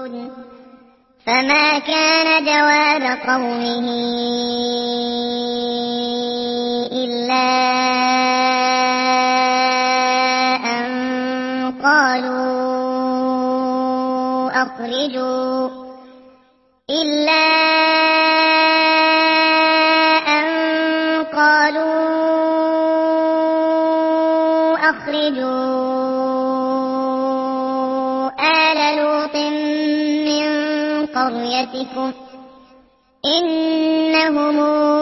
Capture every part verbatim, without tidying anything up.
فما كان جواب قومه إلا أن قالوا أخرجوا إلا أن قالوا أخرجوا آل لوط من قريتكم إنهم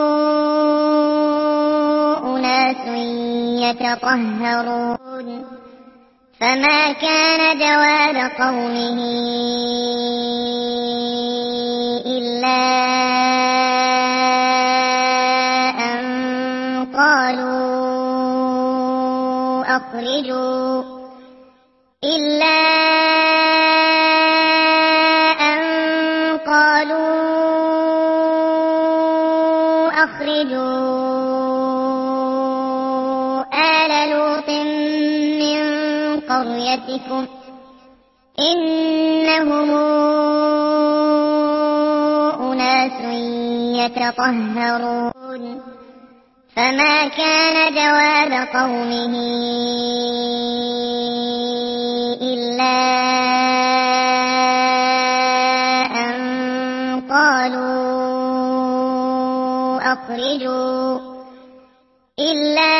أناس يتطهرون فما كان جواب قومه إلا أن قالوا أخرجوا إلا أن قالوا أخرجوا آل لوط من قريتكم إنهم أناس يتطهرون فما كان جواب قومه إلا أن قالوا أخرجوا إلا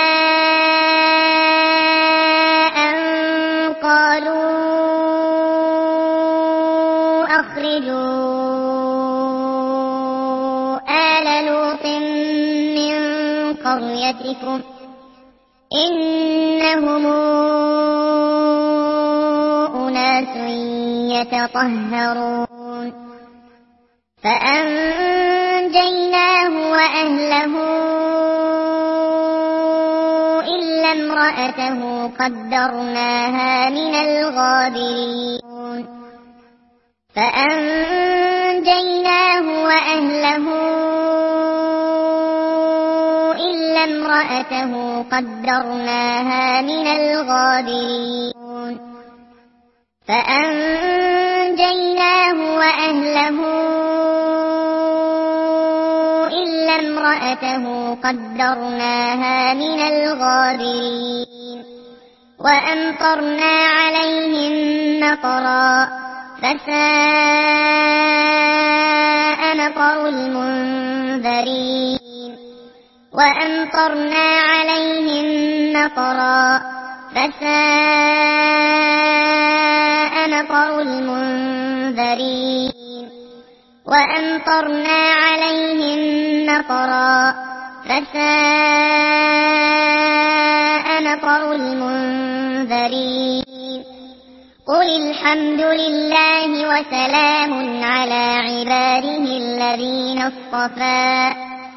أن قالوا أخرجوا آل لوط من قريتكم إنهم أناس يتطهرون فأنجيناه وأهله إلا امرأته قدرناها من الغابرين فأنجيناه وأهله إلا امرأته قدرناها من الغابرين فأنجيناه وأهله إلا امرأته قدرناها من الغابرين وأمطرنا عليهم مطرا فساء مطر المنذرين وأمطرنا عليهم مطرا فساء مطر المنذرين وأمطرنا عليهم مطرا فساء مطر المنذرين قل الحمد لله وسلام على عباده الذين اصطفى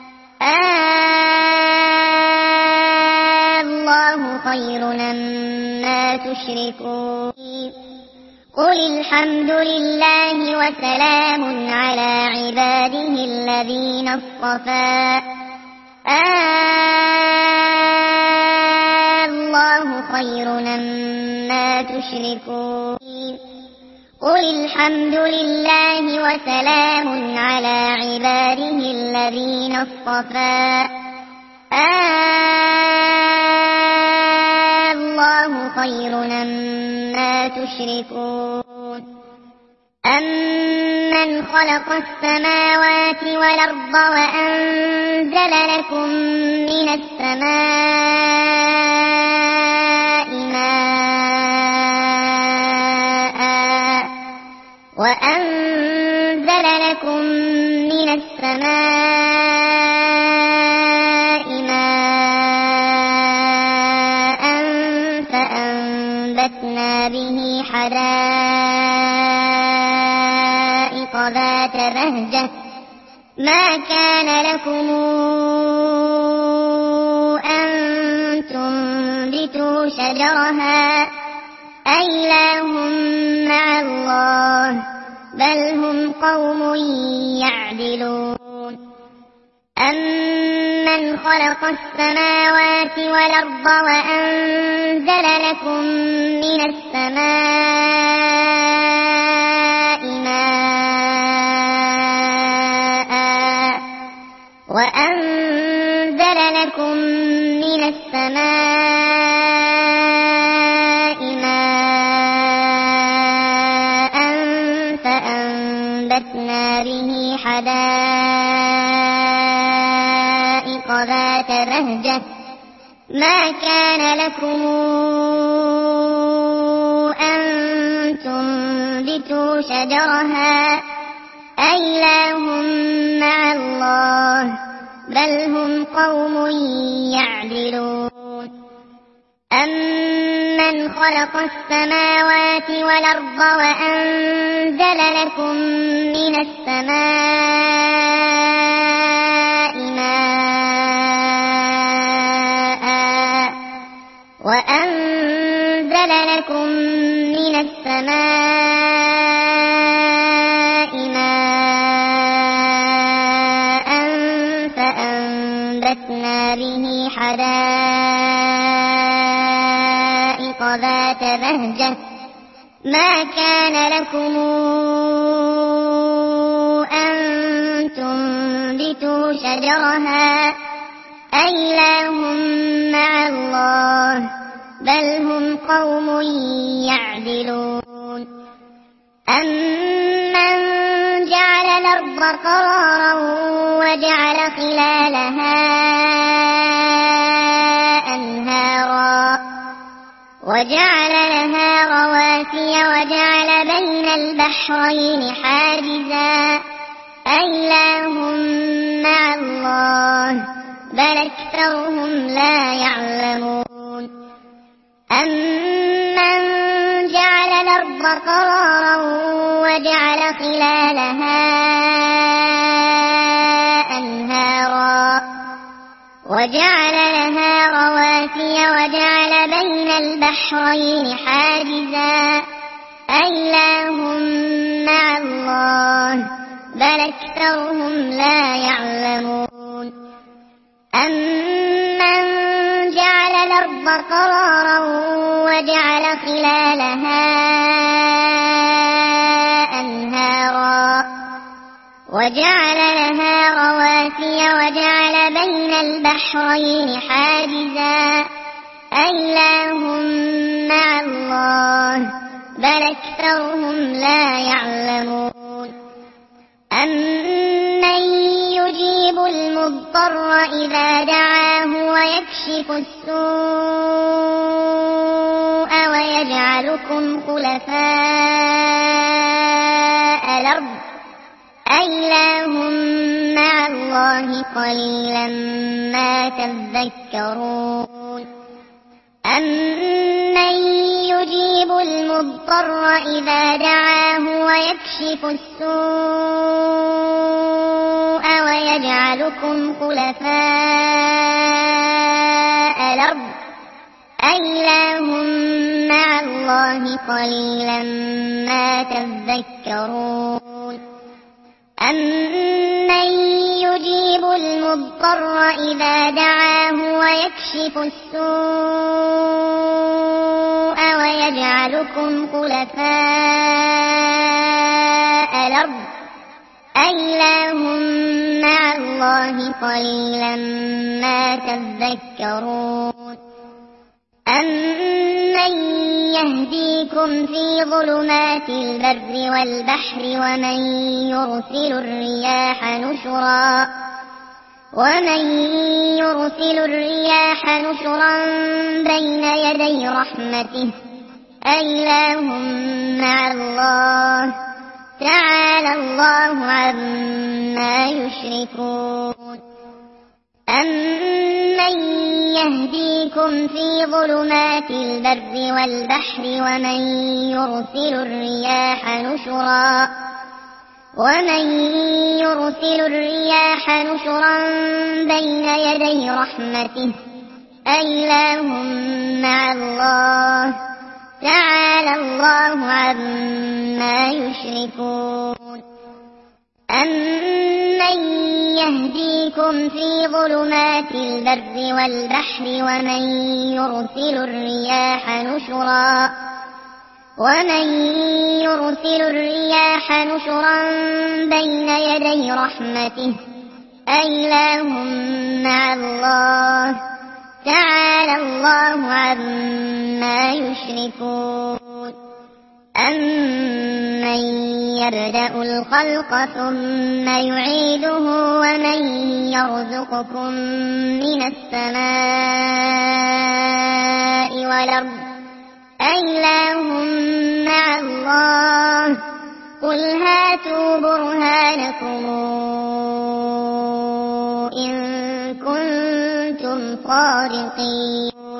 الله خير مما تشركون قل الحمد لله وسلام على عباده الذين اصطفى الله خير مما تشركون قل الحمد لله وسلام على عباده الذين اصطفى الله خير مما تشركون أمن خلق السماوات والأرض وأنزل لكم من السماء ماء وأنزل لكم من السماء ماء فأنبتنا به حدائق ذات بهجة ما كان لكم أن تنبتوا شجرها أإله مع الله بل هم قوم يعدلون أمن خلق السماوات والأرض وأنزل لكم من السماء ماء لكم من السماء ماء فأنبتنا به حدائق ذات بهجة ما كان لكم أن تنبتوا شجرها أإله مع الله بل هم قوم يعدلون أمن خلق السماوات والأرض وأنزل لكم من السماء ماء وأنزل لكم من السماء ماء فأنبتنا به حدائق ذات بهجة ما كان لكم أن تنبتوا شجرها أإله مع الله بل هم قوم يعدلون أمن جعل الأرض قرارا وجعل خلالها أنهارا وجعل لها رواسي وجعل بين البحرين حاجزا أإله مع الله بل أكثرهم لا يعلمون أمن جعل الأرض قرارا وجعل خلالها أنهارا وجعل لها رواسي وجعل بين البحرين حاجزا أإله مع الله بل أكثرهم لا يعلمون أمن جعل الأرض قرارا وجعل خلالها أنهارا وجعل لها رواسي وجعل بين البحرين حاجزا أإله مع الله بل أكثرهم لا يعلمون أمن يجيب المضطر إذا دعاه ويكشف السوء ويجعلكم خلفاء الأرض أإله مع الله قليلا ما تذكرون أمن يجيب المضطر إذا دعاه ويكشف السوء ويجعلكم خلفاء الأرض أإله مع الله قليلا ما تذكرون أمن يجيب المضطر إذا دعاه ويكشف السوء ويجعلكم خلفاء الأرض أإله مع الله قليلا ما تذكرون أمن يهديكم في ظلمات البر والبحر ومن يرسل الرياح نشرا ومن يرسل الرياح نشرا بين يدي رحمته أإله مع الله تعالى الله عما يشركون أمن يهديكم في ظلمات البر والبحر ومن يرسل الرياح نشرا ومن يرسل الرياح نشرا بين يدي رحمته أإله مع الله تعالى الله عما يشركون أمن يهديكم في ظلمات البر والبحر ومن يرسل الرياح نشرا ومن يرسل الرياح نشرا بين يدي رحمته أإله مع الله تعالى الله عما يشركون أمن يبدأ الخلق ثم يعيده ومن يرزقكم من السماء والأرض أإله مع الله قل هاتوا برهانكم إن كنتم صادقين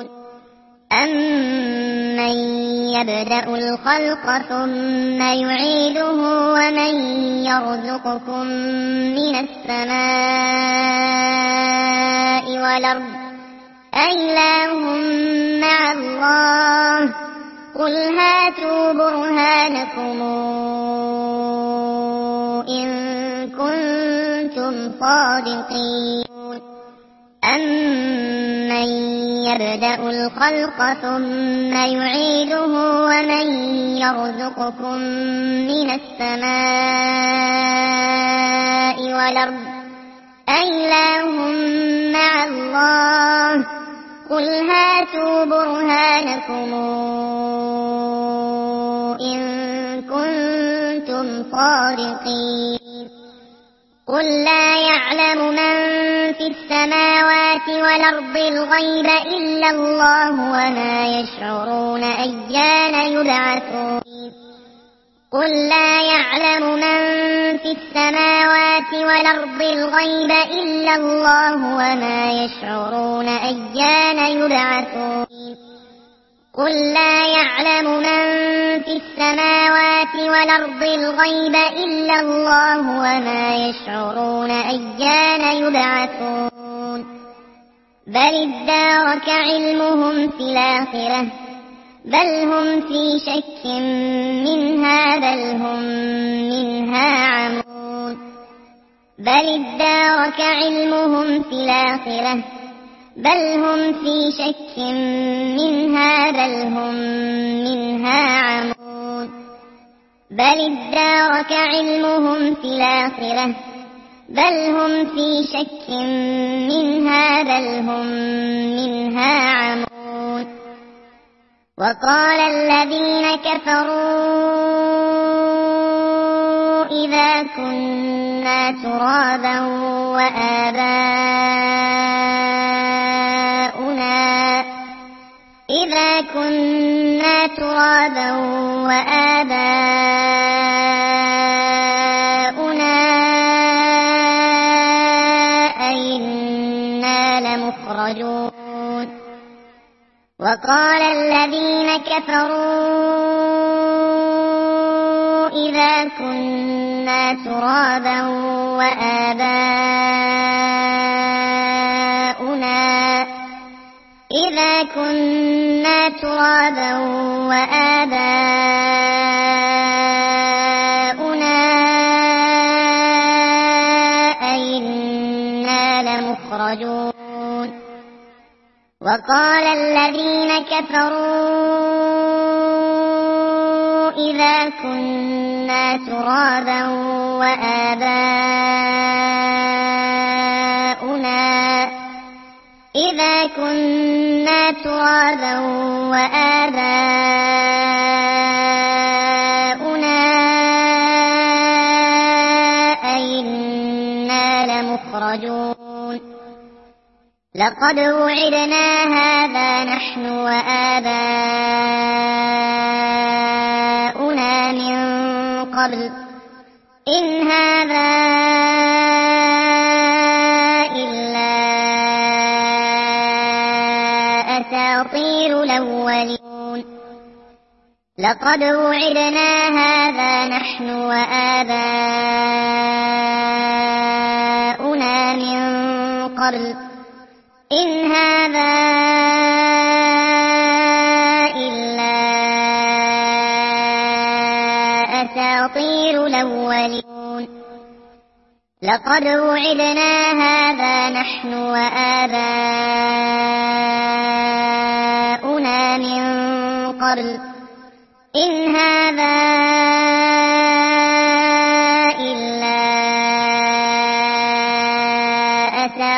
أمن يبدأ الخلق ثم يعيده ومن يرزقكم من السماء والأرض أإله مع الله قل هاتوا برهانكم إن كنتم صادقين أمن يبدأ الخلق ثم يعيده ومن يرزقكم من السماء والأرض أإله مع الله قل هاتوا برهانكم إن كنتم صادقين قل لا يعلم من في السماوات والأرض الغيب إلا الله وما يشعرون أيان يبعثون قل لا يعلم من في السماوات والأرض الغيب إلا الله وما يشعرون أيان يبعثون قل لا يعلم من في السماوات والأرض الغيب إلا الله وما يشعرون أيان يبعثون بل ادارك علمهم في الآخرة بل هم في شك منها بل هم منها عمون بل ادارك علمهم في الآخرة بل هم في شك منها بل هم منها عمون بل ادارك علمهم في الآخرة بل هم في شك منها بل هم منها عمون وقال الذين كفروا إذا كنا ترابا وآباؤنا إذا كنا ترابا وآباؤنا أئنا لمخرجون وقال الذين كفروا إذا كنا ترابا وآباؤنا إذا كنا ترابا وآباؤنا أئنا لمخرجون وقال الذين كفروا إذا كنا ترابا وآباؤنا إذا كنا ترابا وآباؤنا أئنا لمخرجون لقد وعدنا هذا نحن وآباؤنا من قبل إن هذا إلا أساطير الأولين لقد وعدنا هذا نحن وآباؤنا من قبل إن هذا إلا أساطير الأولين لقد وعدنا هذا نحن وآباؤنا من قبل إن هذا إلا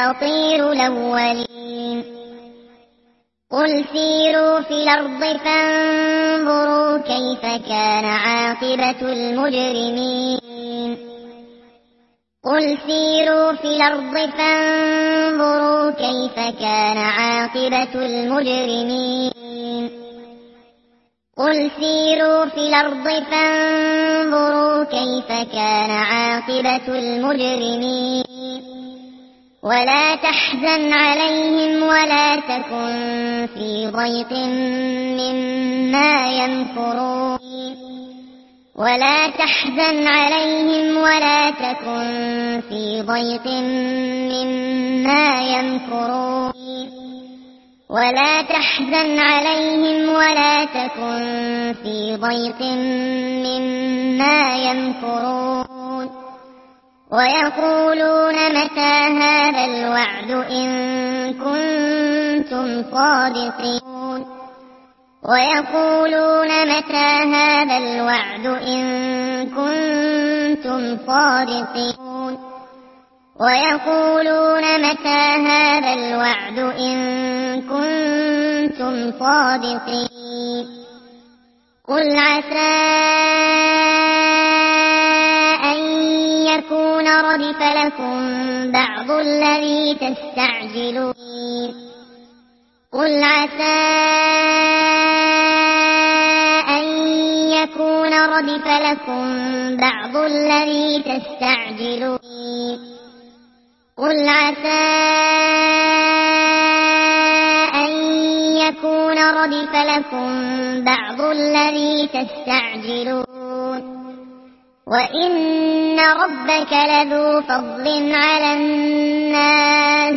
أساطير الأولين قل سيروا في الأرض فانظروا كيف كان عاقبة المجرمين قل سيروا في الأرض فانظروا كيف كان عاقبة المجرمين قل سيروا في الأرض فانظروا كيف كان عاقبة المجرمين ولا تحزن عليهم ولا تكن في ضيق مما يمكرون ولا تحزن عليهم ولا تكن في ضيق مما يمكرون ولا تحزن عليهم ولا تكن في ضيق مما يمكرون ويقولون متى هذا الوعد إن كنتم صادقين ويقولون متى هذا الوعد إن كنتم صادقين ويقولون متى هذا الوعد إن كنتم صادقين قل عسى أن يكون ردف لكم بعض الذي تستعجلون قل عسى أن يكون ردف لكم بعض الذي تستعجلون قل عسى أن يكون ردف لكم بعض الذي تستعجلون وإن ربك لذو فضل على الناس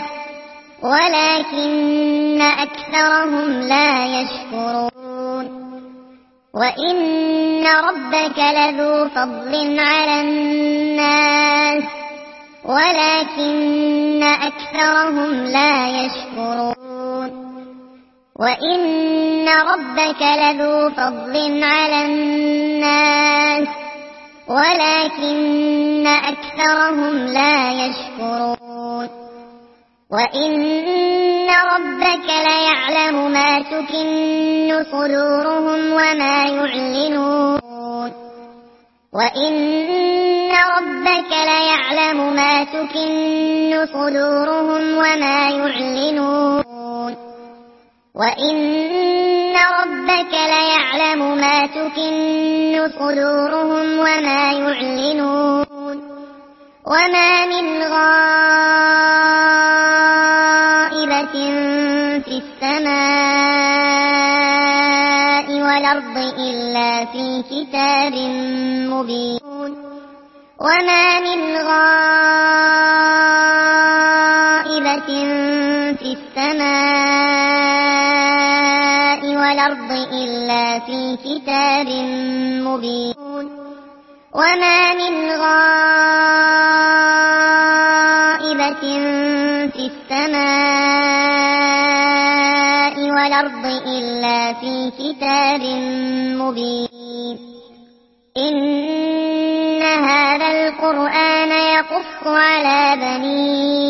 ولكن أكثرهم لا يشكرون وإن ربك لذو فضل على الناس ولكن أكثرهم لا يشكرون وإن ربك لذو فضل على الناس ولكن أكثرهم لا يشكرون وإن ربك ليعلم ما تكن صدورهم وما يعلنون وإن ربك ليعلم ما تكن صدورهم وما يعلنون وإن ربك ليعلم ما تكن صدورهم وما يعلنون وما من غائبة في السماء والأرض إلا في كتاب مبين وما من غائبة في السماء والأرض إلا في كتاب مبين وما من غائبة في السماء والأرض إلا في كتاب مبين إن هذا القرآن يقص على بني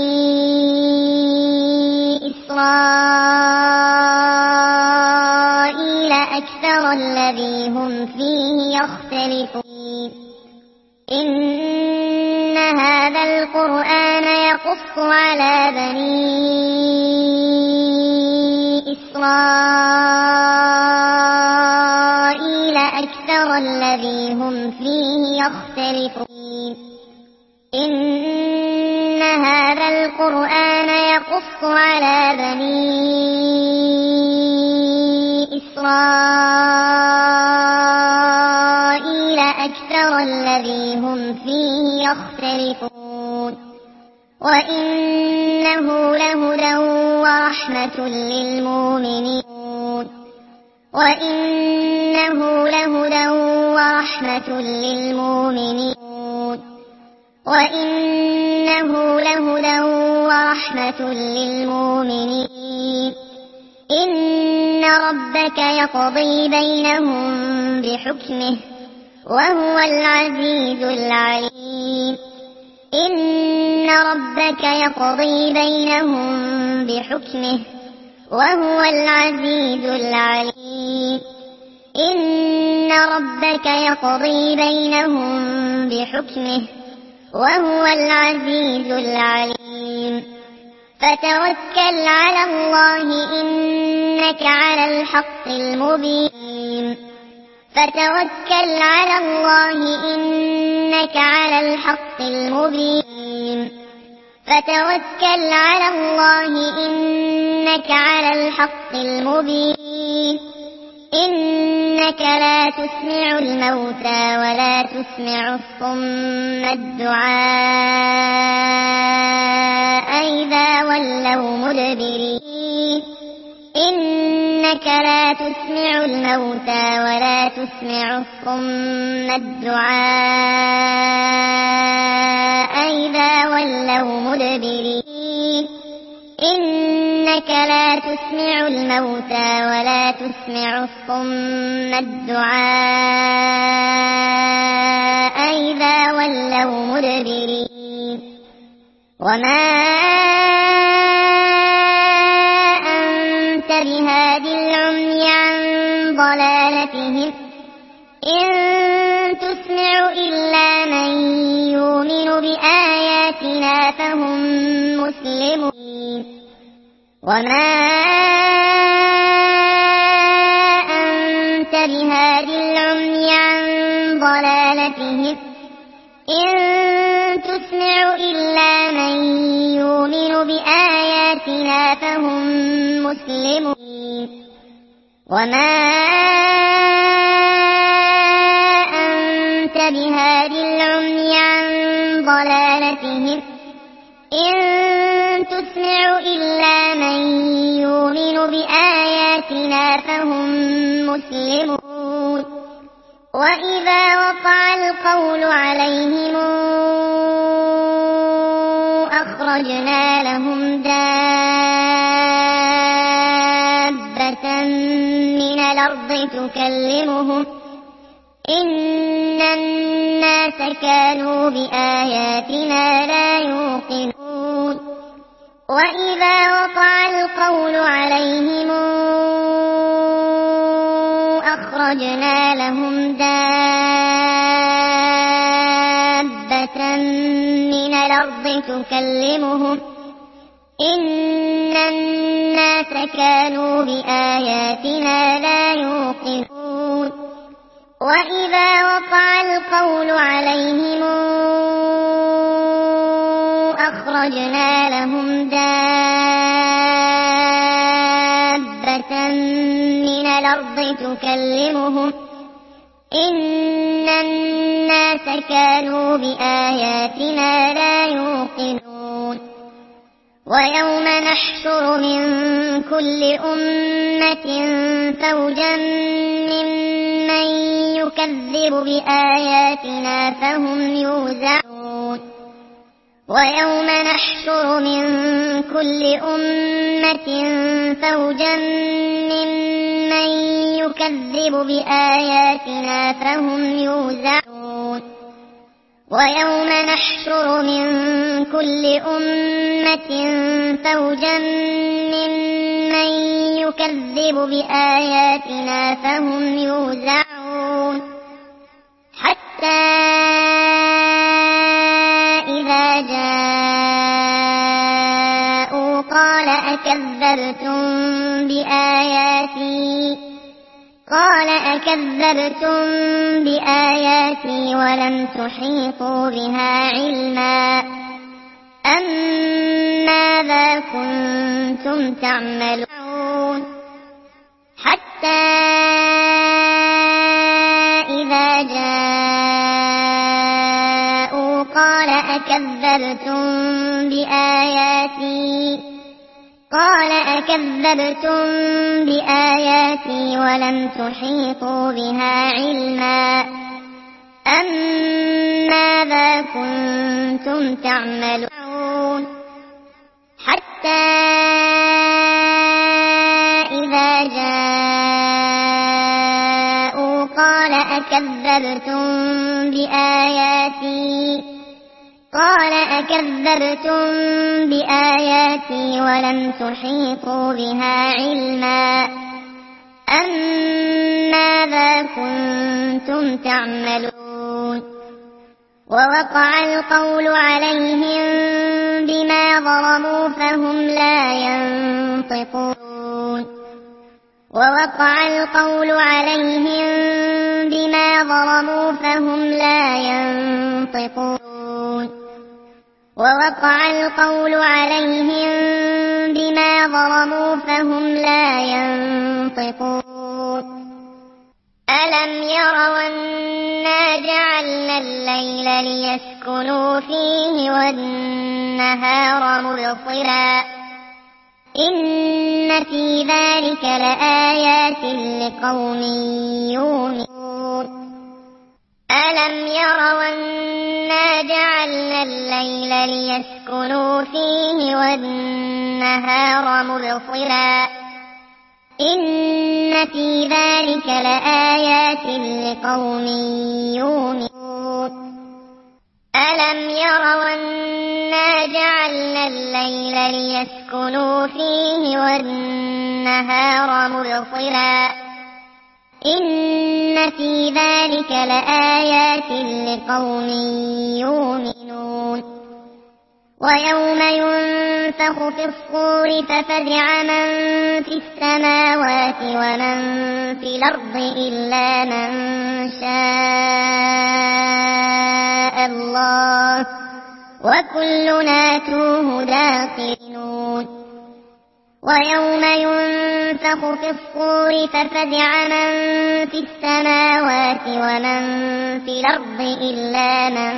إسرائيل أكثر الذي هم فيه يختلفون إن هذا القرآن يقص على بني إسرائيل أكثر الذي هم فيه يختلفون إن هذا القرآن يقص على بني إسرائيل أكثر الذي هم فيه يختلفون وإنه لهدى ورحمة للمؤمنين وإنه لهدى ورحمة للمؤمنين وإنه لهدى ورحمة للمؤمنين إن ربك يقضي بينهم بحكمه وهو العزيز العليم إن ربك يقضي بينهم بحكمه وهو العزيز العليم إن ربك يقضي بينهم بحكمه وهو العزيز العليم فتوكل على الله إنك على الحق المبين فتوكل على الله إنك على الحق المبين فتوكل على الله إنك على الحق المبين إنك لا تسمع الموتى ولا تسمع الصم الدعاء إذا ولوا مدبرين إنك لا تسمع الموتى ولا تسمع الصم الدعاء إذا ولوا مدبرين إنك لا تسمع الموتى ولا تسمع الصم الدعاء إذا ولوا مدبرين وما أنت بهاد العمي عن ضلالتهم إن تسمع إلا من يؤمن بآياتنا فهم مسلمون وما أنت بهاد العمي عن ضلالتهم إن تسمع إلا من يؤمن بآياتنا فهم مسلمون وما أنت بهاد العمي عن ضلالتهم إن تسمع إلا من يؤمن بآياتنا فهم مسلمون وإذا وقع القول عليهم أخرجنا لهم دابة من الأرض تكلمهم إن الناس كانوا بآياتنا لا يوقنون وإذا وقع القول عليهم أخرجنا لهم دابة من الأرض تكلمهم إن الناس كانوا بآياتنا لا يوقنون وإذا وقع القول عليهم أخرجنا لهم دابة من الأرض تكلمهم إن الناس كانوا بآياتنا لا يوقنون ويوم نحشر من كل أمة فوجا ممن يكذب بآياتنا فهم يوزعون ويوم نحشر من كل أمة فوجا ممن يكذب بآياتنا فهم يوزعون ويوم نحشر من كل أمة فوجا ممن يكذب بآياتنا فهم يوزعون حتى إذا جاءوا قال أكذبتم بآياتي قال أكذبتم بآياتي ولم تحيطوا بها علما أم ماذا كنتم تعملون حتى إذا جاءوا قال أكذبتم بآياتي قال أكذبتم بآياتي ولم تحيطوا بها علما أم ماذا كنتم تعملون حتى إذا جاءوا قال أكذبتم بآياتي قال أكذبتم بآياتي ولم تحيطوا بها علما أم ماذا كنتم تعملون ووقع القول عليهم بما ظلموا فهم لا ينطقون ووقع القول عليهم بما ظلموا فهم لا ينطقون ووقع القول عليهم بما ظلموا فهم لا ينطقون ألم يروا أنا جعلنا الليل ليسكنوا فيه والنهار مبصرا إن في ذلك لآيات لقوم يؤمنون ألم يروا أنا جعلنا الليل ليسكنوا فيه والنهار مبصرا إن في ذلك لآيات لقوم يؤمنون ألم يروا أنا جعلنا الليل ليسكنوا فيه والنهار مبصرا إن في ذلك لآيات لقوم يؤمنون ويوم ينفخ في الصور ففزع من في السماوات ومن في الأرض إلا من شاء الله وكلنا آتوه داخرون ويوم ينفخ في الصور ففزع من في السماوات ومن في الأرض إلا من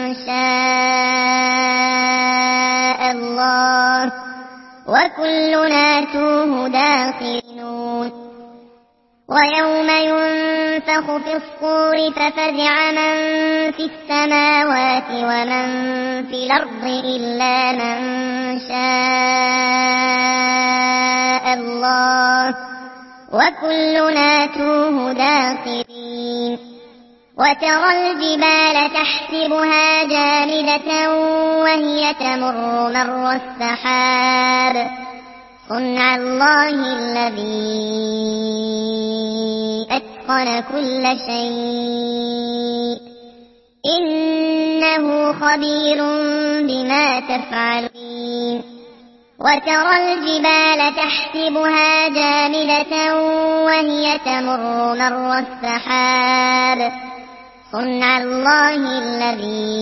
شاء الله وكلنا آتوه داخرون ويوم ينفخ في الصور ففزع من في السماوات ومن في الأرض إلا من شاء الله وكلنا آتوه داخرين وترى الجبال تحسبها جامدة وهي تمر مر السحاب صنع الله الذي أتقن كل شيء إنه خبير بما تفعلون وترى الجبال تحسبها جامدة وهي تمر مر السحاب صنع الله الذي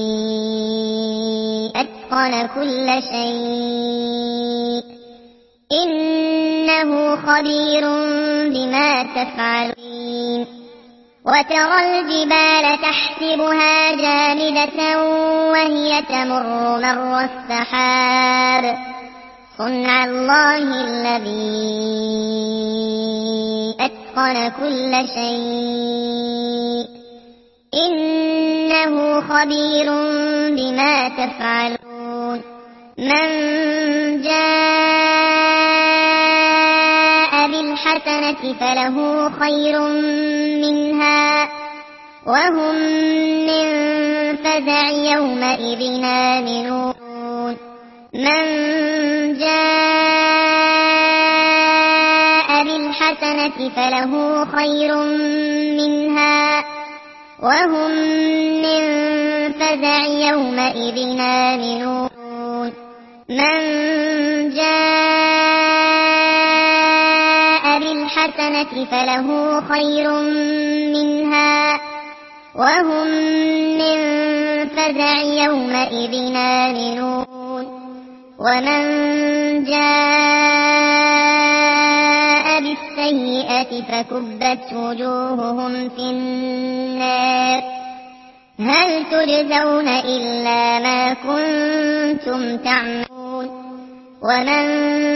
أتقن كل شيء إنه خبير بما تفعلون وترى الجبال تحسبها جامدة وهي تمر مر السحاب صنع الله الذي أتقن كل شيء إنه خبير بما تفعلون من جاء بالحسنة فله خير منها وهم من فزع يومئذ آمنون من جاء بالحسنة فله خير منها وهم من فزع يومئذ آمنون من جاء بالحسنة فله خير منها وهم من فزع يومئذ آمنون ومن جاء بالسيئة فكبت وجوههم في النار هل تجزون إلا ما كنتم تعملون ومن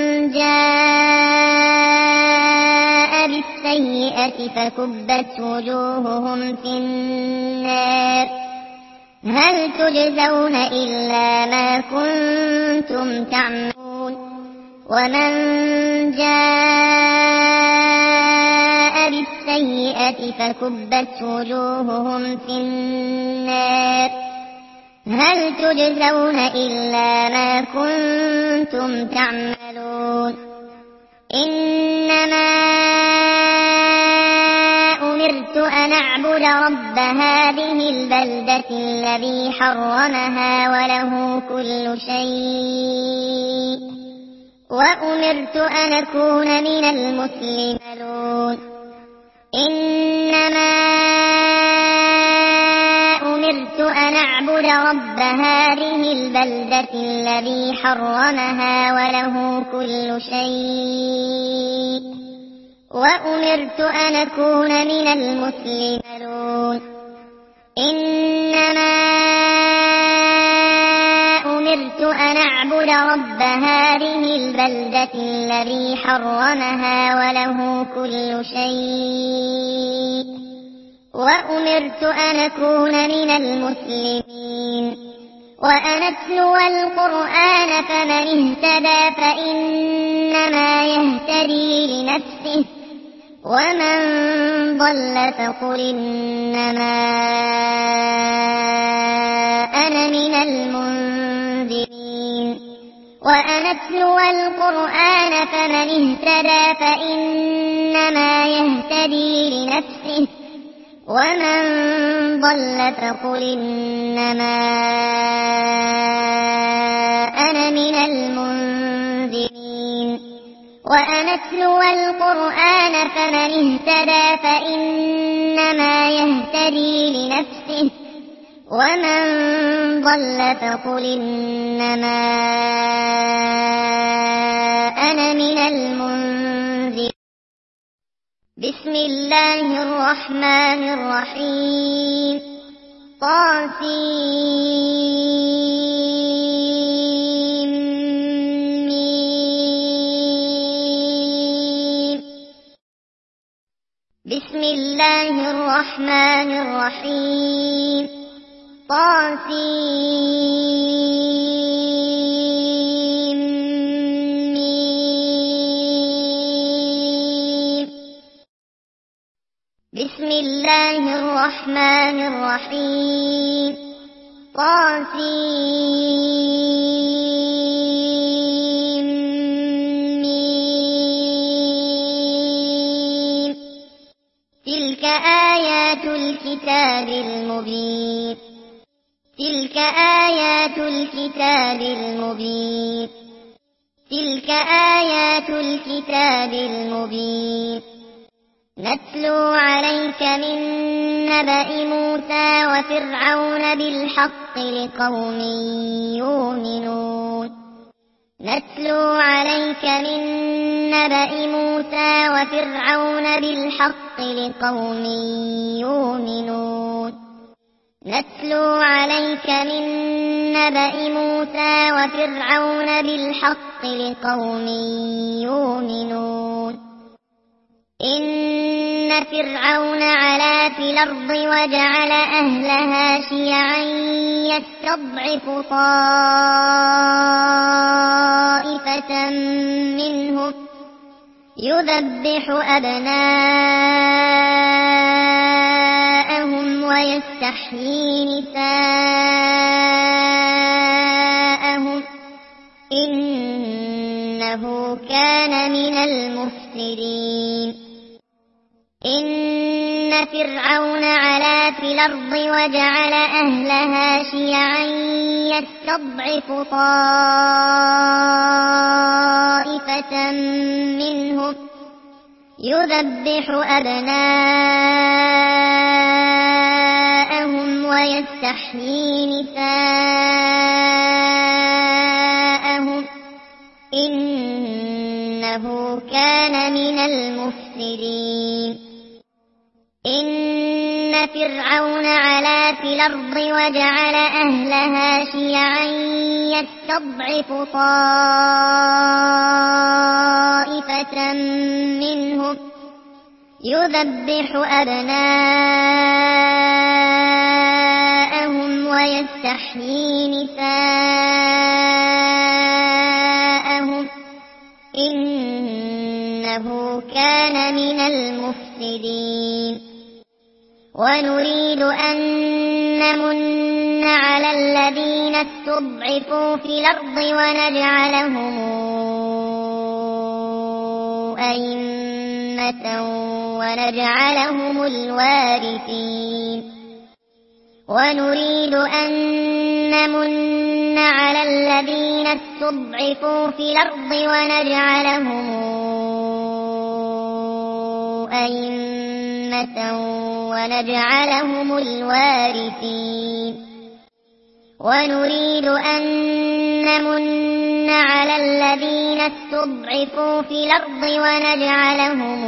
جاء بالسيئة فكبت وجوههم في النار هل تجزون إلا ما كنتم تعملون ومن جاء بالسيئة فكبت وجوههم في النار هل تجزون إلا ما كنتم تعملون إنما أمرت أن أعبد رب هذه البلدة الذي حرمها وله كل شيء وأمرت أن أكون من المسلمين إنما أمرت أن أعبد رب هذه البلدة الذي حرمها وله كل شيء وأمرت أن أكون من المسلمين إنما أمرت أن أعبد رب هذه البلدة الذي حرمها وله كل شيء وأمرت أن أكون من المسلمين وأن أتلو القرآن فمن اهتدى فإنما يهتدي لنفسه ومن ضل فقل إنما أنا من المنذرين وأن أتلو القرآن فمن اهتدى فإنما يهتدي لنفسه ومن ضل فقل إنما أنا من المنذرين وأن أتلو القرآن فمن اهتدى فإنما يهتدي لنفسه ومن ضل فقل إنما أنا من المنذرين بسم الله الرحمن الرحيم طاسيم ميم بسم الله الرحمن الرحيم طاسيم ميم بسم الله الرحمن الرحيم طاسيم ميم تلك آيات الكتاب المبين تلك آيات الكتاب المبين تلك آيات الكتاب المبين نتلو عليك من نبأ موسى وفرعون بالحق لقوم يؤمنون نتلو عليك من نبأ موسى وفرعون بالحق لقوم يؤمنون نتلو عليك من نبأ موسى وفرعون بالحق لقوم يؤمنون إن فرعون علا في الأرض وجعل أهلها شيعا يستضعف طائفة منهم يذبح أبناءهم ويستحيي نساءهم إنه كان من المفسدين إن فرعون علا في الأرض وجعل أهلها شيعا يستضعف طائفة منهم يذبح أبناءهم ويستحيي نساءهم إنه كان من المفسدين إن فرعون علا في الأرض وجعل أهلها شيعا يستضعف طائفة منهم يذبح أبناءهم ويستحيي نساءهم إنه كان من المفسدين ونريد أن نمن على الذين استضعفوا في الأرض ونجعلهم أئمة ونجعلهم الوارثين ونريد أن نمن على الذين استضعفوا في الأرض ونجعلهم أئمة ونجعلهم الوارثين ونريد أن نمن على الذين استضعفوا في الأرض ونجعلهم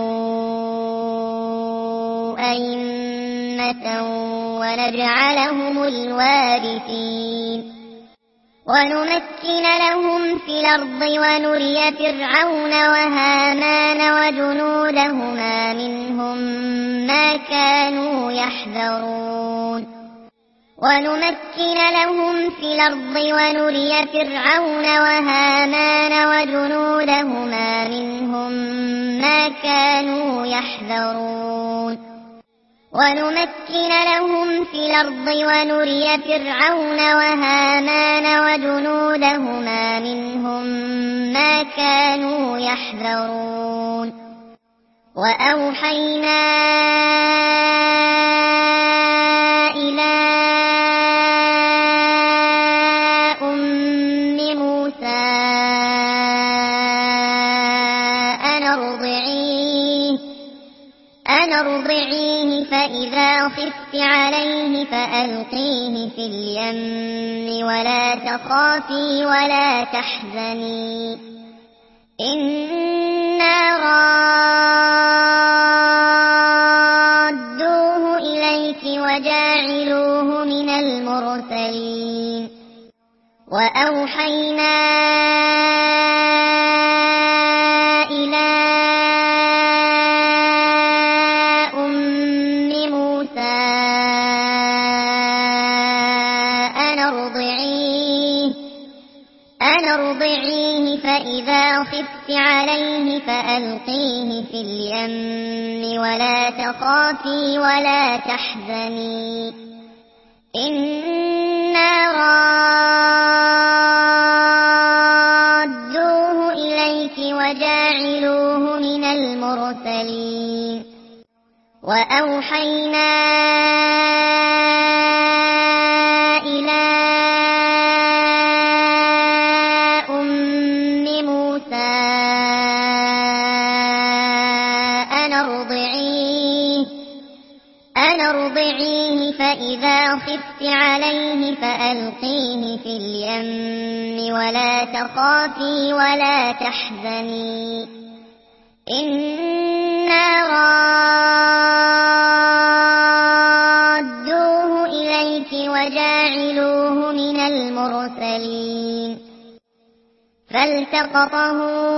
أئمة ونجعلهم الوارثين ونمكن لهم في الأرض ونري فرعون وهامان وجنودهما منهم ما كانوا يحذرون ونمكن لهم في الأرض ونري فرعون وهامان وجنودهما منهم ما كانوا يحذرون ونمكن لهم في الأرض ونري فرعون وهامان وجنودهما منهم ما كانوا يحذرون وأوحينا إلى أم موسى أن ارضعيه أن ارضعيه فإذا خفت عليه فألقيه في اليم ولا تخافي ولا تحزني إنا رادوه إليك وجاعلوه من المرسلين وأوحينا إلى أم موسى أن ارضعيه أن ارضعيه فإذا خفت عليه فألقيه في اليم ولا تخافي ولا تحزني إنا رادوه إليك وجاعلوه من المرسلين وأوحينا إلى أم موسى أن ارضعيه أن ارضعيه فإذا خفت عليه فألقيه في اليم ولا تخافي ولا تحزني إنا رادوه إليك وجاعلوه من المرسلين فالتقطه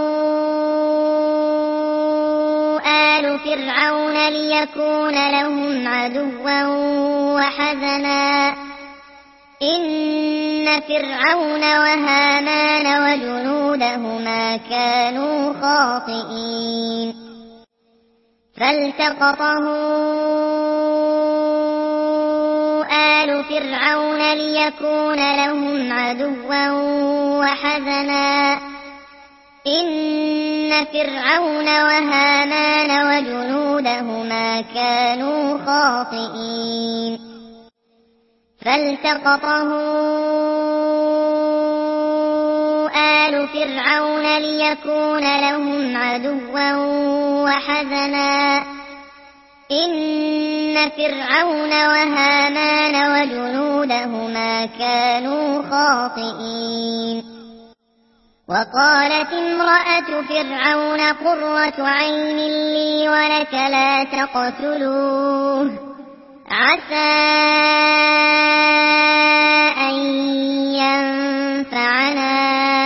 آل فرعون ليكون لهم عدوا وحزنا إن فرعون وهامان وجنودهما كانوا خاطئين فالتقطه آل فرعون ليكون لهم عدوا وحزنا إن فرعون وهامان وجنودهما كانوا خاطئين فالتقطه آل فرعون ليكون لهم عدوا وحزنا إن فرعون وهامان وجنودهما كانوا خاطئين وقالت امرأة فرعون قرة عين لي ولك لا تقتلوه عسى أن ينفعنا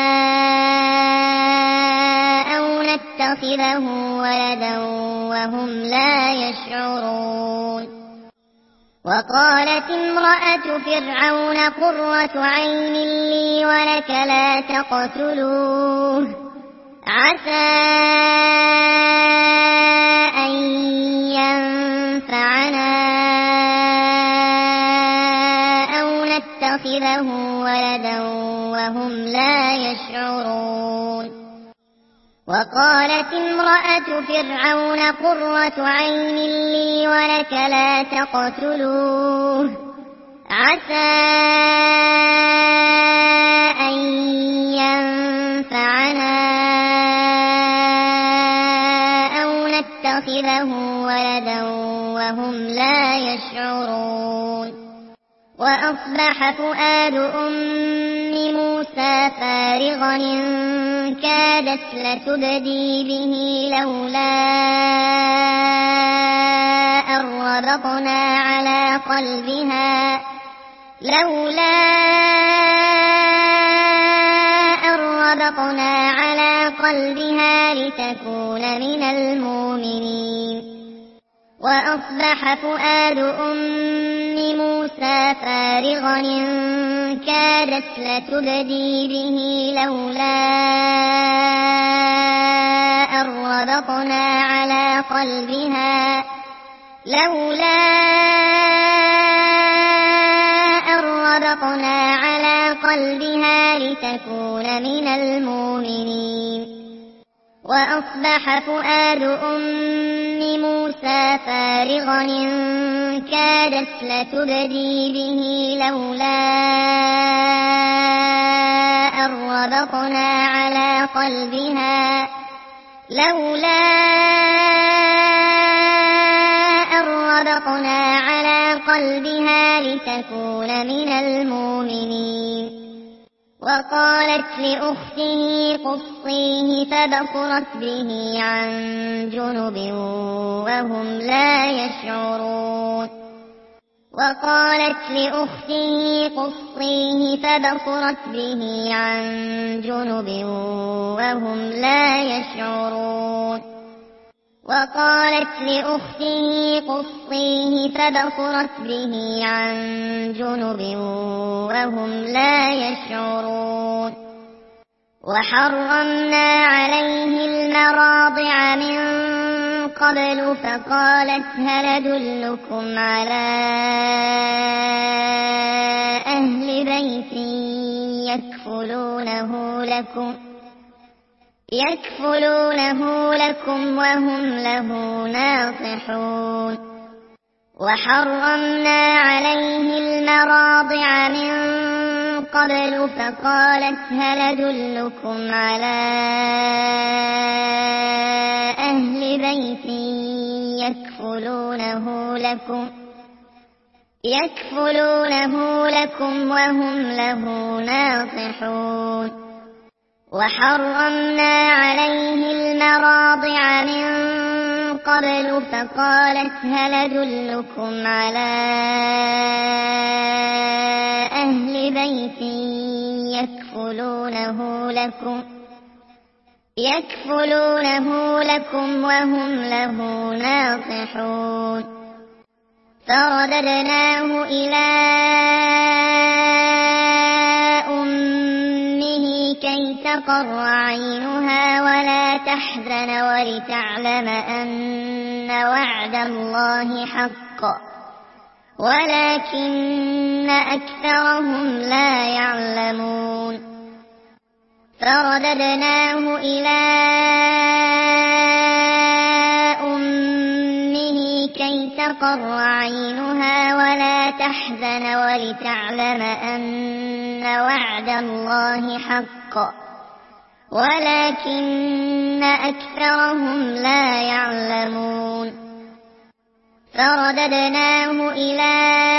أو نتخذه ولدا وهم لا يشعرون وقالت امرأة فرعون قرة عين لي ولك لا تقتلوه عسى أن ينفعنا نتخذه ولدا وهم لا يشعرون وقالت امرأة فرعون قرة عين لي ولك لا تقتلوه عسى أن ينفعنا أو نتخذه ولدا وهم لا يشعرون وأصبح فؤاد أم موسى فارغا إن كادت لتبدي به لولا أن ربطنا على قلبها لولا أن ربطنا على قلبها لتكون من المؤمنين وأصبح فؤاد أم موسى فارغا إن كادت لتبدي به لولا أن ربطنا على قلبها لولا أن ربطنا على قلبها لتكون من المؤمنين وأصبح فؤاد أم موسى فارغا إن كادت لتبدي به لولا أن ربطنا على قلبها لولا أن ربطنا على قلبها لتكون من المؤمنين وقالت لأخته قصيه فبصرت به عن جنب وهم لا يشعرون وقالت لأخته قصيه فبصرت به عن جنب وهم لا يشعرون وقالت لأخته قصيه فبصرت به عن جنب وهم لا يشعرون وحرمنا عليه المراضع من قبل فقالت هل أدلكم على أهل بيت يكفلونه لكم يكفلونه لكم وهم له ناصحون وحرمنا عليه المراضع من قبل فقالت هل أدلكم على أهل بيت يكفلونه لكم يكفلونه لكم وهم له ناصحون وحرمنا عليه المراضع من قبل فقالت هل أدلكم على أهل بيت يكفلونه لكم يكفلونه لكم وهم له ناصحون فرددناه إلى أمه كي تقر عينها ولا تحزن ولتعلم أن وعد الله حق ولكن أكثرهم لا يعلمون فرددناه إلى أمه كي تقر عينها ولا تحزن ولتعلم أن وعد الله حق ولكن أكثرهم لا يعلمون فرددناه إلى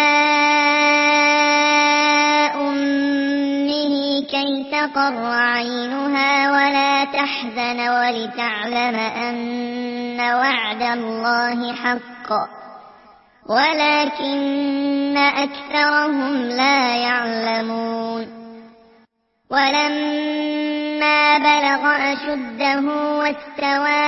أمه كي تقر عينها ولا تحزن ولتعلم أن وعد الله حق ولكن أكثرهم لا يعلمون ولما بلغ أشده واستوى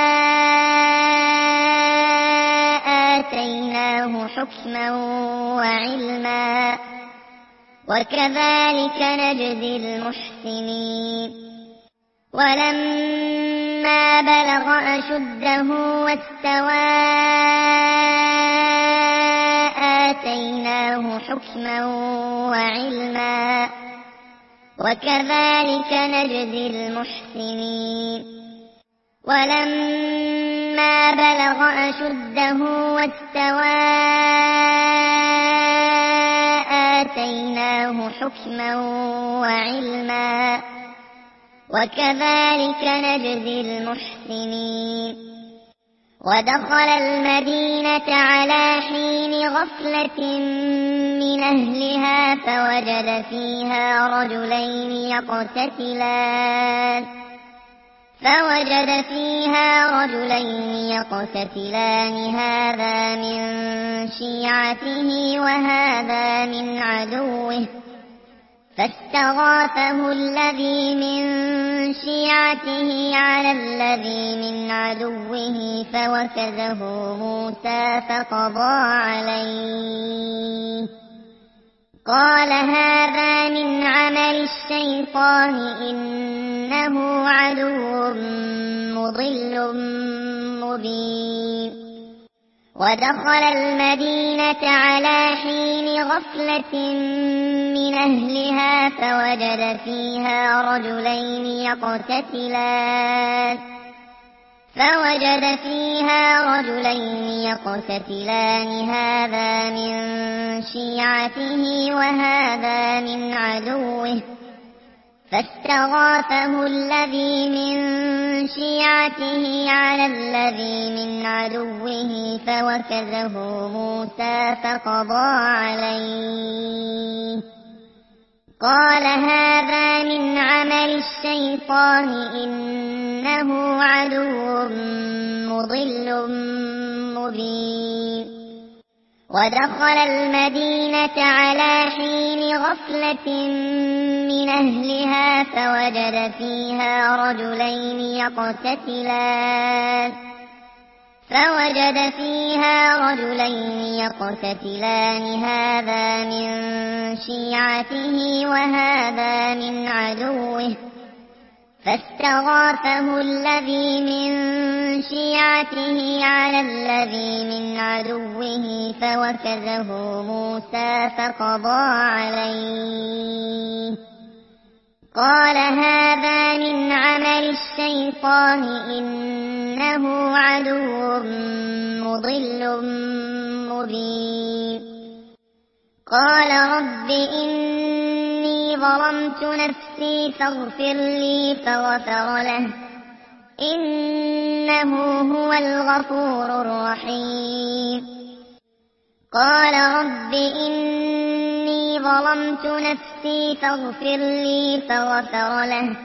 آتيناه حكما وعلما وكذلك نجزي المحسنين ولما بلغ أشده واستوى آتيناه حكما وعلما وكذلك نجزي المحسنين ولما بلغ أشده واستوى آتيناه حكما وعلما وكذلك نجزي المحسنين ودخل المدينة على حين غفلة من أهلها فوجد فيها رجلين يقتتلان فوجد فيها رجلين يقتتلان هذا من شيعته وهذا من عدوه فاستغاثه الذي من شيعته على الذي من عدوه فوكزه موسى فقضى عليه قال هذا من عمل الشيطان إنه عدو مضل مبين ودخل المدينة على حين غفلة من أهلها فوجد فيها رجلين يقتتلان فوجد فيها رجلين يقتتلان هذا من شيعته وهذا من عدوه فاستغاثه الذي من شيعته على الذي من عدوه فوكزه موسى فقضى عليه قال هذا من عمل الشيطان إنه عدو مضل مبين ودخل المدينة على حين غفلة من أهلها فوجد فيها رجلين يقتتلان فوجد فيها رجلين يقتتلان هذا من شيعته وهذا من عدوه فاستغاثه الذي من شيعته على الذي من عدوه فوكزه موسى فقضى عليه قال هذا من عمل الشيطان إنه عدو مضل مبين قال رب إني ظلمت نفسي فاغفر لي فغفر له إنه هو الغفور الرحيم قال رب إني ظلمت نفسي فاغفر لي فغفر له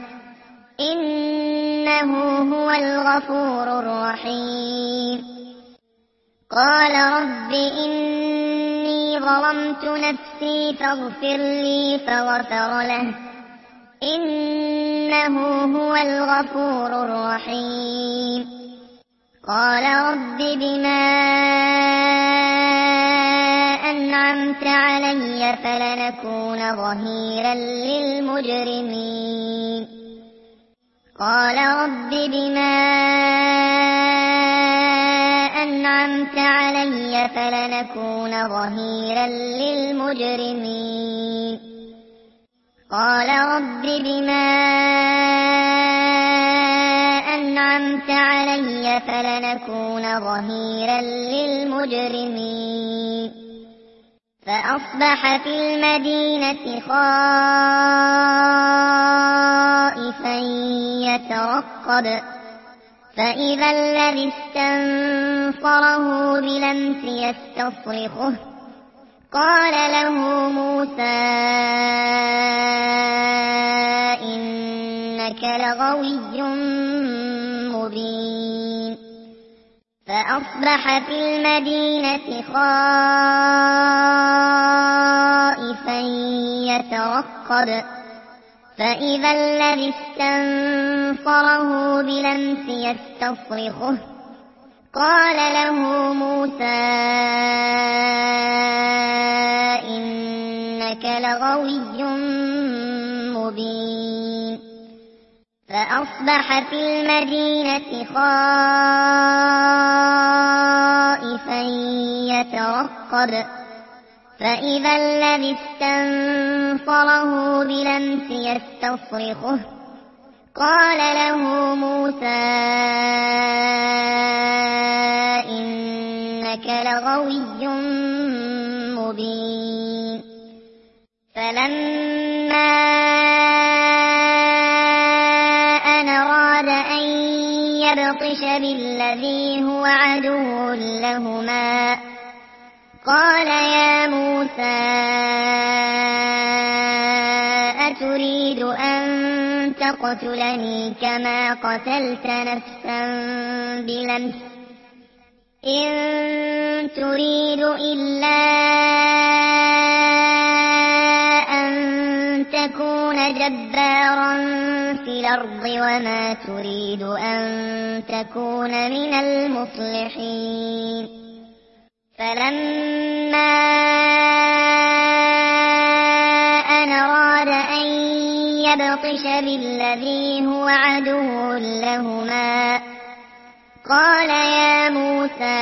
إنه هو الغفور الرحيم قال رب إني ظلمت نفسي فاغفر لي فغفر له إنه هو الغفور الرحيم قال رب بما أنعمت علي فلنكون ظهيرا للمجرمين قال رب بما أنعمت علي فلنكون ظهيرا للمجرمين قال رب بما أنعمت علي فلنكون ظهيرا للمجرمين فأصبح في المدينة خائفا يترقب فإذا الذي استنصره بلمس يستصرخه قال له موسى إنك لغوي مبين فأصبح في المدينة خائفا يترقب فإذا الذي استنصره بلمس يستصرخه قال له موسى إنك لغوي مبين فأصبح في المدينة خائفا يترقب فإذا الذي استنصره بلمس يستصرخه قال له موسى إنك لغوي مبين. فلما أن أراد أن يبطش بالذي هو عدو لهما قال يا موسى أتريد أن تقتلني كما قتلت نفسا بلمس إن تريد إلا أن تكون جبارا في الأرض وما تريد أن تكون من المصلحين. فلما أن أراد أن يبطش بالذي هو عدو لهما قال يا موسى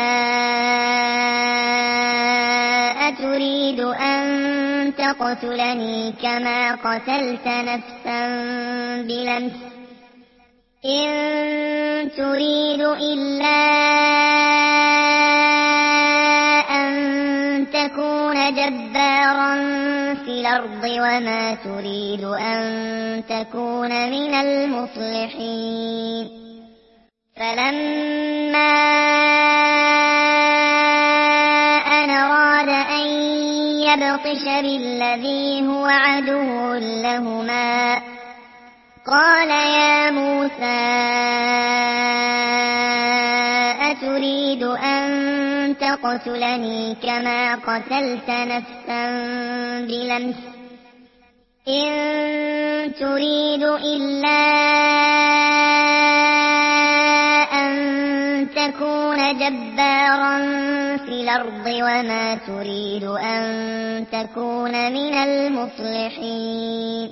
أتريد أن تقتلني كما قتلت نفسا بلمس إن تريد إلا أن تكون جبارا في الأرض وما تريد أن تكون من المصلحين. فلما أن أراد أن يبطش بالذي هو عدو لهما قال يا موسى أتريد أن تقتلني كما قتلت نفسا بلمس إن تريد إلا أن تكون جبارا في الأرض وما تريد أن تكون من المصلحين.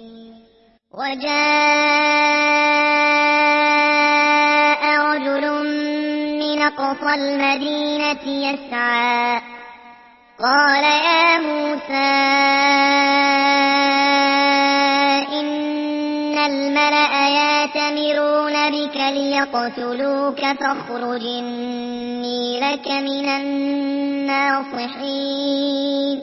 وجاء رجل من أقصى المدينة يسعى قال يا موسى إن الملأ يأتمرون بك ليقتلوك فاخرج إني لك من الناصحين.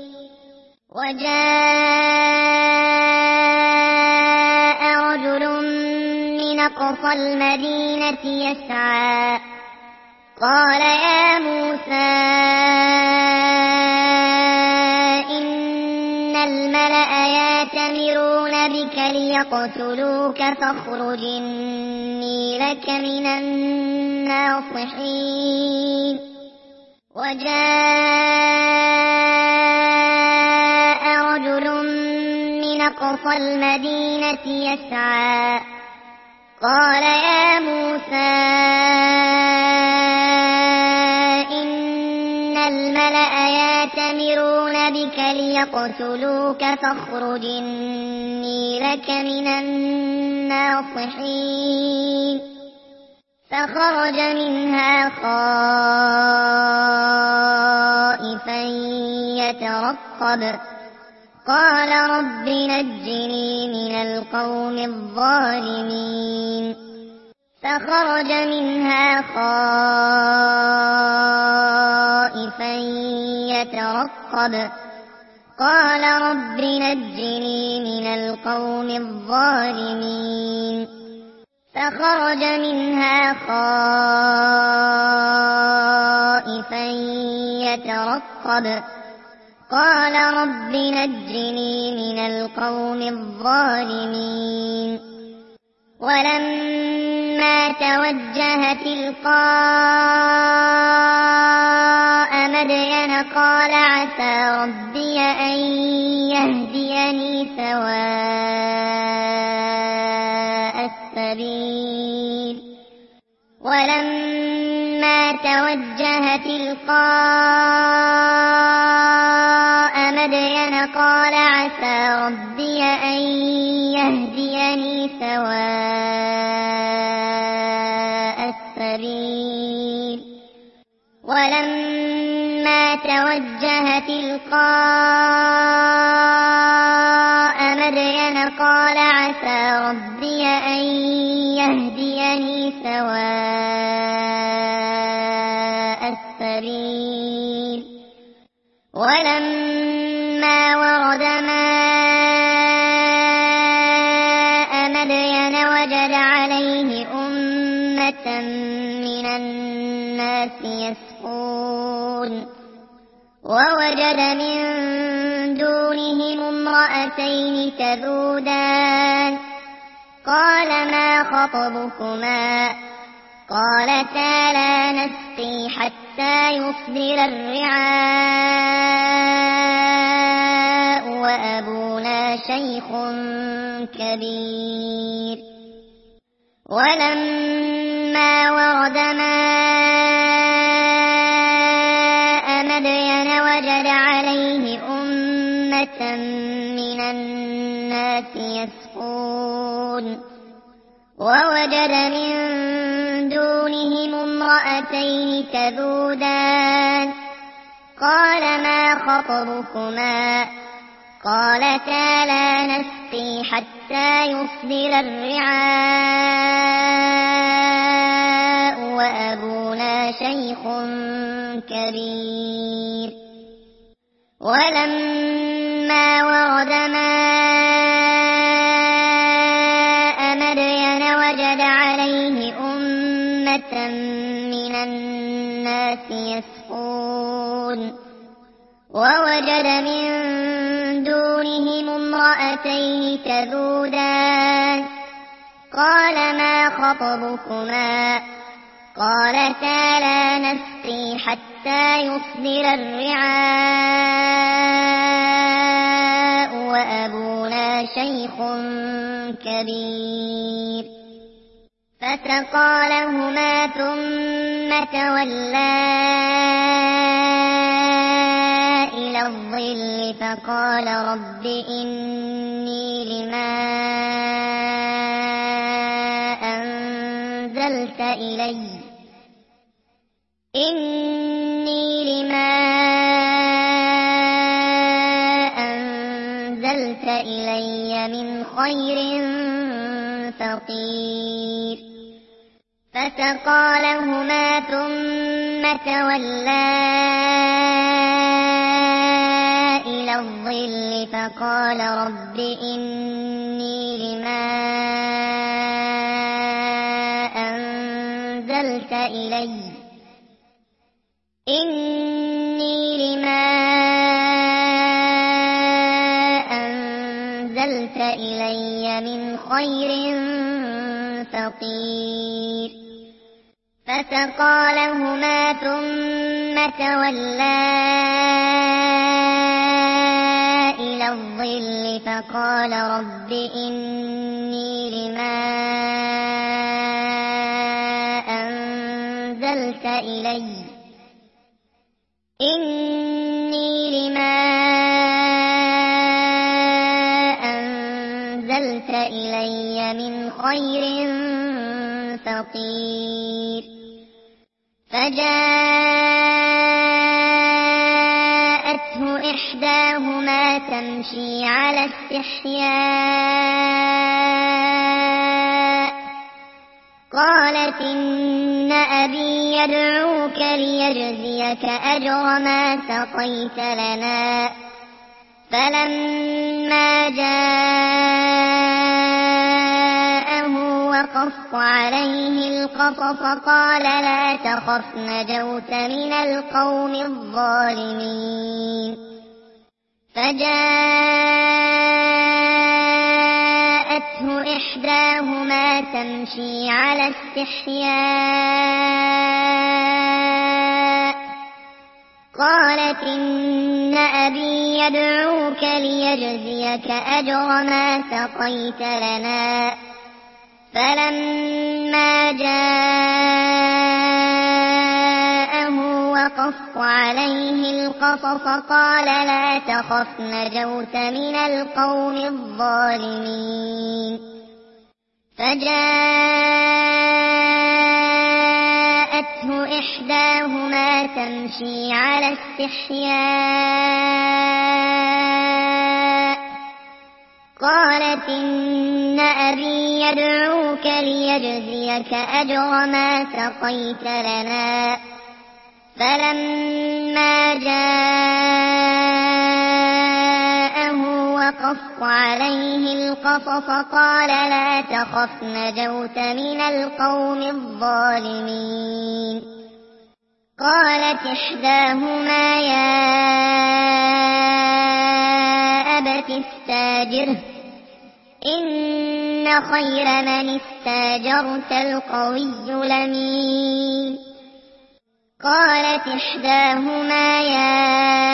وجاء رجل من أقصى المدينة يسعى قال يا موسى إن الملأ يأتمرون بك ليقتلوك فاخرج إني لك من الناصحين. وجاء رجل من أقصى المدينة يسعى قال يا موسى إن الملأ يأتمرون بك ليقتلوك فاخرج إني لك من الناصحين. فخرج منها خائفا يترقب قال رب نجني من القوم الظالمين. فخرج منها خائفا يترقب قال رب نجني من القوم الظالمين. فخرج منها خائفا يترقب قال رب نجني من القوم الظالمين. ولما توجه تلقاء مدين قال عسى ربي أن يهديني سواء السبيل. ولما توجه تلقاء مدين قال عسى ربي أن يهديني سواء السبيل. ولما توجه توجه تلقاء مدين قال عسى ربي أن يهديني سواء السبيل ولما ورد ماء مدين وجد عليه أمة من الناس يسقون ووجد من دونهم امرأتين تذودان قال ما خطبكما قالتا لا نسقي حتى يصدر الرعاء وأبونا شيخ كبير ولما ورد ماء مدين وجد عليه أمة من الناس يسقون ووجد من دونهم امرأتين تذودان قال ما خطبكما قالتا لا نسقي حتى يصدر الرعاء وأبونا شيخ كبير ولما ورد ماء مدين وجد عليه أمة من الناس يسقون ووجد من دونهم امرأتين تذودان قال ما خطبكما قالتا لا نسقي حتى يصدر الرعاء وأبونا شيخ كبير فسقى لهما ثم تولى إلى الظل فقال رب إني لما أنزلت إلي إني لما أنزلت إلي من خير فقير فسقى لهما ثم تولى إلى الظل فقال رب إني لما أنزلت إلي إني لما أنزلت إلي من خير فقير فسقى لهما ثم تولى إلى الظل فقال رب إني لما أنزلت إلي إني لما أنزلت إلي من خير فقير فجاءته إحداهما تمشي على استحياء قالت إن أبي يدعوك ليجزيك أجر ما سقيت لنا فلما جاءه وقص عليه القصص قال لا تخف نجوت من القوم الظالمين فجاءته إحداهما تمشي على استحياء قالت إن أبي يدعوك ليجزيك أجر ما سقيت لنا فلما جاءه وقص عليه القصص قال لا تخف نجوت من القوم الظالمين فجاءته إحداهما إحداهما تمشي على استحياء قالت إن أبي يدعوك ليجزيك أجر ما سقيت لنا فلما جاءه وقص عليه القصص قال لا تخف نجوت من القوم الظالمين قالت إحداهما يا أبت استاجره إن خير من استاجرت القوي الأمين قالت إحداهما يا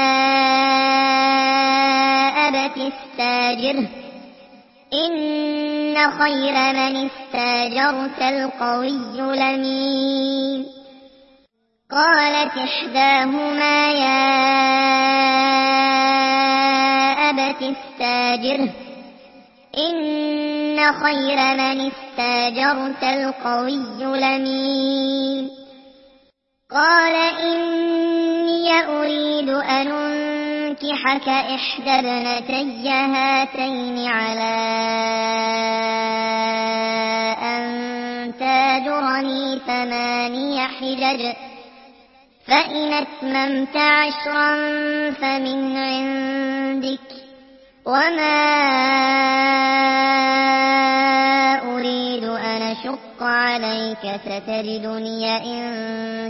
أبت استاجره إن خير من استاجرت القوي الأمين قالت إحداهما يا أبت استاجره إن خير من استاجرت القوي الأمين قال إني أريد أن أنكحك إحدى ابنتي هاتين على أن تاجرني ثماني حجج فإن أتممت عشرا فمن عندك وما أريد أن أشق عليك ستجدني إن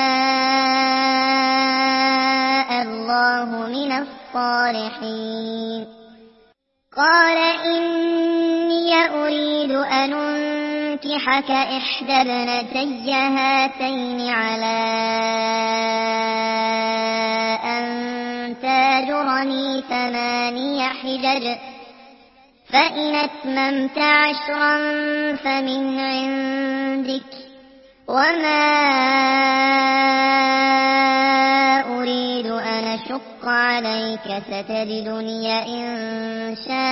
شاء الله من الصالحين قال إني أريد أن أنكحك إحدى ابنتي هاتين على أن تاجرني ثماني حجج فإن أتممت عشرا فمن عندك وما أريد أن أشق عليك ستجدني إن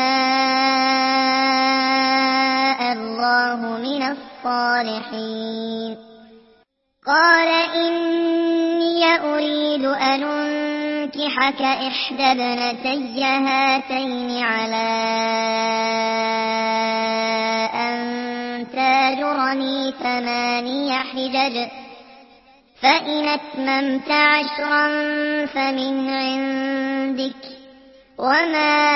شاء الله من الصالحين قال إني أريد أن أنكحك إحدى ابنتي هاتين على أن تاجرني ثماني حجج فإن أتممت عشرا فمن عندك وما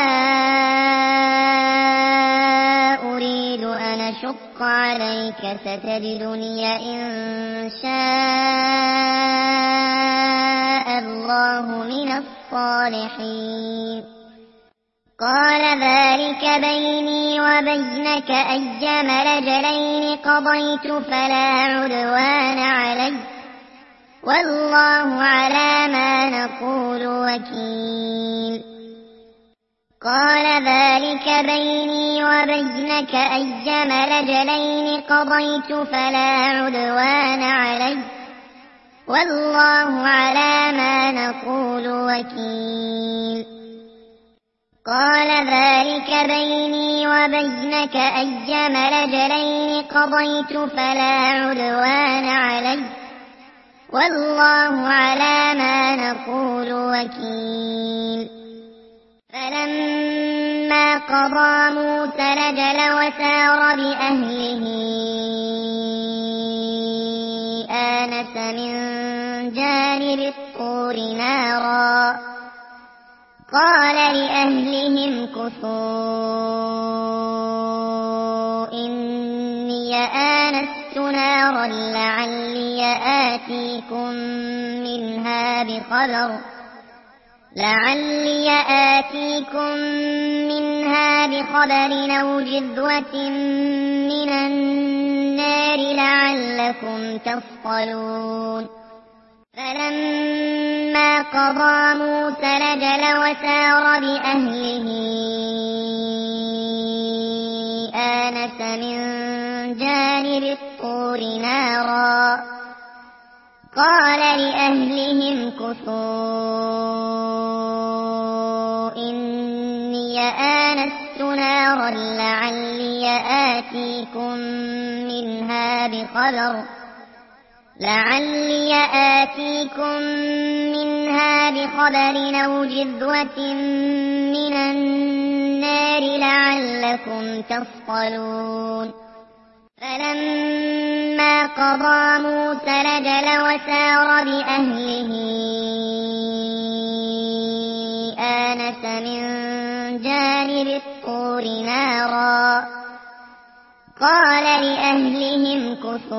أريد أن أشق عليك ستجدني إن شاء الله من الصالحين قال ذلك بيني وبينك أيما رجلين قضيت فلا عدوان علي والله على ما نقول وكيل قال ذلك بيني وبينك أيما رجلين قضيت فلا عدوان علي والله على ما نقول وكيل قال ذلك بيني وبينك أيما رجلين قضيت فلا عدوان علي والله على ما نقول وكيل فلما قضى موسى الأجل وسار بأهله آنس من جانب الطور نارا قال لأهلهم كثوا إني آنست نارا لعلي آتيكم منها بخبر لعلي آتيكم منها بخبر أو جذوة من النار لعلكم تصطلون فلما قضى موسى الأجل وسار بأهله آنس من جانب الطور نارا قال لأهلهم كثوا إني آنست نارا لعلي آتيكم منها بخبر لعلي آتيكم منها بخبر أو جذوة من النار لعلكم تصطلون فلما قضى موسى الأجل وسار بأهله آنس من جانب الطور نارا قال لأهلهم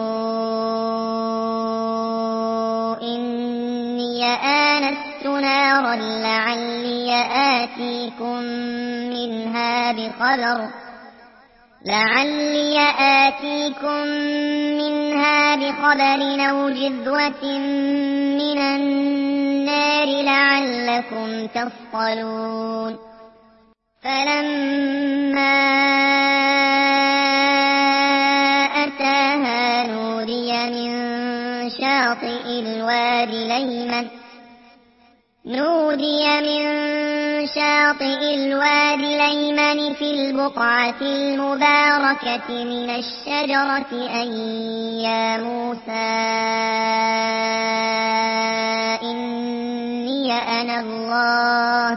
كثوا إني آنست نارا لعلي آتيكم منها بخبر لعلي آتيكم منها بخبر أو جذوة من النار لعلكم تصطلون فلما أتاها نودي من شاطئ الوادي الأيمن نودي من شاطئ الوادي الأيمن في البقعة المباركة من الشجرة أن يا موسى إني أنا الله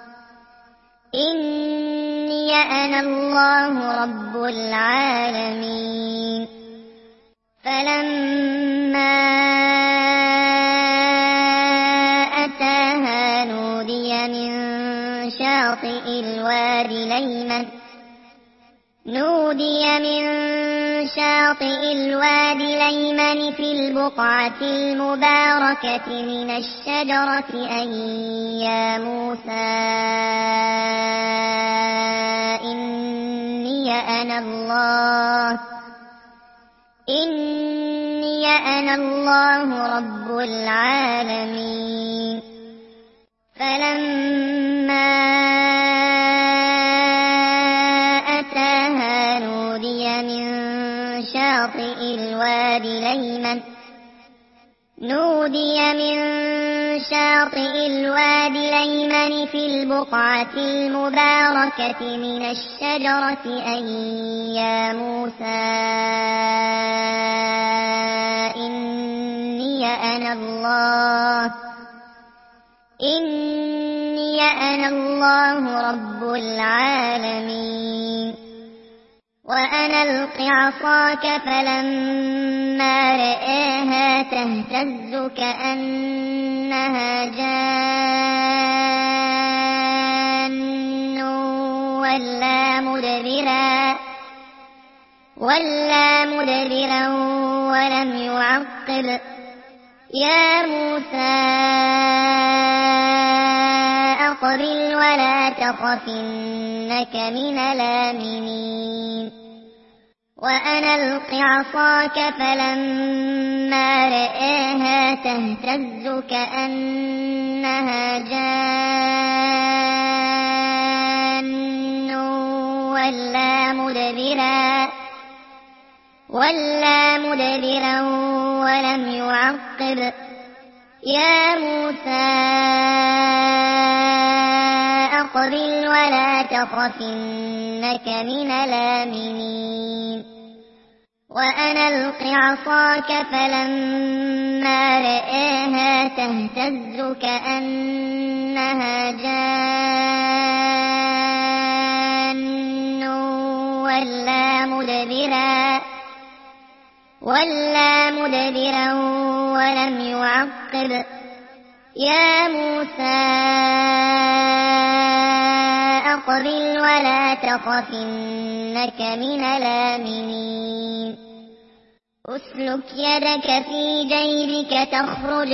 إني أنا الله رب العالمين فلما أتاها نودي من شاطئ الوادي الأيمن نودي من شاطئ الوادي الأيمن في البقعة المباركة من الشجرة أن يا موسى إني أنا الله إني أنا الله رب العالمين فلما أتاها نودي من شاطئ الوادي الأيمن نودي من شاطئ الوادي الأيمن في البقعة المباركة من الشجرة أن يا موسى إني أنا الله إني أنا الله رب العالمين وأنا ألق عصاك فلما رآها تهتز كأنها جان ولا مدبرا ولا مدبرا ولم يعقب يا موسى أقبل ولا تخف إنك من الآمنين وأنا ألق عصاك فلما رآها تهتز كأنها جان ولا مدبرا ولا مدبرا ولم يعقب يا موسى أقبل ولا تخف إنك من الآمنين وأنا ألق عصاك فلما رآها تهتز كأنها جان ولا مدبرا ولا مدبرا ولم يعقب يا موسى أقبل ولا تخف إنك من الآمنين أسلك يدك في جيبك تخرج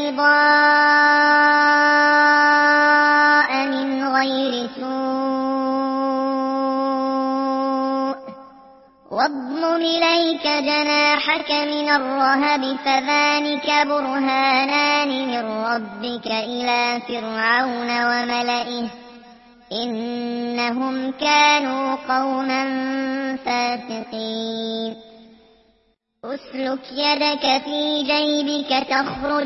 بيضاء من غير سوء واضمم إليك جناحك من الرهب فذلك برهانان من ربك إلى فرعون وملئه إنهم كانوا قوما فاسقين أسلك يدك في جيبك تخرج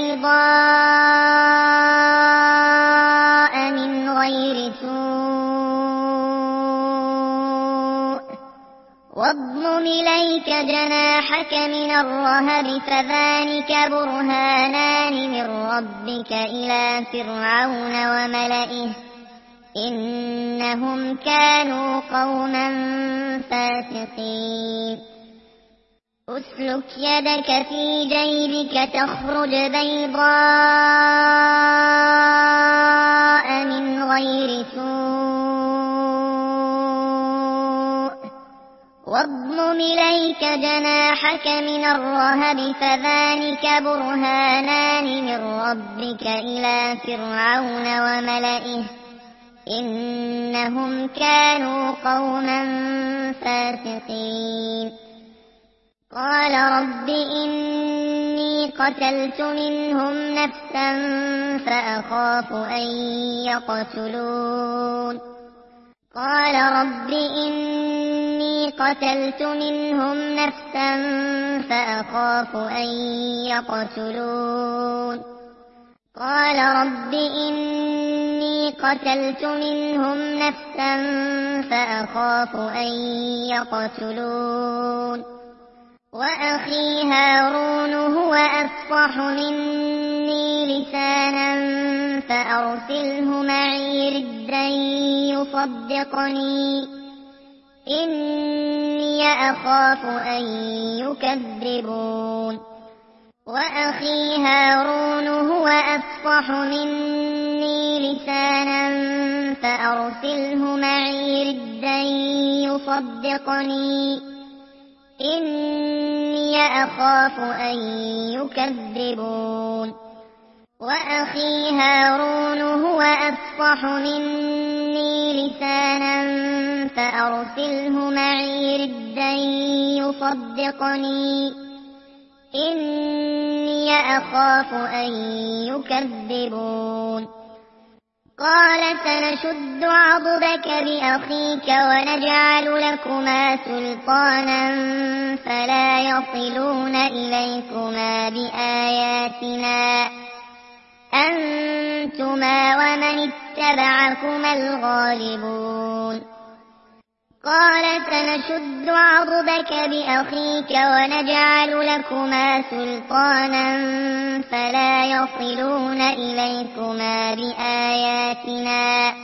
بيضاء من غير سوء واضمم إليك جناحك من الرهب فذلك برهانان من ربك إلى فرعون وملئه إنهم كانوا قوما فاسقين أسلك يدك في جيبك تخرج بيضاء من غير سوء واضمم إليك جناحك من الرهب فذلك برهانان من ربك إلى فرعون وملئه إنهم كانوا قوما فاسقين قال رب إني قتلت منهم نفسا فأخاف أن يقتلون قال رب إني قتلت منهم نفسا فأخاف أن يقتلون قال رب إني قتلت منهم نفسا فأخاف أن يقتلون وأخي هارون هو أفصح مني لسانا فأرسله معي ردا يصدقني إني أخاف أن يكذبون وأخي هارون هو أفصح مني لسانا فأرسله معي ردا يصدقني إني أخاف أن يكذبون وأخي هارون هو أفصح مني لسانا فأرسله معي ردا يصدقني إني أخاف أن يكذبون قال سنشد عضدك بأخيك ونجعل لكما سلطانا فلا يصلون إليكما بآياتنا أنتما ومن اتبعكما الغالبون قال سنشد عضدك بأخيك ونجعل لكما سلطانا فلا يصلون إليكما بآياتنا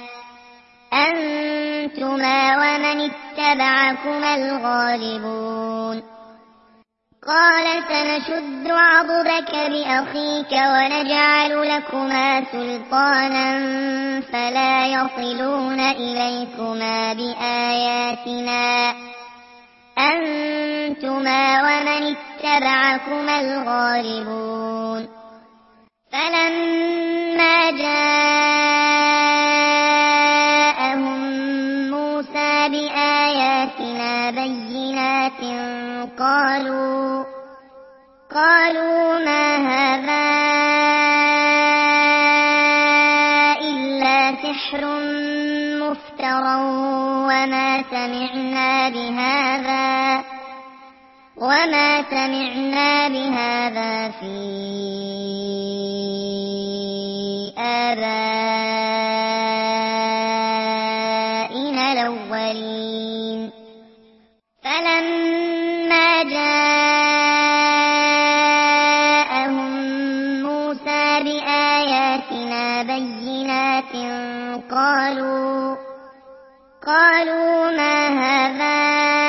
أنتما ومن اتبعكما الغالبون قال سنشد عضدك بأخيك ونجعل لكما سلطانا فلا يصلون إليكما بآياتنا أنتما ومن اتبعكما الغالبون فلما جاءهم موسى بآياتنا بينات قالوا قالوا ما هذا إلا سحر مفترى وما سمعنا بهذا وما سمعنا بهذا في آبائنا الأولين فلما جاءهم موسى بآياتنا بينات قالوا قالوا ما هذا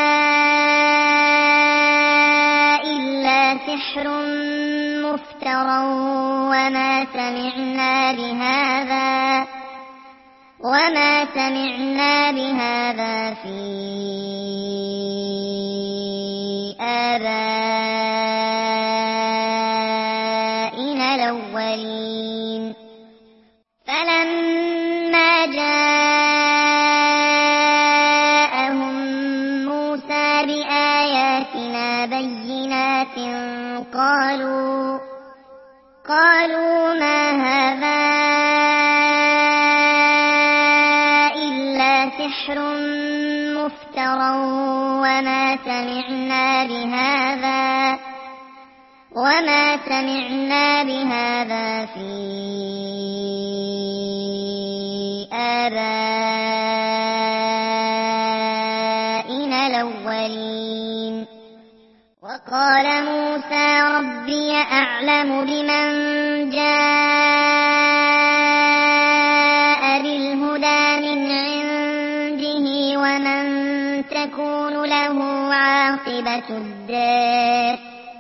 إلا سحر مفترى وما سمعنا بهذا وما سمعنا بهذا في آبائنا الأولين فلما جاءهم موسى بآياتنا بينات قالوا قالوا ما هذا إلا سحر مفترى وما سمعنا بهذا وما سمعنا بهذا في آبائنا الأولين الأولين وقال موسى ربي أعلم بمن جاء بالهدى من عنده ومن تكون له عاقبة الدار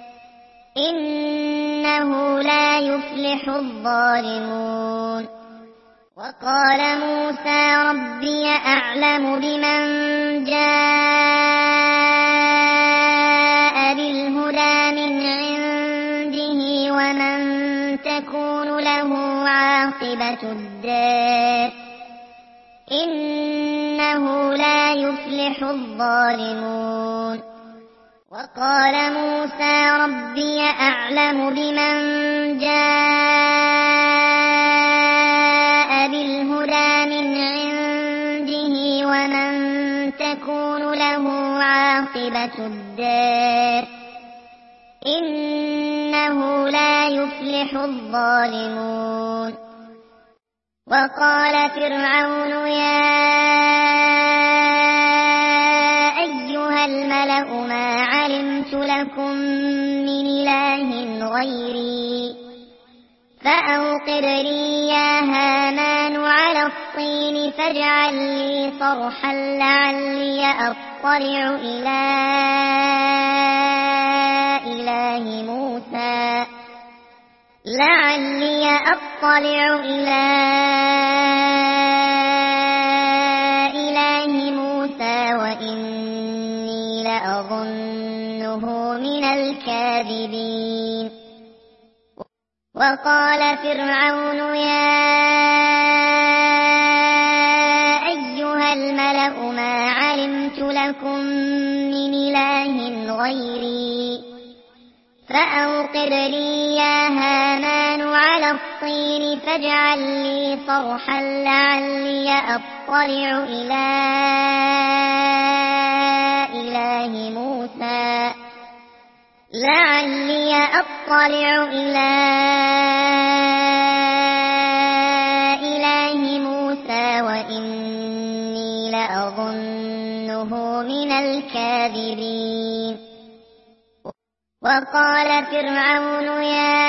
إنه لا يفلح الظالمون وقال موسى ربي أعلم بمن جاء بالهدى من عنده ومن تكون له عاقبة الدار إنه لا يفلح الظالمون وقال موسى ربي أعلم بمن جاء بالهدى من عنده ومن تكون له عاقبة الدار إنه لا يفلح الظالمون وقال فرعون يا أيها الملأ ما علمت لكم من إله غيري فأوقد لي يا هامان على الطين فاجعل لي صرحا لعلي أطلع إلى إله موسى لعلي أطلع إلى إله موسى وإني لأظنه من الكاذبين وقال فرعون يا أيها الملأ ما علمت لكم من إله غيري فأوقد لي يا هامان على الطين فاجعل لي صرحا لعلي أطلع إلى إله موسى لعلي أطلع إلى إله موسى وإني لأظنه من الكاذبين وقال فرعون يا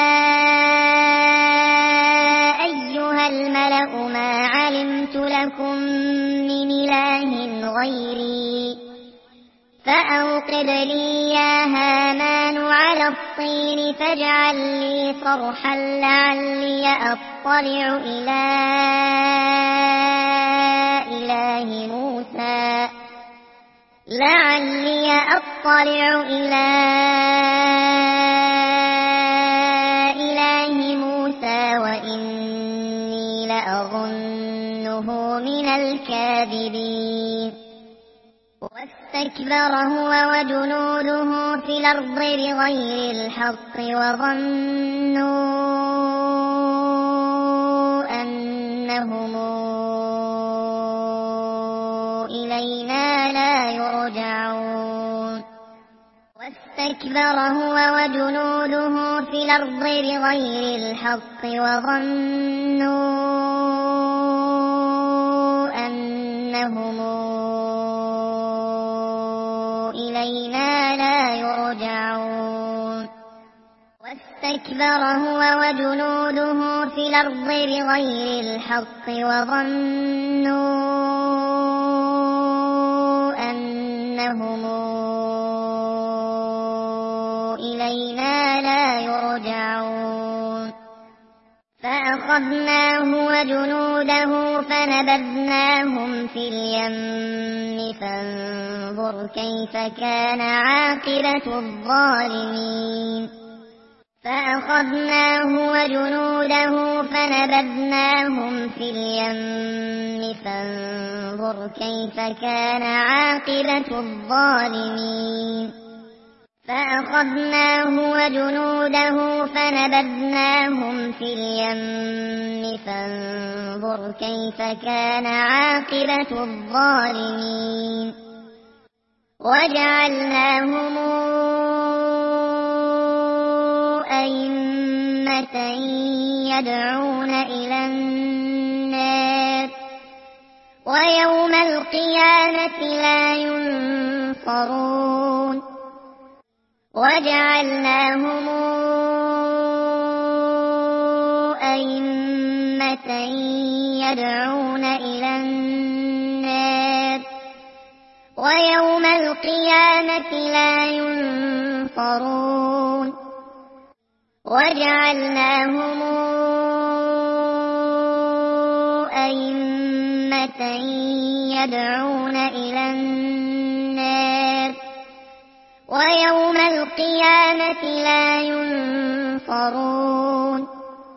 أيها الملأ ما علمت لكم من إله غيري فأوقد لي يا هامان على الطين فاجعل لي صرحا لعلي أطلع إلى إله موسى لعلي أطلع إلى إله موسى وإني لأظنه من الكاذبين واستكبر هو وجنوده في الأرض بغير الحق وظنوا أنهم إلينا لا يرجعون واستكبر هو وجنوده في الأرض بغير الحق وظنوا أنهم إلينا لا يرجعون واستكبر هو وجنوده في الأرض بغير الحق وظنوا أنهم إلينا لا يرجعون فأخذناه وجنوده فنبذناهم في اليم فانظر كيف كان عاقبة الظالمين فأخذناه وجنوده فنبذناهم في اليم فانظر كيف كان عاقبة الظالمين فأخذناه وجنوده فنبذناهم في اليم فانظر كيف كان عاقبة الظالمين وجعلناهم أئمة يدعون إلى النار ويوم القيامة لا ينصرون ينصرون وجعلناهم أئمة يدعون إلى النار ويوم القيامة لا ينصرون وجعلناهم أئمة يدعون إلى النار ويوم القيامة لا ينصرون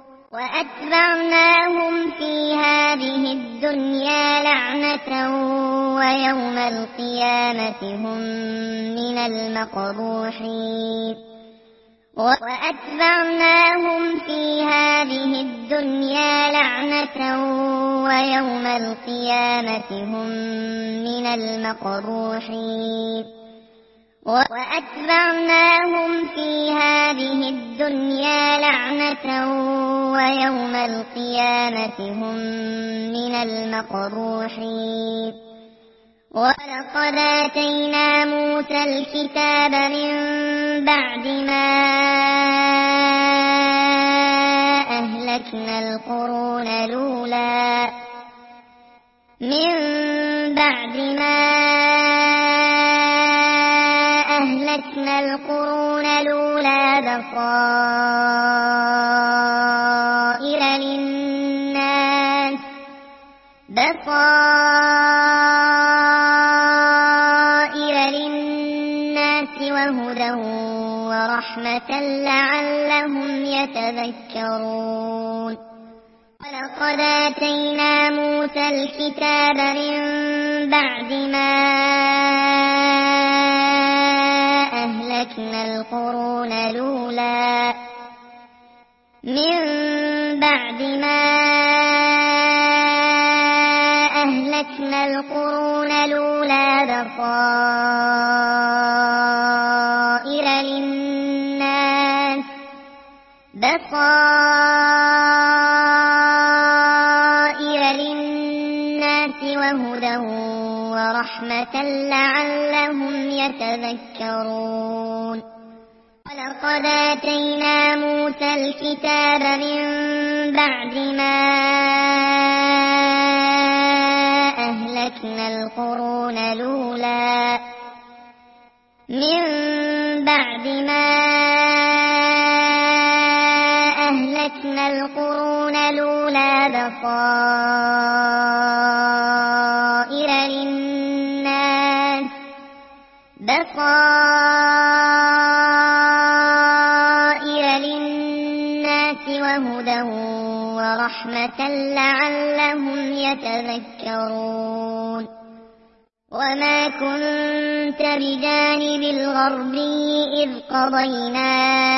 وأتبعناهم في هذه الدنيا لعنة ويوم القيامة هم من المقبوحين وأتبعناهم في هذه الدنيا لعنة ويوم القيامة هم من المقبوحين وأتبعناهم في هذه الدنيا لعنة ويوم القيامة هم من المقبوحين ولقد آتينا موسى الكتاب من بعد ما أهلكنا القرون الأولى من بعد ما أهلكنا القرون الأولى بصائر للناس بصائر للناس وهدى ورحمة لعلهم يتذكرون ولقد آتينا موسى الكتاب من بعد ما أهلكنا القرون الأولى من بعد ما أهلكنا القرون الأولى بصائر للناس بصائر للناس وهدى ورحمة لعلهم يتذكرون ولقد آتينا موسى الكتاب من بعد ما أهلكنا القرون الأولى من بعد ما أهلكنا القرون الأولى بصائر للناس بصائر للناس وهدى ورحمة لعلهم يتذكرون وما كنت بجانب الغربي إذ قضينا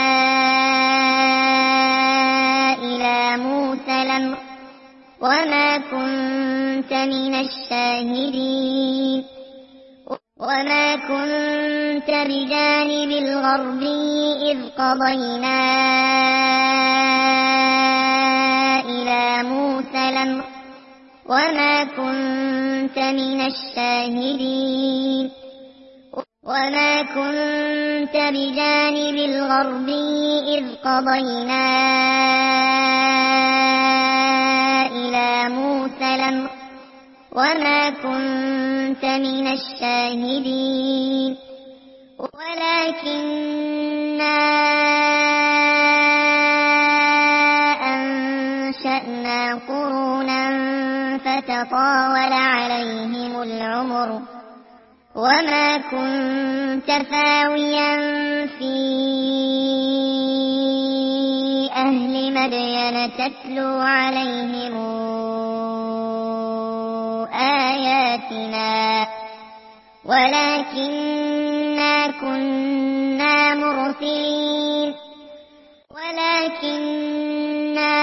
إلى موسى الأمر وما كنت من الشاهدين وما كنت بجانب الغربي إذ قضينا إلى موسى الأمر وما كنت من الشاهدين وما كنت بجانب الغربي إذ قضينا إلى موسى الأمر وما كنت من الشاهدين ولكننا أنشأنا قرونا فتطاول عليهم العمر وما كنت ثاويا في أهل مدين تتلو عليهم آياتنا ولكننا كنا مرسلين ولكننا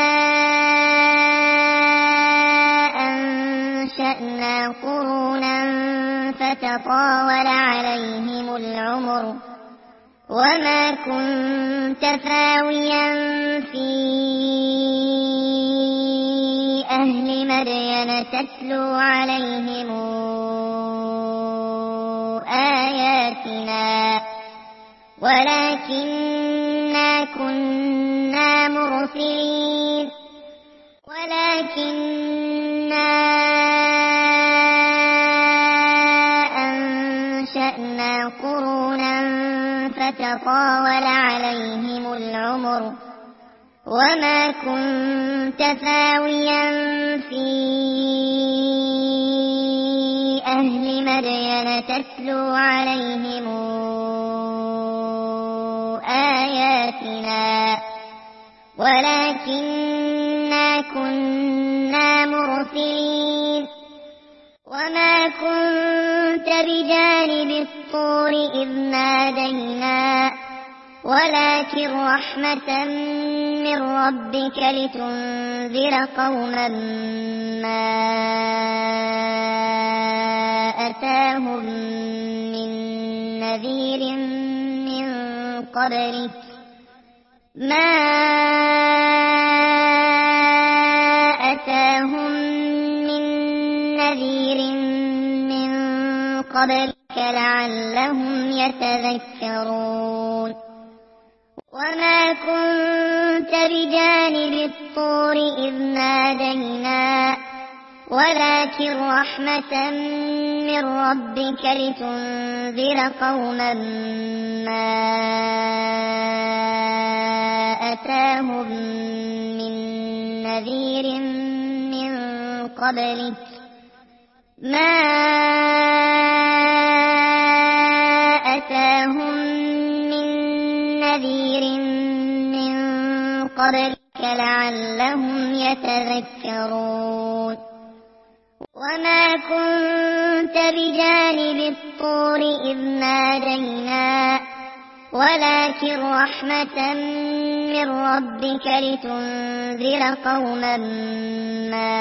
أنشأنا قرونا فتطاول عليهم العمر وما كنت ثاويا في أهل مدين تتلو عليهم آياتنا ولكننا كنا مرسلين ولكننا أنشأنا قرونا فتطاول عليهم العمر وما كنت ثاويا في أهل مدين تتلو عليهم آياتنا ولكننا كنا مرسلين وما كنت بجانب الطور إذ نادينا ولكن رحمة من ربك لتنذر قوما ما أتاهم من نذير من قبلك ما أتاهم من نذير من قبلك لعلهم يتذكرون وما كنت بجانب الطور إذ نادينا ولكن رحمة من ربك لتنذر قوما ما أتاهم من نذير من قبلك ما أتاهم من نذير من قبلك لعلهم يتذكرون وما كنت بجانب الطور إذ نادينا ولكن رحمة من ربك لتنذر قوما ما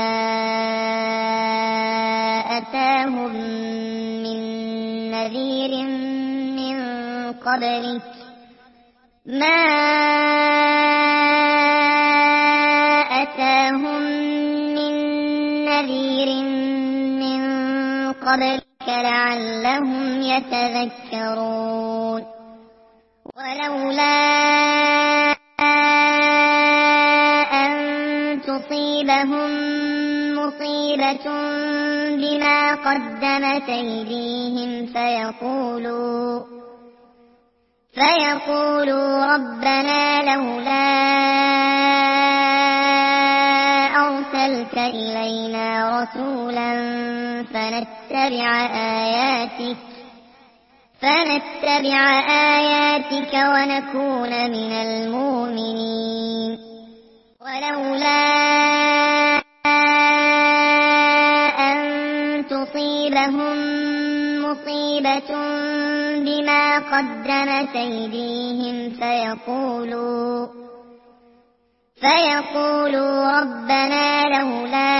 أتاهم من نذير من قبلك ما أتاهم من نذير من قبلك لعلهم يتذكرون ولولا أن تصيبهم مصيبة بما قدمت أيديهم فيقولوا فيقولوا ربنا لولا أرسلت إلينا رسولا فنتبع آياتك فنتبع آياتك ونكون من المؤمنين ولولا أن تصيبهم مصيبة بما قدمت أيديهم فيقولوا فيقولوا ربنا لولا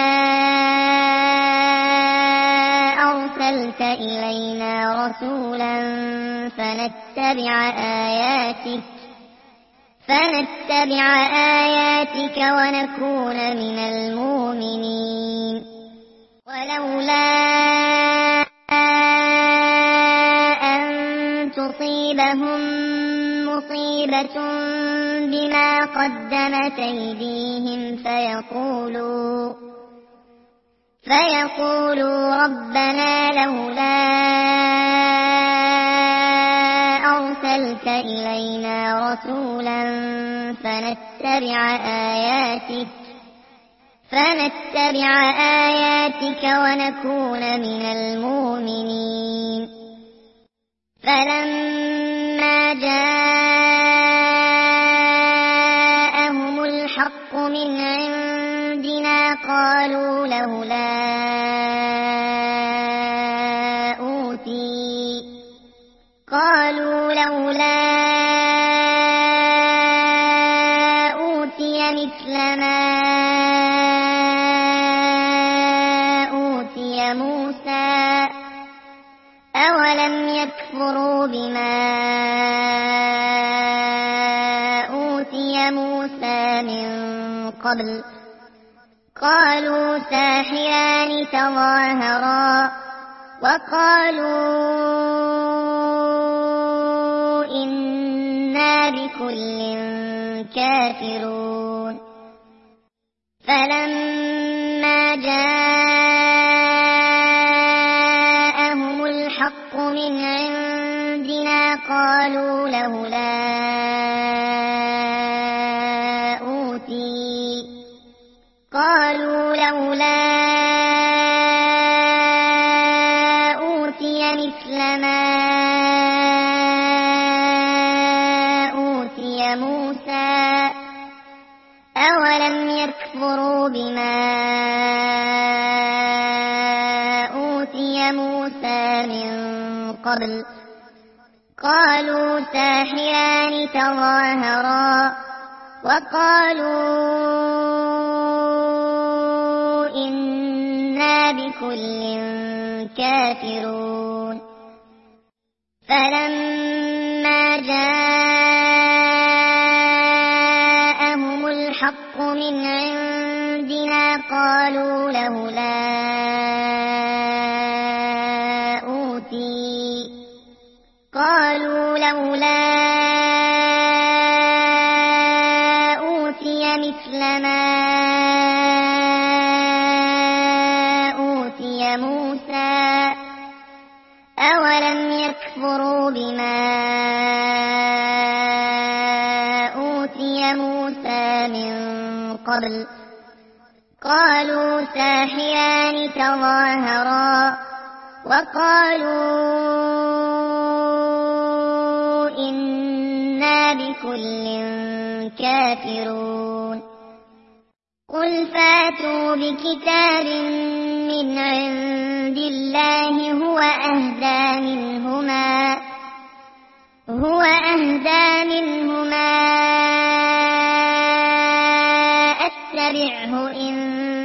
أرسلت إلينا رسولا فنتبع آياتك فنتبع آياتك ونكون من المؤمنين ولولا أن تصيبهم مصيبة بما قدمت أيديهم فيقولوا فيقولوا ربنا لولا أرسلت إلينا رسولا فنتبع آياتك فنتبع آياتك ونكون من المؤمنين فلما جاءهم الحق من عندنا قالوا لولا أوتي قالوا لولا أوتي مثل ما أوتي موسى أولم يكفروا بما أوتي موسى من قبل قالوا ساحران تظاهرا وقالوا إنا بكل كافرون فلما جاءهم الحق من عندنا قالوا لولا أوتي قالوا لولا أوتي مثل ما أوتي موسى أولم يكفروا بما أوتي موسى من قبل قالوا ساحران تظاهرا وقالوا إنا بكل كافرون فلما جاءهم الحق من عندنا قالوا لولا أوتي قالوا لولا أوتي مثل ما أوتي موسى أولم يكفروا بما أوتي موسى من قبل قالوا ساحران تظاهرا وقالوا إنا بكل كافرون قل فاتوا بكتاب من عند الله هو أهدى منهما هو أهدى منهما أتبعه إن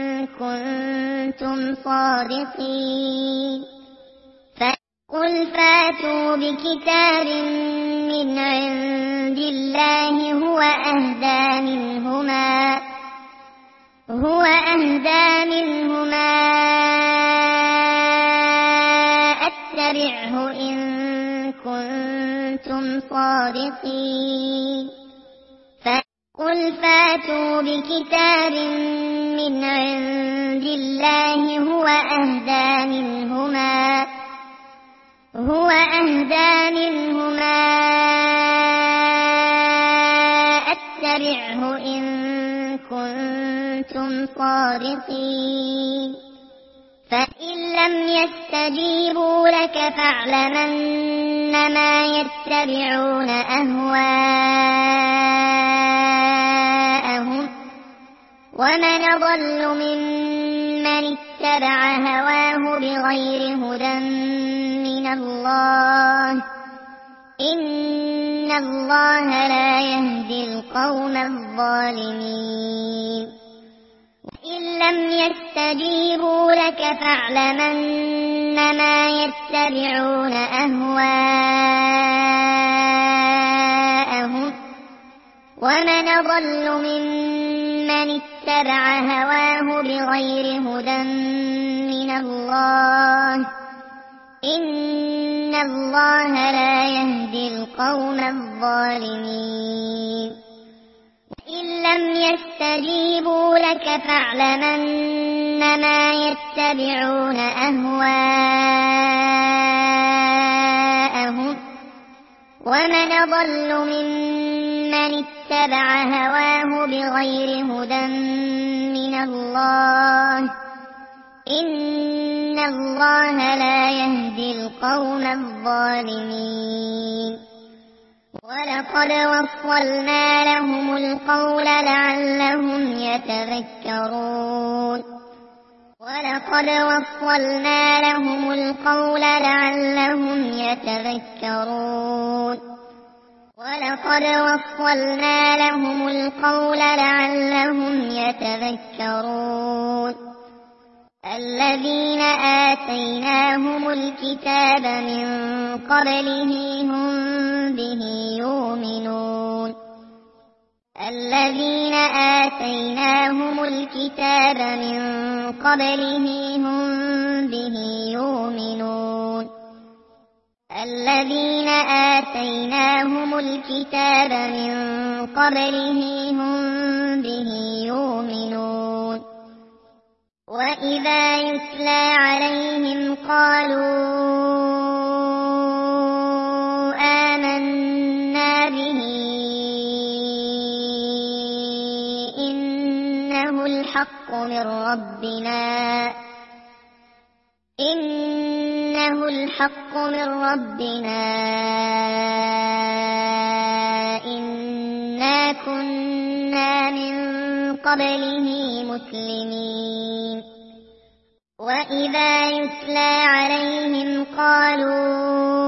كنتم صادقين قل فاتوا بكتاب من عند الله هو أهدى منهما هو أهدى منهما أتبعه إن كنتم صادقين قل فاتوا بكتاب من عند الله هو أهدى منهما هو أهدى منهما أتبعه إن كنتم صادقين فإن لم يستجيبوا لك فاعلم أنما يتبعون أهواءهم ومن ضل ممن اتبع هواه بغير هدى من الله إن الله لا يهدي القوم الظالمين وإن لم يستجيبوا لك فاعلم أنما يتبعون أهواءهم ومن ضل ممن اتبع هواه بغير هدى من الله إن الله لا يهدي القوم الظالمين وإن لم يستجيبوا لك فاعلم أنما يتبعون أهواءهم ومن ضل ممن اتبع هواه بغير هدى من الله إن الله لا يهدي القوم الظالمين ولقد وصلنا لهم القول لعلهم يتذكرون ولقد وصلنا لهم القول لعلهم يتذكرون ولقد وصلنا لهم القول لعلهم يتذكرون الذين آتيناهم الكتاب من قبله هم به يؤمنون الذين آتيناهم الكتاب من قبله هم به يؤمنون الذين آتيناهم الكتاب من قبله هم به يؤمنون وإذا يتلى عليهم قالوا آمنا به إنه الحق من ربنا إنه الحق من ربنا إنا كنا من قبله مسلمين وإذا يتلى عليهم قالوا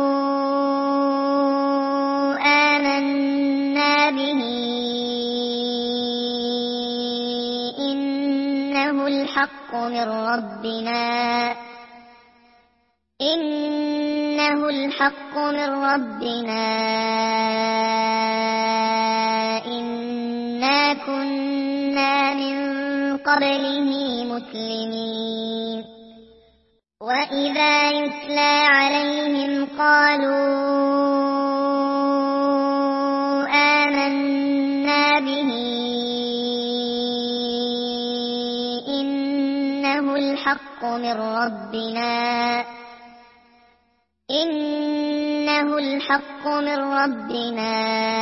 آمنا به إنه الحق من ربنا إنه الحق من ربنا إنا كنا من قبله مسلمين وإذا يتلى عليهم قالوا آمنا به إنه الحق من ربنا إنه الحق من ربنا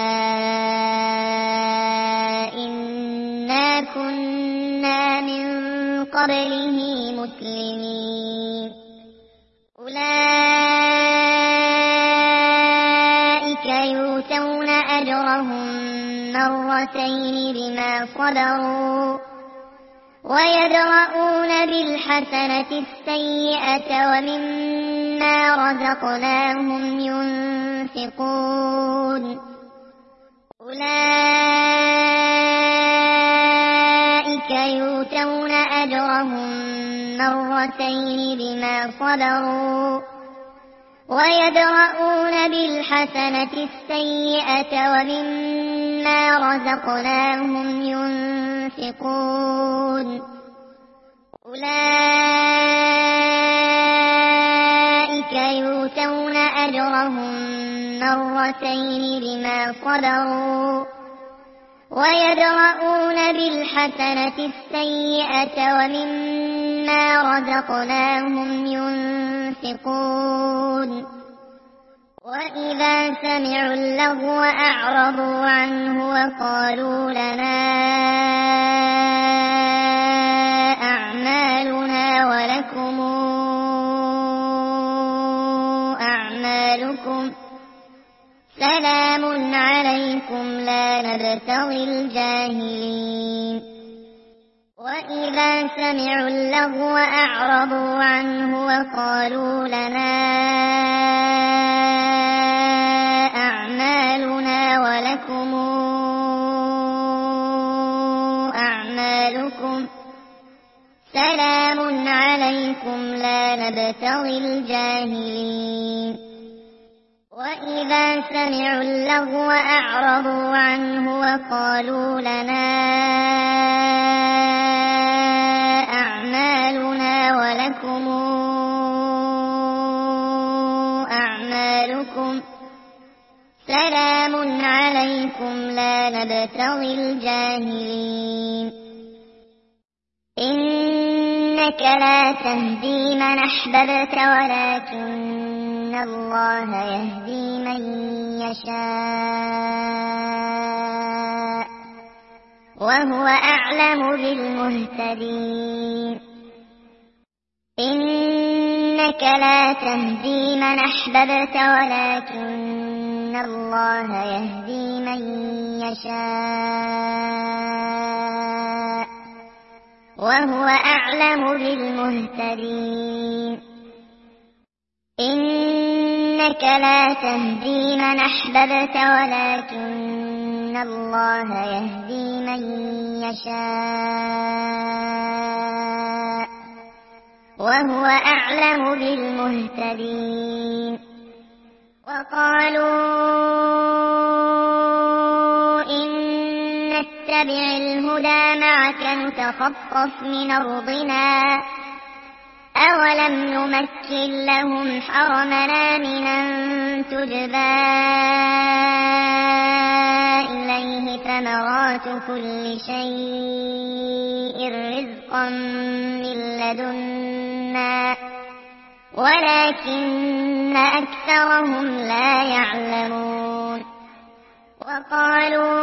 إنا كنا من قبله مسلمين أولئك يؤتون أجرهم مرتين بما صبروا ويدرؤون بالحسنة السيئة ومما رزقناهم ينفقون أولئك يؤتون أجرهم مرتين بما صبروا ويدرؤون بالحسنة السيئة ومما رزقناهم ينفقون أولئك يؤتون أجرهم مرتين بما صبروا ويدرؤون بالحسنة السيئة ومما رزقناهم ينفقون وإذا سمعوا اللغو أعرضوا عنه وقالوا لنا أعمالنا ولكم أعمالكم سلام عليكم لا نبتغي الجاهلين وإذا سمعوا اللغو أعرضوا عنه وقالوا لنا أعمالنا ولكم أعمالكم سلام عليكم لا نبتغي الجاهلين وإذا سمعوا اللغو أعرضوا عنه وقالوا لنا أعمالنا ولكم أعمالكم سلام عليكم لا نبتغي الجاهلين إنك لا تهدي من أحببت ولكن الله يهدي من يشاء وهو أعلم بالمهتدين إنك لا تهدي من أحببت ولكن الله يهدي من يشاء وهو أعلم بالمهتدين إنك لا تهدي من أحببت ولكن الله يهدي من يشاء وهو أعلم بالمهتدين وقالوا إن نتبع الهدى معك نتخطف من أرضنا أولم نمكن لهم حرمنا آمنا تجبى إليه ثمرات كل شيء رزقا من لدنا ولكن أكثرهم لا يعلمون وقالوا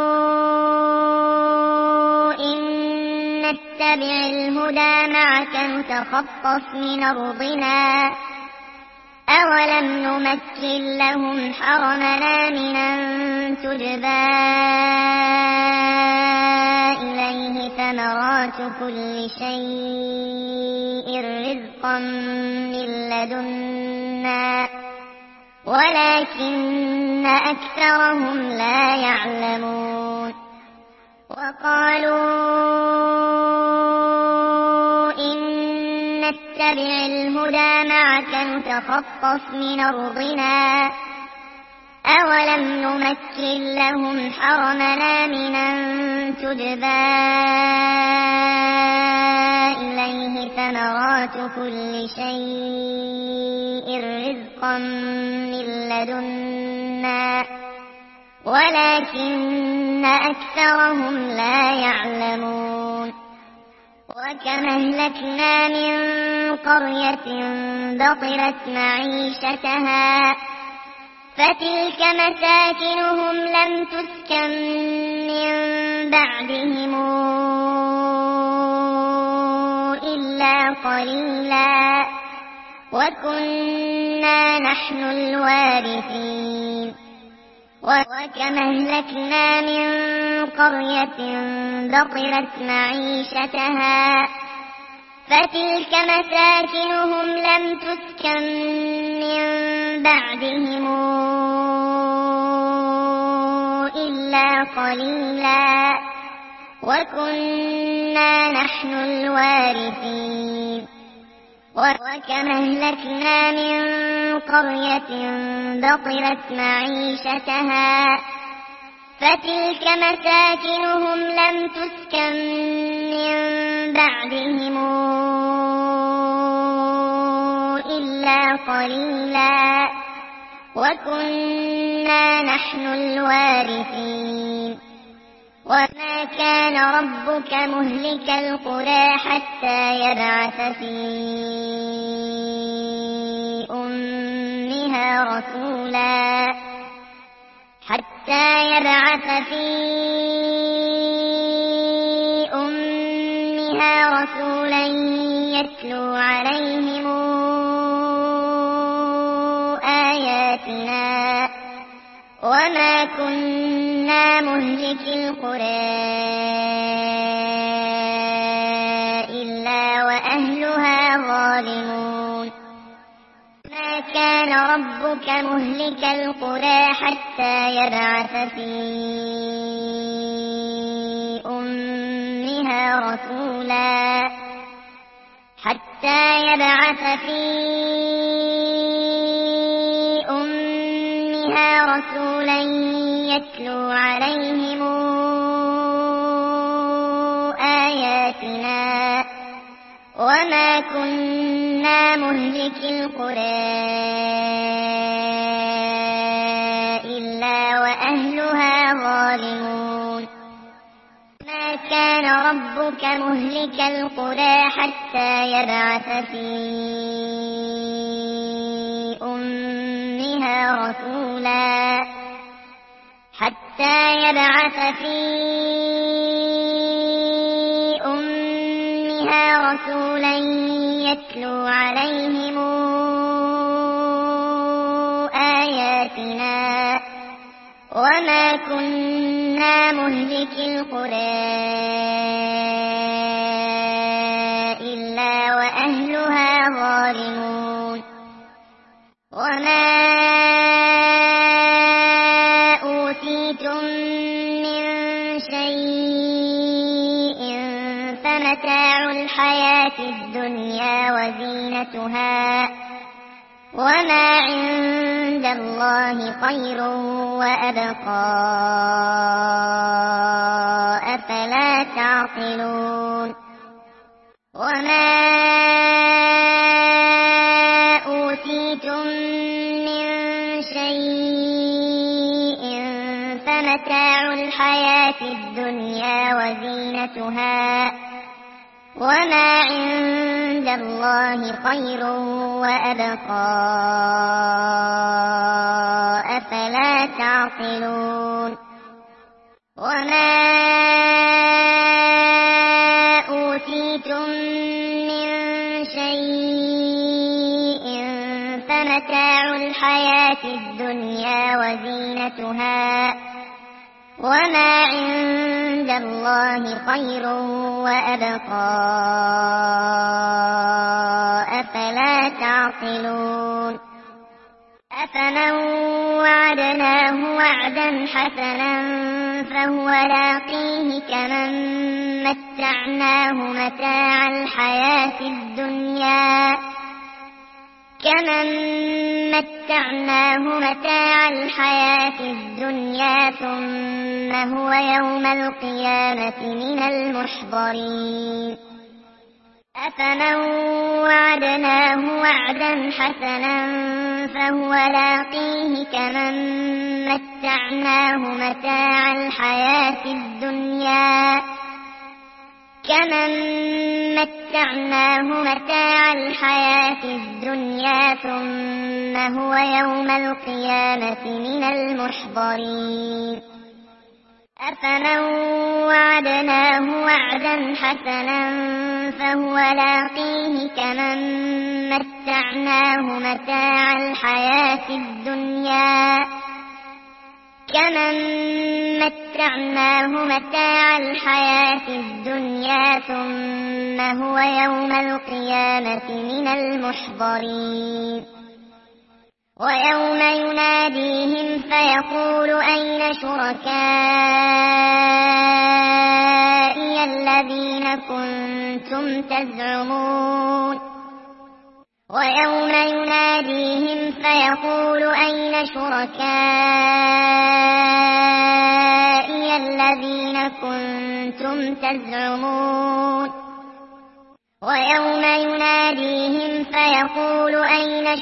إن نتبع الهدى معك نتخطف من أرضنا أولم نمكن لهم حرمنا آمنا تجبى إليه ثمرات كل شيء رزقا من لدنا ولكن أكثرهم لا يعلمون وقالوا إن نتبع الهدى معك نتخطف من أرضنا أولم نمكن لهم حرمنا آمنا تجبى إليه ثمرات كل شيء رزقا من لدنا ولكن أكثرهم لا يعلمون وكم أهلكنا من قرية بطرت معيشتها فتلك مساكنهم لم تسكن من بعدهم إلا قليلا وكنا نحن الوارثين وكم أهلكنا من قرية بطرت معيشتها فتلك مساكنهم لم تسكن من بعدهم إلا قليلا وكنا نحن الوارثين وكم أهلكنا من قرية بطرت معيشتها فتلك مساكنهم لم تسكن من بعدهم إلا قليلا وكنا نحن الوارثين وما كان ربك مهلك القرى حتى يبعث في أمها رسولا حتى يبعث في أمها رسولا يتلو عليهم آياتنا وما كنا مهلك القرى إلا وأهلها ظالمون ما كان ربك مهلك القرى حتى يبعث في أمها رسولا حتى يبعث في أمها رسولا يتلو عليهم آياتنا وما كنا مهلك القرى إلا وأهلها ظالمون ما كان ربك مهلك القرى حتى يبعث في أمها رسولا حتى يبعث في أمها رسولا يتلو عليهم آياتنا وما كنا مهلك القرى إلا وأهلها ظالمون وما أوتيتم من شيء فمتاع الحياة الدنيا وزينتها وما عند الله خير وأبقى أفلا تعقلون وما فمتاع الحياة الدنيا وزينتها وما عند الله خير وأبقى أفلا تعقلون وما أوتيتم من شيء فمتاع الحياة الدنيا وزينتها وما عند الله خير وأبقى أفلا تعقلون أفمن وعدناه وعدا حسنا فهو لاقيه كمن متعناه متاع الحياة الدنيا كمن متعناه متاع الحياة الدنيا ثم هو يوم القيامة من المحضرين أفمن وعدناه وعدا حسنا فهو لاقيه كمن متعناه متاع الحياة الدنيا كمن متعناه متاع الحياة الدنيا ثم هو يوم القيامة من المحضرين أفمن وعدناه وعدا حسنا فهو لاقيه كمن متعناه متاع الحياة الدنيا كمن متعناه متاع الحياة الدنيا ثم هو يوم القيامة من المحضرين ويوم يناديهم فيقول أين شركائي الذين كنتم تزعمون ويوم يناديهم فيقول أين شركائي الذين كنتم تزعمون ويوم يناديهم فيقول أين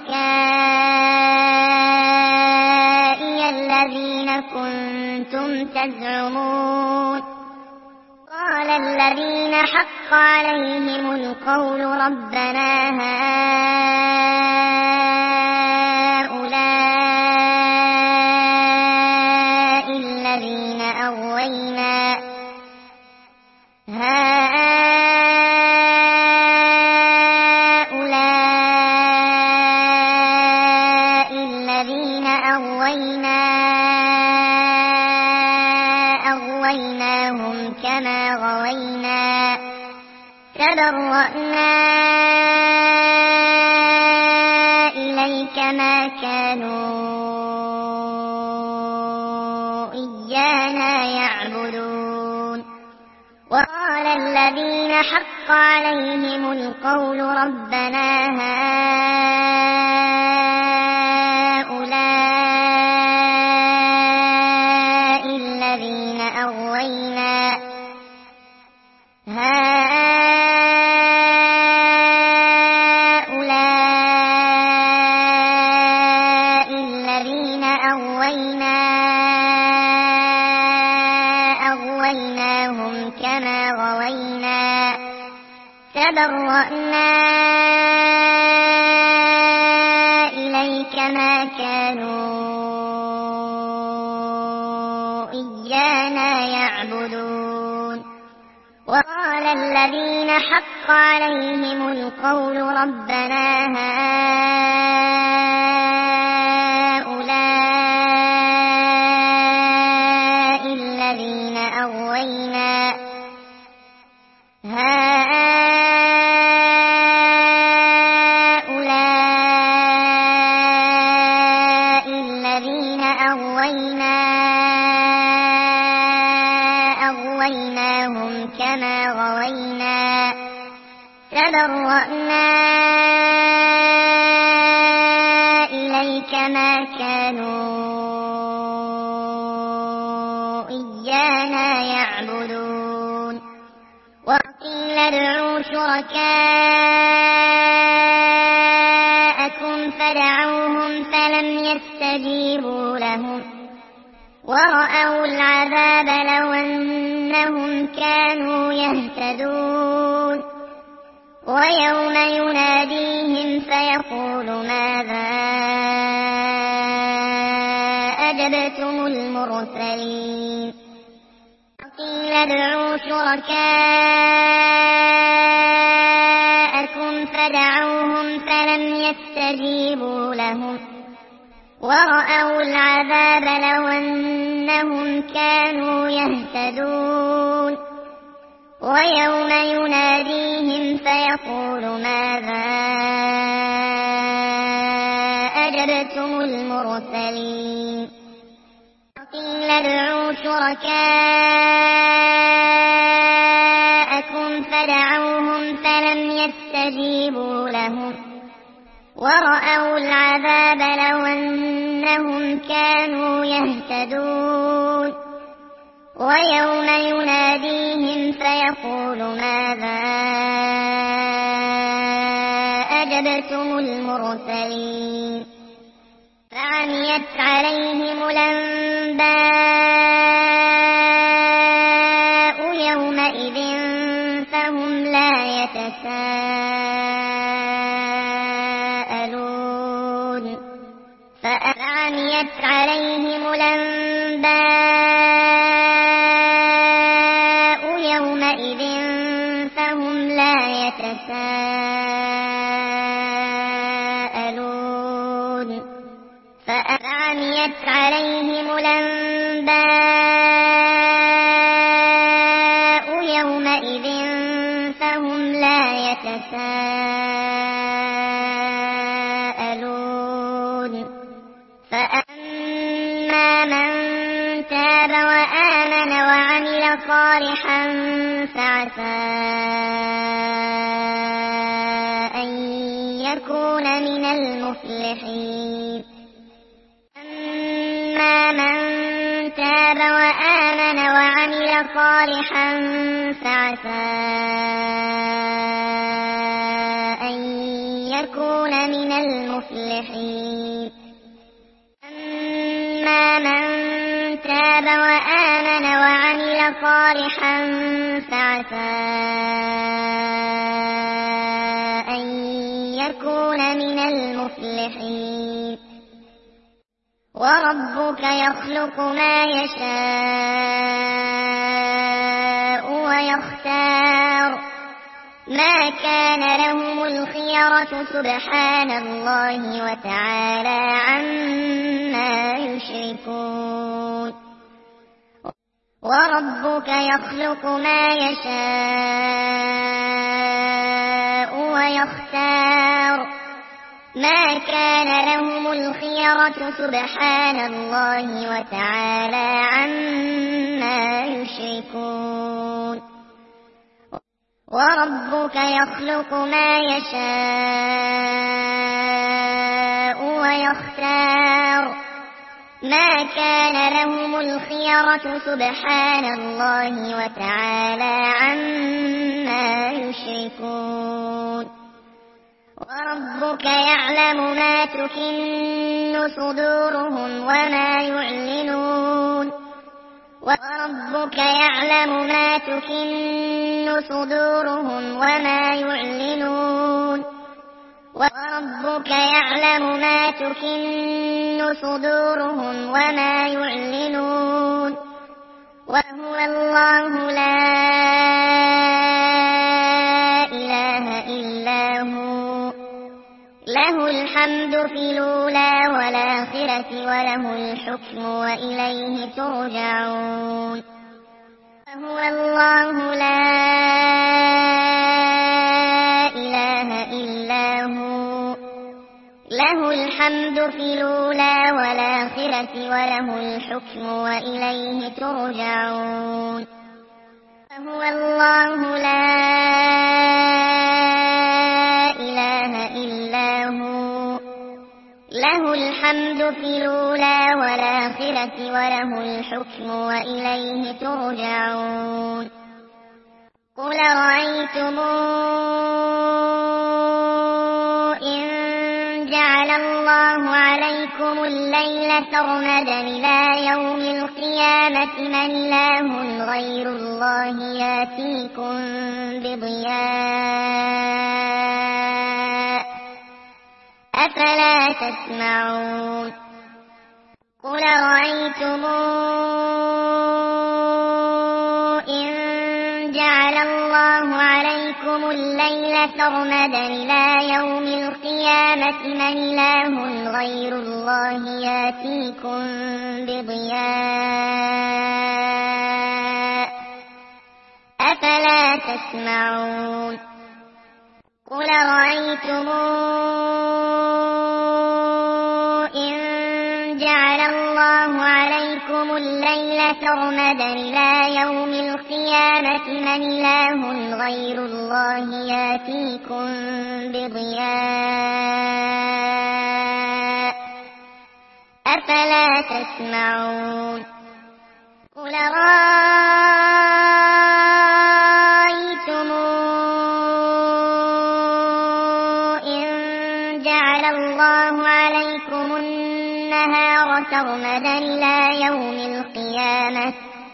شركائي الذين كنتم تزعمون قال الذين حق عليهم القول ربنا هؤلاء الذين أغوينا هؤلاء الذين أغوينا أغويناهم كما غوينا تبرأنا إليك ما كانوا إيانا يعبدون وقال الذين حق عليهم القول ربنا هؤلاء الذين أغوينا هؤلاء الذين أغوينا أغويناهم كما غوينا تبرأنا إليك ما كانوا إيانا يعبدون وقال الذين حق عليهم القول ربنا هؤلاء الذين أغوينا هؤلاء الذين أغوينا أغويناهم كما غوينا تبرأنا إليك ما كانوا إيانا يعبدون وقيل ادعوا شركاءكم فدعوهم فلم يستجيبوا لهم ورأوا العذاب لو أنهم كانوا يهتدون ويوم يناديهم فيقول ماذا أجبتم المرسلين قيل ادعوا شركاءكم فدعوهم فلم يستجيبوا لهم ورأوا العذاب لو أنهم كانوا يهتدون ويوم يناديهم فيقول ماذا أجبتم المرسلين قيل ادعوا شركاءكم فدعوهم فلم يستجيبوا لهم ورأوا العذاب لو أنهم كانوا يهتدون ويوم يناديهم فيقول ماذا أجبتم المرسلين فعميت عليهم الأنباء يومئذ فهم لا يتساءلون فعميت عليهم الأنباء يومئذ فهم لا يتساءلون فعميت عليهم الأنباء يومئذ فهم لا يتساءلون فأما من تاب وآمن وعمل صالحا فعسى أن يكون من المفلحين أما من تاب وآمن وعمل صالحا فعسى أن يكون من المفلحين أما من تاب وآمن وعمل صالحا فعسى أن يكون من المفلحين وربك يخلق ما يشاء ويختار ما كان لهم الخيرة سبحان الله وتعالى عما يشركون وربك يخلق ما يشاء ويختار ما كان لهم الخيرة سبحان الله وتعالى عما يشركون وربك يخلق ما يشاء ويختار ما كان لهم الخيرة سبحان الله وتعالى عما يشركون وربك يعلم ما تكن صدورهم وما يعلنون وربك يعلم ما تكن صدورهم وما يعلنون وربك يعلم ما تكن صدورهم وما يعلنون وهو الله لا إله إلا هو له الحمد في الأولى والآخرة وله الحكم وإليه ترجعون وهو الله لا إله إلا هو له الحمد في الأولى والآخرة وله الحكم وإليه ترجعون وهو الله لا إله إلا هو له الحمد في الأولى والآخرة وله الحكم وإليه ترجعون قل رأيتم إن جعل الله الله عليكم الليل سرمدا إلى يوم القيامة من إله غير الله ياتيكم بضياء أفلا تسمعون قل رأيتم إن جعل الله عليكم الليل سرمدا إلى يوم القيامة من إله غير الله ياتيكم بضياء أفلا تسمعون قل رأيتم إن جعل الله عليكم الليل سرمدا إلى يوم القيامة من إله غير الله ياتيكم بضياء أفلا تسمعون قل رأيتم إن جعل الله عليكم النهار سرمدا إلى يوم القيامة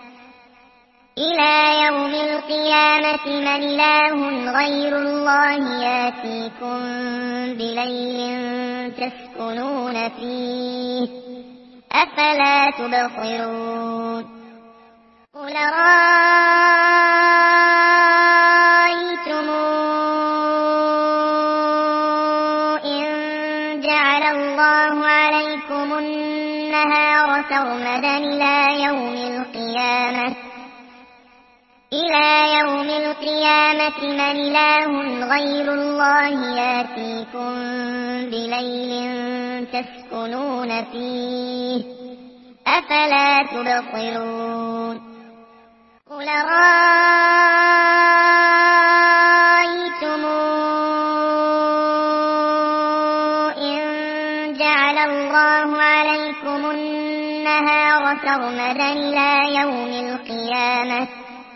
إلى يوم القيامة من إله غير الله ياتيكم بليل تسكنون فيه أفلا تبصرون قل رأيتم إن جعل الله عليكم النهار سرمدا إلى يوم القيامة إلى يوم القيامة من إله غير الله ياتيكم بليل تسكنون فيه أفلا تبصرون قل رأيتم إن جعل الله عليكم النهار سرمدا إلى يوم القيامة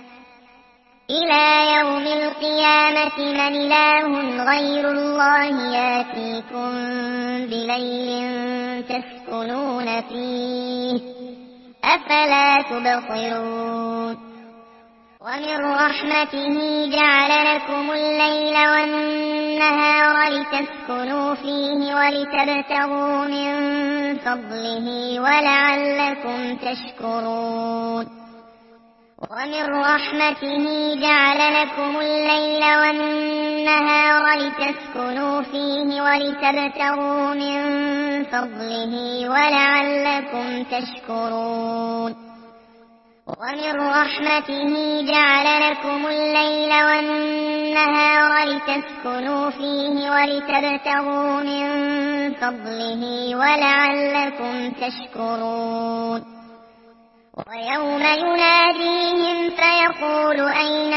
إلى يوم القيامة من إله غير الله ياتيكم بليل تسكنون فيه أفلا تبصرون ومن رحمته جعل لكم الليل والنهار لتسكنوا فيه ولتبتغوا من فضله ولعلكم تشكرون ومن رحمته جعل لكم الليل والنهار لتسكنوا فيه ولتبتغوا من فضله ولعلكم تشكرون ومن رحمته جعل لكم الليل والنهار لتسكنوا فيه ولتبتغوا من فضله ولعلكم تشكرون ويوم يناديهم فيقول أين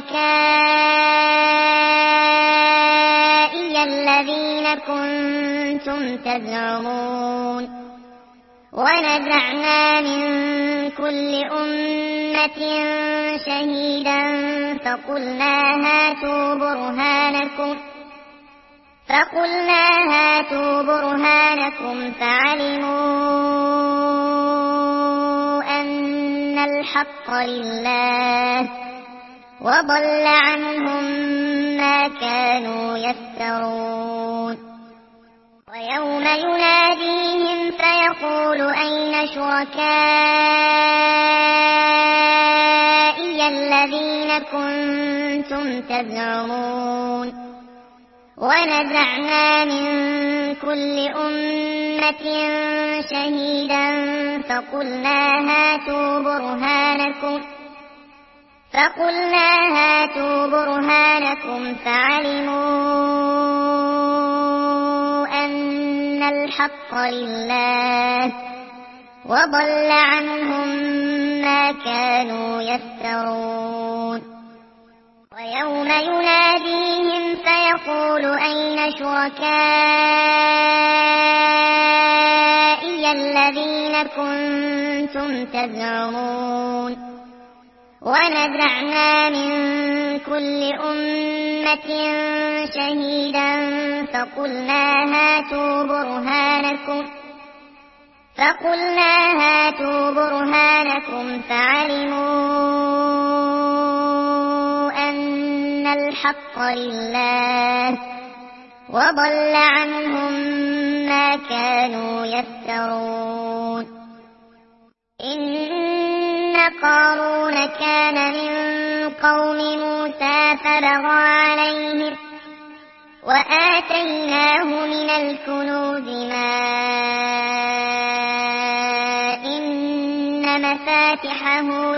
شركائي الذين كنتم تزعمون ونزعنا من كل أمة شهيدا فقلنا هاتوا برهانكم فقلنا هاتوا برهانكم فعلموا أن الحق لله وضل عنهم ما كانوا يفترون ويوم يناديهم فيقول أين شركائي الذين كنتم تزعمون ونزعنا من كل أمة شهيدا فقلنا هاتوا برهانكم فقلنا هاتوا برهانكم فعلموا أن الحق لله وضل عنهم ما كانوا يفترون ويوم يناديهم فيقول أين شركائي الذين كنتم تزعمون ونزعنا من كل أمة شهيدا فقلنا هاتوا برهانكم فقلنا هاتوا برهانكم فعلموا أن الحق لله وضل عنهم ما كانوا يفترون. إن قارون كان من قوم موسى فبغى عليهم وآتيناه من الكنوز ما إن مفاتحه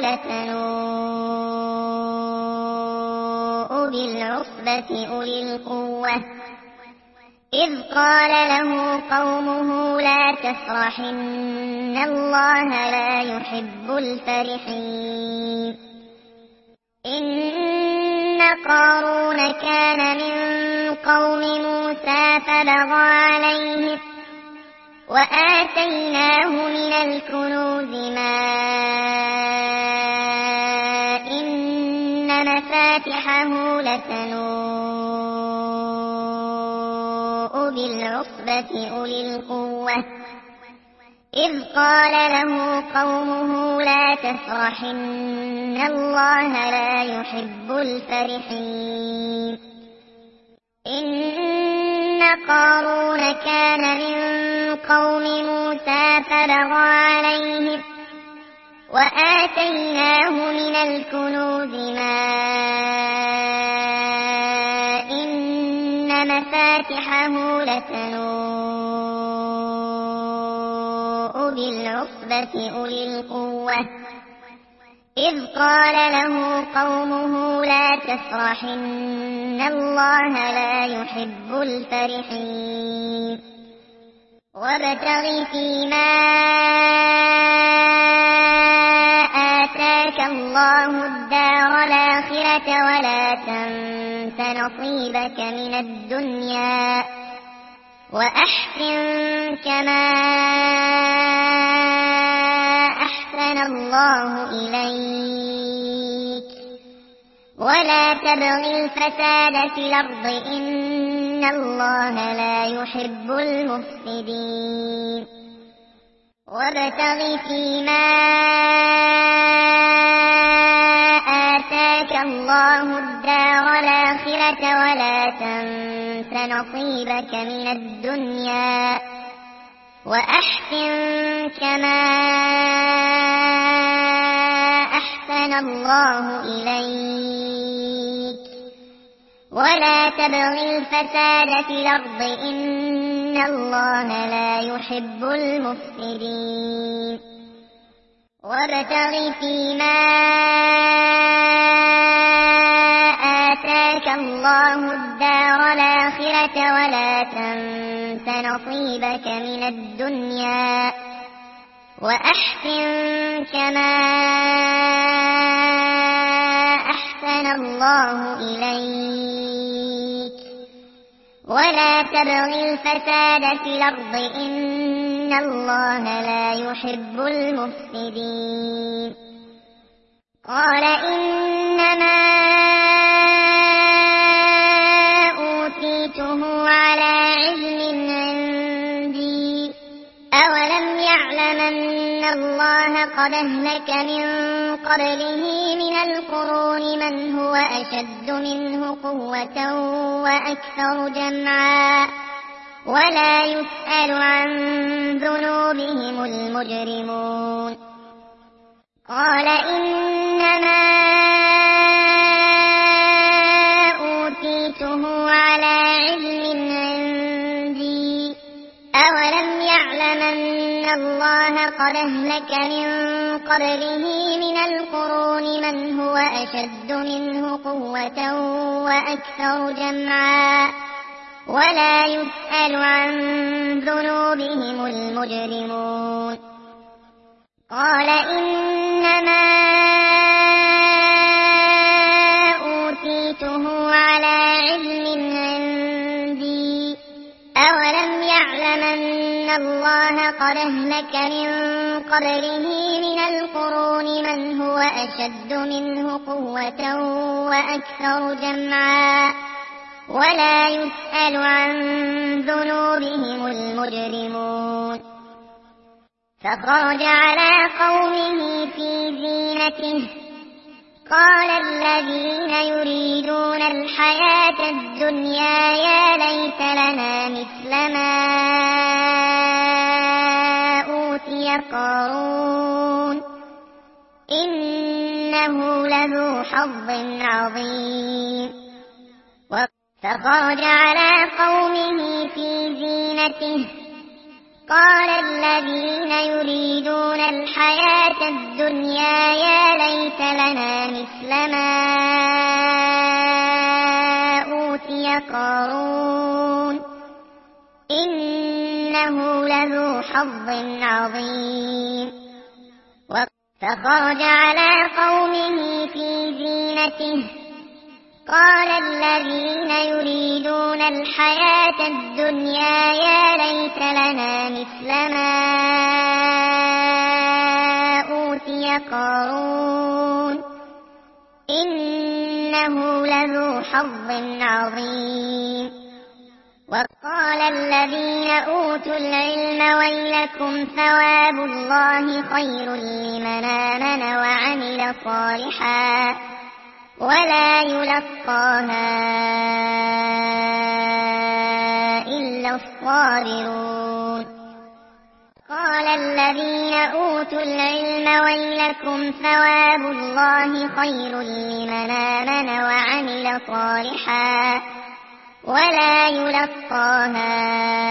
لتنوء بالعصبة أولي القوة إذ قال له قومه لا تفرح إن الله لا يحب الفرحين. إن قارون كان من قوم موسى فبغى عليهم وآتيناه من الكنوز ما إن مفاتحه لتنوء بالعصبة أولي القوة إذ قال له قومه لا تفرح إن الله لا يحب الفرحين. إن قارون كان من قوم موسى فبغى عليهم وآتيناه من الكنوز ما إن مفاتحه لتنوء بالعصبة أولي القوة إذ قال له قومه لا تفرح إن الله لا يحب الفرحين. وابتغ فيما آتاك الله الدار الآخرة ولا تنس نصيبك من الدنيا وأحسن كما أحسن الله إليك ولا تبغ الفساد في الأرض إن الله لا يحب المفسدين. وابتغ فيما آتاك الله الدار الآخرة ولا تنس نصيبك من الدنيا وأحسن كما أحسن الله إليك ولا تبغ الفساد في الأرض إن الله لا يحب المفسدين. وابتغ فيما آتاك الله الدار الآخرة ولا تنس نصيبك من الدنيا وأحسن كما أحسن الله إليك ولا تبغ الفساد في الأرض إن الله لا يحب المفسدين. قال إنما أوتيته على علم عندي أولم يعلم أن الله قد أهلك من قبله من القرون من هو أشد منه قوة وأكثر جمعا ولا يسأل عن ذنوبهم المجرمون. قال إنما أوتيته على علم عندي أولم يعلم أن الله قد أهلك من قبله من القرون من هو أشد منه قوة وأكثر جمعا ولا يسأل عن ذنوبهم المجرمون. قال إنما أوتيته على علم عندي أولم يعلم أن الله قد قد أهلك من قبله من القرون من هو أشد منه قوة وأكثر جمعا ولا يسأل عن ذنوبهم المجرمون فخرج على قومه في زينته قال الذين يريدون الحياة الدنيا يا ليت لنا مثل ما أوتي قارون إنه لذو حظ عظيم فخرج على قومه في زينته قال الذين يريدون الحياة الدنيا يا ليت لنا مثل ما أوتي قارون إنه لذو حظ عظيم فخرج على قومه في زينته قال الذين يريدون الحياة الدنيا يا ليت لنا مثل ما أوتي قارون إنه لذو حظ عظيم وقال الذين أوتوا العلم ويلكم ثواب الله خير لمن آمن وعمل صالحا ولا يلقاها إلا الصابرون قال الذين أوتوا العلم ويلكم ثواب الله خير لمن آمن وعمل صالحا ولا يلقاها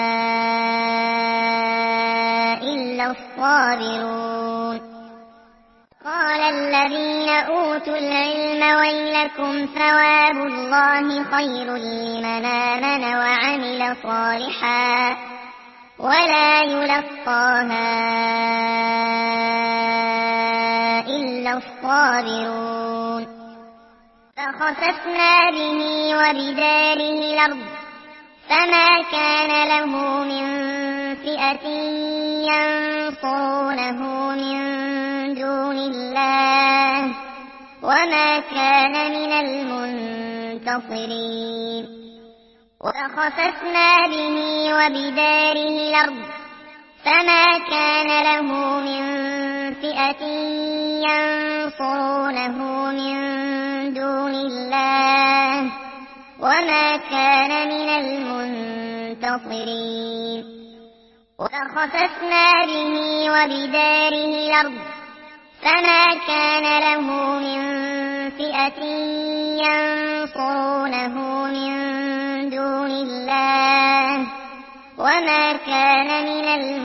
إلا الصابرون قال الذين أوتوا العلم ويلكم ثواب الله خير لمن آمن وعمل صالحا ولا يلقاها إلا الصابرون فخسفنا به وبداره الأرض فما كان له من فئة ينصرونه من دون الله وما كان من المنتصرين وخسفنا به وبداره الأرض فما كان له من فئة ينصرونه من دون الله وما كان من المنتصرين وخسفنا به وبداره الأرض فما كان له من فئة ينصرونه من دون الله وما كان من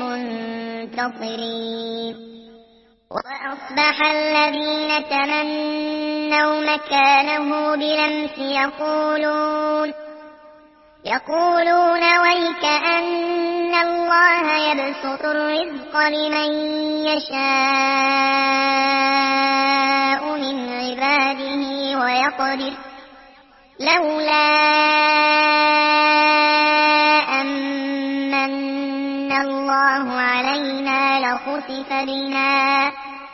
المنتصرين وأصبح الذين تمنوا مكانه بالأمس يقولون يقولون ويكأن الله يبسط الرزق لمن يشاء من عباده ويقدر لولا أمن الله علينا لخسف بنا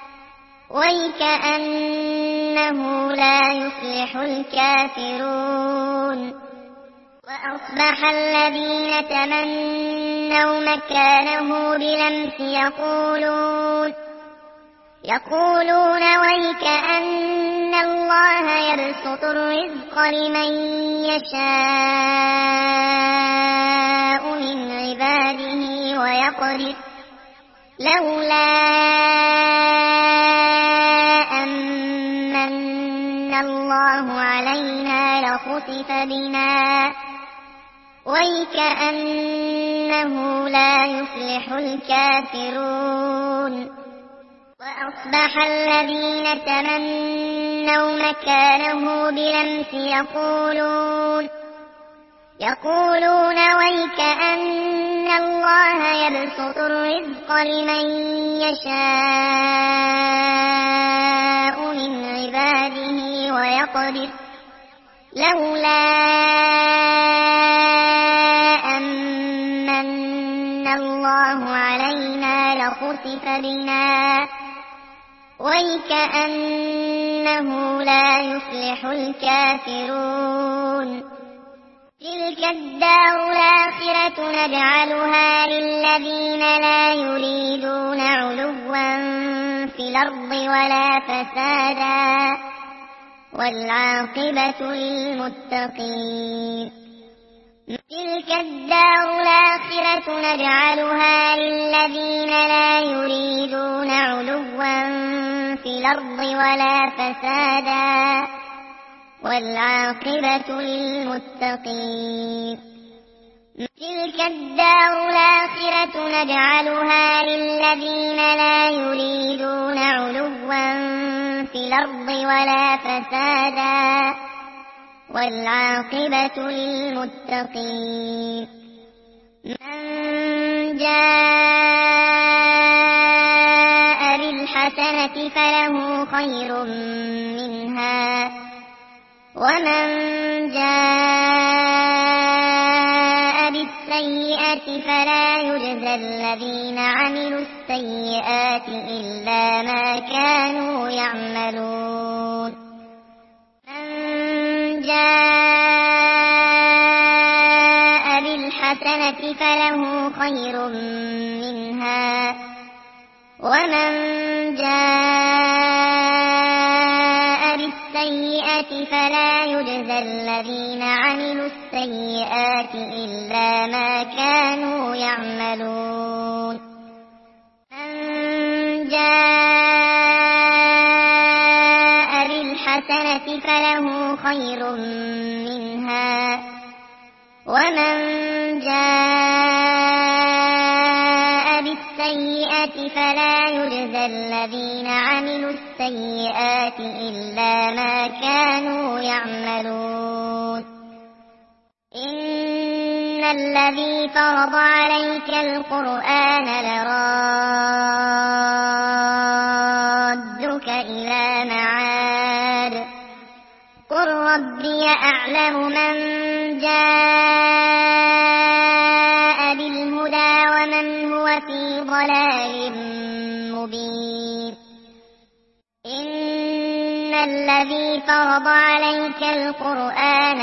ويكأنه لا يفلح الكافرون وأصبح الذين تمنوا مكانه بالأمس يقولون يقولون ويكأن الله يبسط الرزق لمن يشاء من عباده ويقدر لولا أمن الله علينا لخسف بنا ويكأنه لا يفلح الكافرون وأصبح الذين تمنوا مكانه بالأمس يقولون يقولون ويكأن الله يبسط الرزق لمن يشاء من عباده ويقدر لولا أمن الله علينا فخسف بنا وَيْكَأَنَّهُ لَا يُفْلِحُ الْكَافِرُونَ تِلْكَ الدَّارُ الْآخِرَةُ نَجْعَلُهَا لِلَّذِينَ لَا يُرِيدُونَ عُلُوًّا فِي الْأَرْضِ وَلَا فَسَادًا وَالْعَاقِبَةُ لِلْمُتَّقِينَ تِلْكَ الدَّارُ الْآخِرَةُ نَجْعَلُهَا لِلَّذِينَ لَا يُرِيدُونَ عُلُوًّا فِي الْأَرْضِ وَلَا فَسَادًا وَالْعَاقِبَةُ لِلْمُتَّقِينَ تِلْكَ الدَّارُ الْآخِرَةُ نَجْعَلُهَا لِلَّذِينَ لَا يُرِيدُونَ عُلُوًّا فِي الْأَرْضِ وَلَا فَسَادًا وَالْعَاقِبَةُ لِلْمُتَّقِينَ مَنْ جَاءَ بِالْحَسَنَةِ فَلَهُ خَيْرٌ مِنْهَا وَمَنْ جَاءَ بِالسَّيِّئَةِ فَلَا يُجْزَى الَّذِينَ عَمِلُوا السَّيِّئَاتِ إِلَّا مَا كَانُوا يَعْمَلُونَ مَنْ جَاءَ بِالْحَسَنَةِ فَلَهُ خَيْرٌ مِنْهَا وَمَنْ جَاءَ بِالسَّيِّئَةِ فَلَا يُجْزَى الَّذِينَ عَمِلُوا السَّيِّئَاتِ إِلَّا مَا كَانُوا يَعْمَلُونَ مَنْ جَاءَ بِالْحَسَنَةِ فَلَهُ خَيْرٌ مِنْهَا وَمَنْ جَاءَ بِالسَّيِّئَةِ فَلَا يُجْزَى الَّذِينَ عَمِلُوا السَّيِّئَاتِ إِلَّا مَا كَانُوا يَعْمَلُونَ إِنَّ الَّذِي فَرَضَ عَلَيْكَ الْقُرْآنَ لَرَادُّكَ إِلَىٰ مَعَادٍ قُل رَّبِّي أَعْلَمُ مَن جَاءَ بِالْهُدَىٰ وَمَنْ هُوَ فِي ضَلَالٍ مُّبِينٍ إِنَّ الَّذِي فَرَضَ عَلَيْكَ الْقُرْآنَ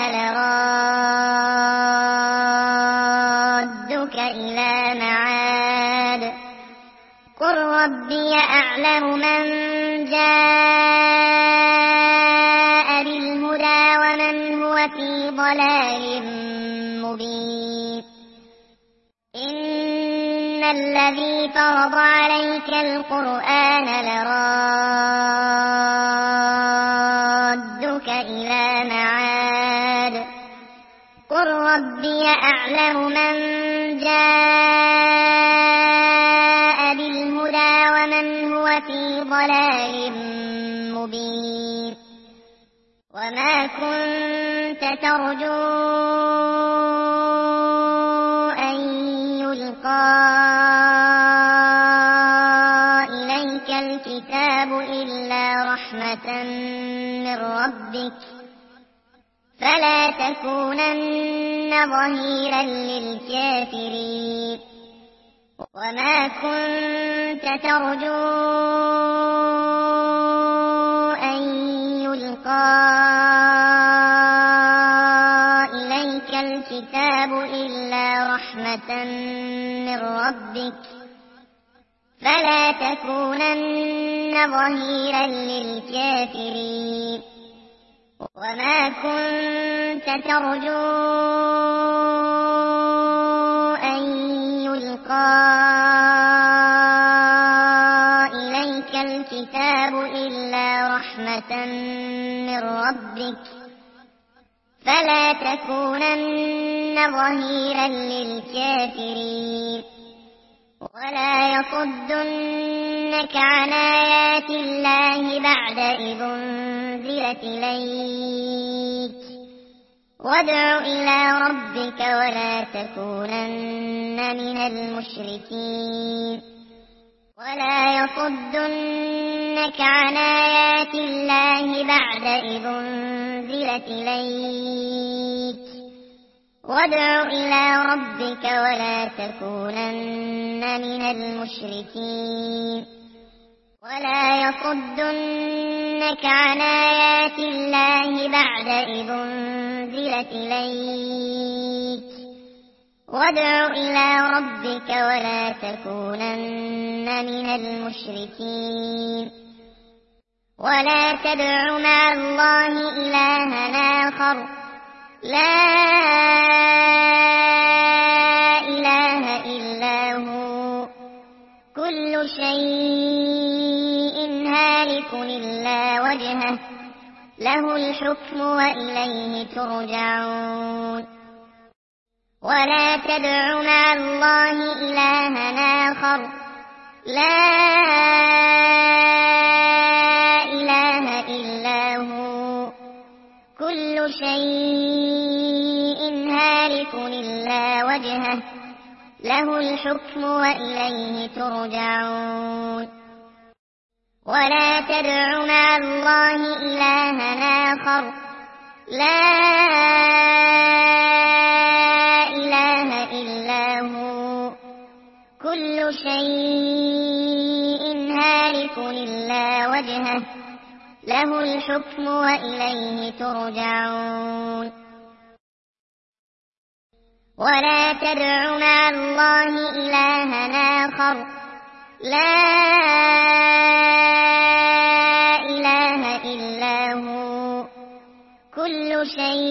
لَرَادُّكَ إِلَىٰ مَعَادٍ قُل رَّبِّي أَعْلَمُ مَن جَاءَ بِالْهُدَىٰ وَمَنْ هُوَ فِي ضَلَالٍ مُّبِينٍ إِنَّ الَّذِي فَرَضَ عَلَيْكَ الْقُرْآنَ لَرَادُّكَ إِلَىٰ مَعَادٍ قُل رَّبِّي أَعْلَمُ مَن جَاءَ بِالْهُدَىٰ وَمَنْ هُوَ فِي ضَلَالٍ مُّبِينٍ وَمَا كُنتَ تَرْجُو أَن يُلْقَىٰ إِلَيْكَ الْكِتَابُ إِلَّا رَحْمَةً مِّن رَّبِّكَ فَلَا تَكُونَنَّ ظَهِيرًا لِّلْكَافِرِينَ وَمَا كُنتَ تَرْجُو أَن يُلْقَىٰ إِلَيْكَ الْكِتَابُ إِلَّا رَحْمَةً مِّن رَّبِّكَ فَلَا تَكُونَنَّ ظَهِيرًا لِّلْكَافِرِينَ وَمَا كُنتَ تَرْجُو أَن يُلْقَىٰ إِلَيْكَ الْكِتَابُ إِلَّا رَحْمَةً مِّن رَّبِّكَ فَلَا تَكُونَنَّ ظَهِيرًا لِّلْكَافِرِينَ وَلَا يَصُدُّنَّكَ عَنْ آيَاتِ اللَّهِ بَعْدَ إِذْ أُنزِلَتْ إِلَيْكَ وَادْعُ إِلَىٰ رَبِّكَ وَلَا تَكُونَنَّ مِنَ الْمُشْرِكِينَ وَلَا يَصُدُّنَّكَ عَنْ آيَاتِ اللَّهِ بَعْدَ إِذْ أُنزِلَتْ إِلَيْكَ وادع إلى ربك ولا تكونن من المشركين ولا يصدنك عن آيات الله بعد إذ أنزلت إليك وادع إلى ربك ولا تكونن من المشركين ولا تدع مع الله إلها آخر لا إله إلا هو كل شيء هالك إلا وجهه له الحكم وإليه ترجعون ولا تدع مع الله إلها آخر لا إله إلا هو كل شيء هالك إلا وجهه له الحكم وإليه ترجعون ولا تدع مع الله إلها آخر لا إله إلا هو كل شيء هالك إلا وجهه له الحكم وإليه ترجعون ولا تدع مع الله إلها آخر لا إله إلا هو كل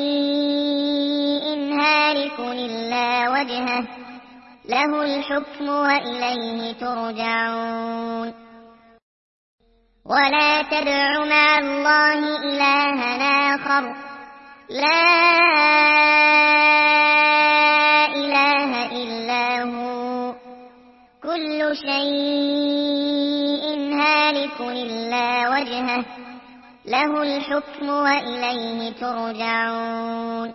شيء هالك إلا وجهه له الحكم وإليه ترجعون ولا تدع مع الله إلها آخر لا إله إلا هو كل شيء هالك إلا وجهه له الحكم وإليه ترجعون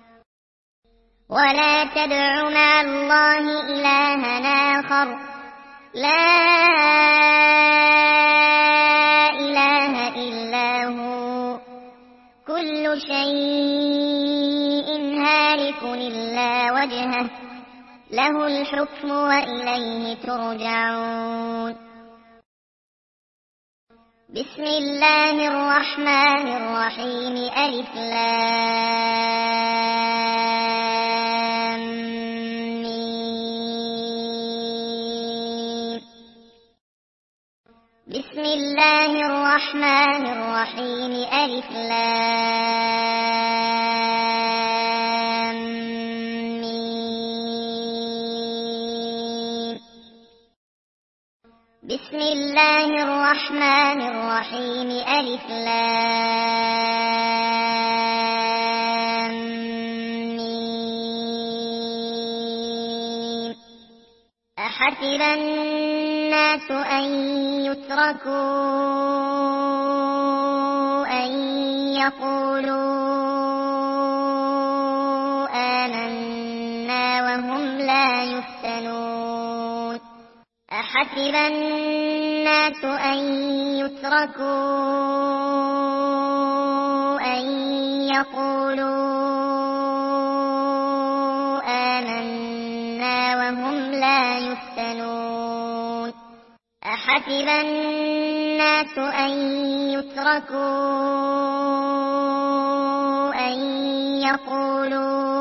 ولا تدع مع الله إلها آخر لا إله إلا هو كل شيء هالك إلا وجهه له الحكم وإليه ترجعون بسم الله الرحمن الرحيم ألف لام ميم بسم الله الرحمن الرحيم ألف لام ميم بسم الله الرحمن الرحيم ألف لام ميم أحسب الناس أن يتركوا أن يقولوا آمنا وهم لا يفتنون أحسب الناس أن يتركوا أن يقولوا آمنا وهم لا يفتنون أحسب الناس أن يتركوا أن يقولوا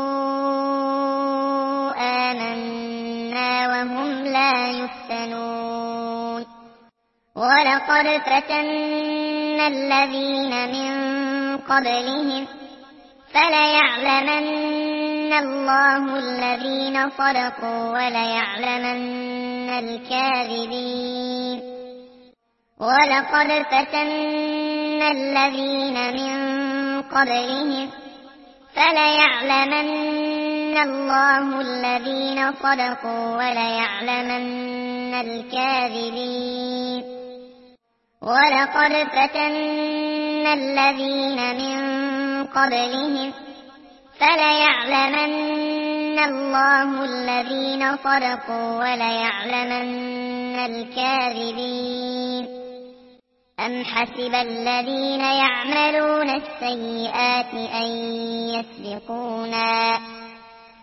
آمنا وهم لا يفتنون ولقد فتنا الذين من قبلهم فليعلمن الله الذين صدقوا وليعلمن الكاذبين ولقد فتنا الذين من قبلهم فليعلمن الله الذين صدقوا وليعلمن الكاذبين ولقد فتنا الذين من قبلهم فليعلمن الله الذين صدقوا وليعلمن الكاذبين أم حسب الذين يعملون السيئات أن يسبقونا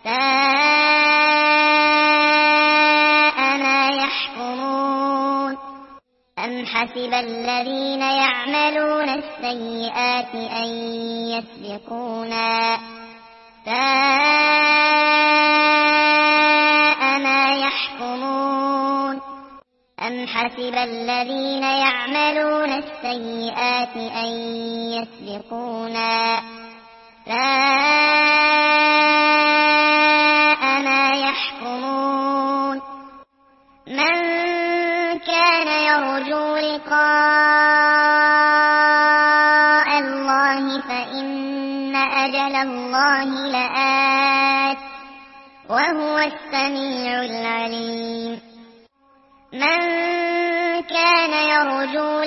ساء ما يحكمون أم حسب الذين يعملون السيئات أن يسبقونا ساء ما يحكمون أم حسب الذين يعملون السيئات أن يسبقونا ساء ما يحكمون من كان يرجو لقاء الله فإن أجل الله لآت وهو السميع العليم من كان يرجو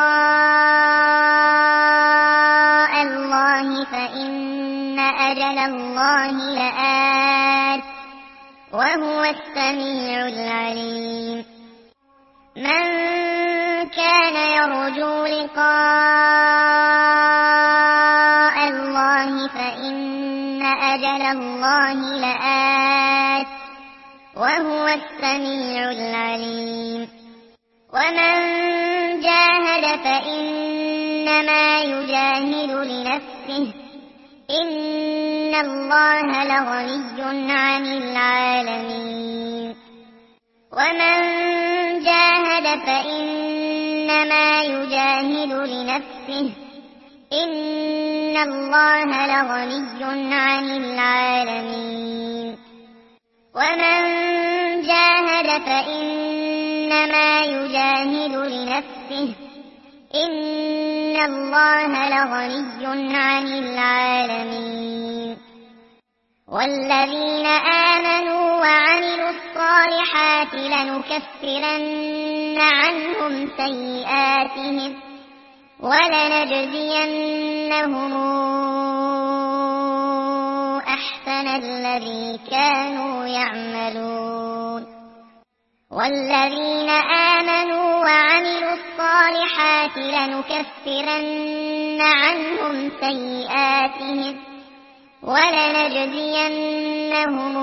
لقاء الله فإن أجل الله لآت وهو السميع العليم من كان يرجو لقاء الله فإن أجل الله لآت وهو السميع العليم ومن جاهد فإنما يجاهد لنفسه إن الله لغني عن العالمين ومن جاهد فإنما يجاهد لنفسه إن الله لغني عن العالمين ومن جاهد فإنما يجاهد لنفسه إن الله لغني عن العالمين والذين آمنوا وعملوا الصالحات لنكفرن عنهم سيئاتهم ولنجزينهم أحسن الذي كانوا يعملون والذين آمنوا وعملوا الصالحات لنكفرن عنهم سيئاتهم ولنجزينهم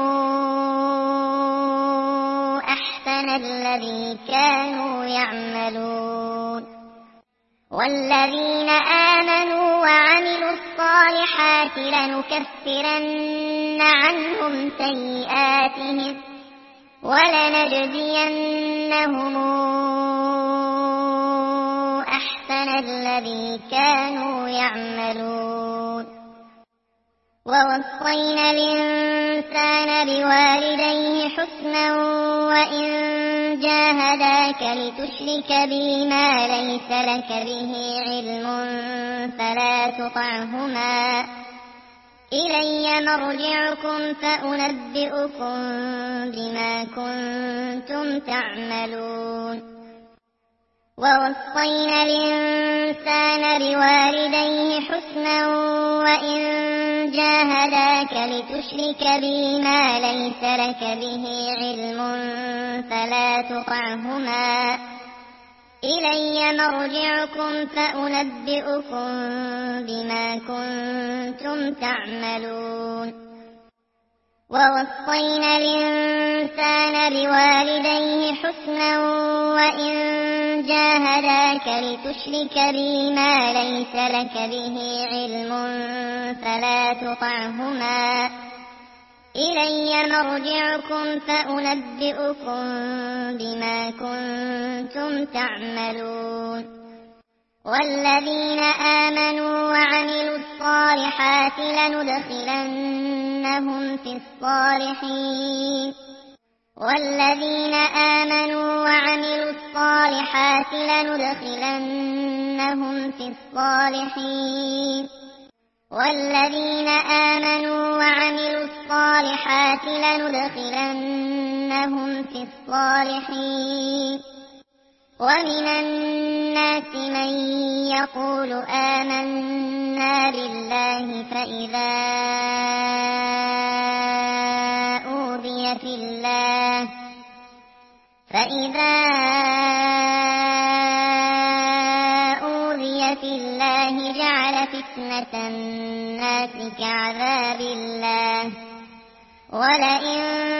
أحسن الذي كانوا يعملون والذين آمنوا وعملوا الصالحات لنكفرن عنهم سيئاتهم ولنجزينهم أحسن الذي كانوا يعملون ووصينا الإنسان بوالديه حسنا وإن جاهداك لتشرك بي ما ليس لك به علم فلا تطعهما إلي مرجعكم فأنبئكم بما كنتم تعملون ووصينا الإنسان بوالديه حسنا وإن جاهداك لتشرك بي ما ليس لك به علم فلا تطعهما إلي مرجعكم فأنبئكم بما كنتم تعملون ووصينا الإنسان بوالديه حسنا وإن جاهداك لتشرك بي ما ليس لك به علم فلا تطعهما إلي مرجعكم فأنبئكم بما كنتم تعملون والذين آمنوا وعملوا الصالحات لندخلنهم في الصالحين والذين آمنوا وعملوا الصالحات لندخلنهم في الصالحين والذين آمنوا وعملوا الصالحات لندخلنهم في الصالحين ومن الناس من يقول آمنا بالله فإذا أوذي في الله فإذا أوذي في الله جعل فتنة الناس كعذاب الله ولئن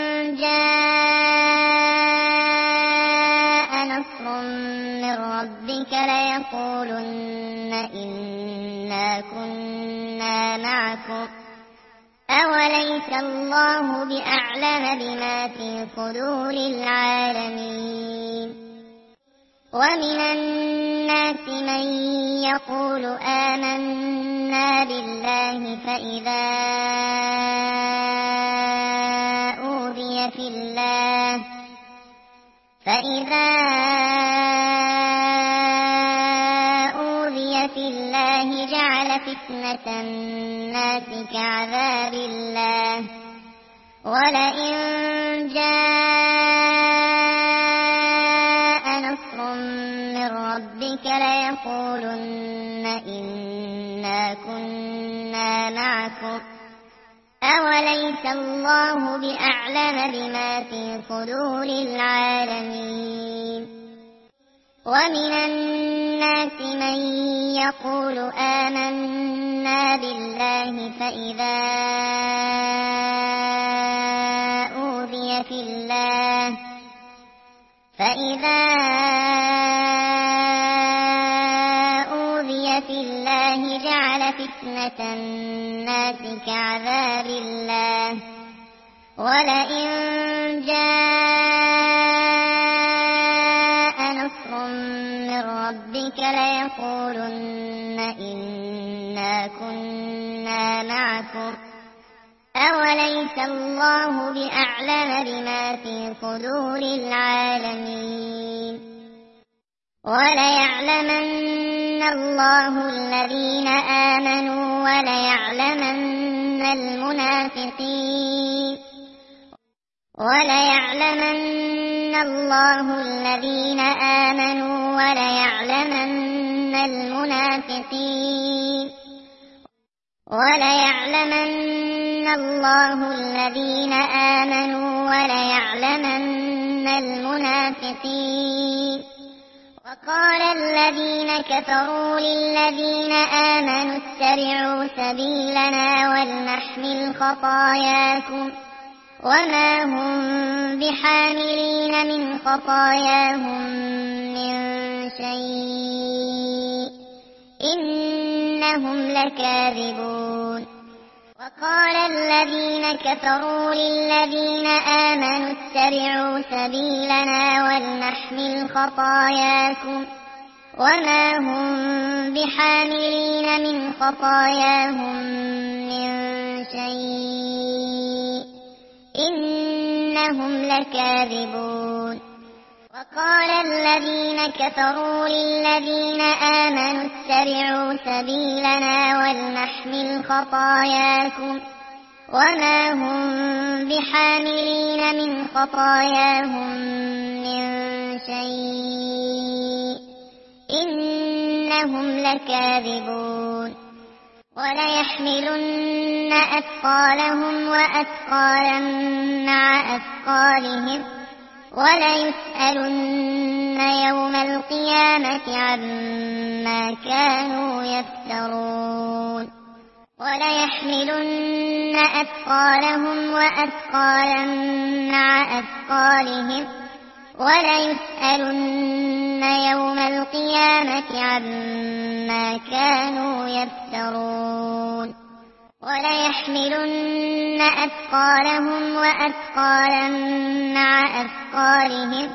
جاء نصر من ربك ليقولن إنا كنا معكم أوليس الله بأعلم بما في صدور العالمين ومن الناس من يقول آمنا بالله فإذا أوذي في الله فإذا أوذي في الله جعل فتنة الناس كعذاب الله ولئن جاء نصر من ربك ليقولن إنا كنا معكم أوليس الله بأعلم بما في صدور العالمين ومن الناس من يقول آمنا بالله فإذا أوذي في الله فإذا أوذي في الله جعل فتنة الناس كعذاب الله ولئن جاء نصر من ربك ليقولن إنا كنا معكم أوليس الله بأعلم بما في صدور العالمين وليعلمن الله الذين آمنوا وليعلمن المنافقين وليعلمن الله الذين آمنوا وليعلمن المنافقين وليعلمن الله الذين آمنوا وليعلمن المنافقين وقال الذين كفروا للذين آمنوا اتبعوا سبيلنا ولنحمل خطاياكم وما هم بحاملين من خطاياهم من شيء إنهم لكاذبون وقال الذين كفروا للذين آمنوا اتبعوا سبيلنا ولنحمل خطاياكم وما هم بحاملين من خطاياهم من شيء إنهم لكاذبون وقال الذين كفروا للذين آمنوا اتبعوا سبيلنا ولنحمل خطاياكم وما هم بحاملين من خطاياهم من شيء إنهم لكاذبون وليحملن أثقالهم وأثقالا مع أثقالهم وليسألن يوم القيامة عما كانوا يفترون وليحملن أثقالهم وأثقالا مع أثقالهم وليسألن يوم القيامة عما كانوا يفترون وليحملن أثقالهم وأثقالا مع أثقالهم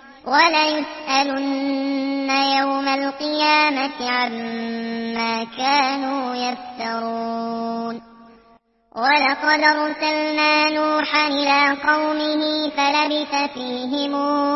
وليسألن يوم القيامة عما كانوا يفترون ولقد أرسلنا نوحا إلى قومه فلبث فيهم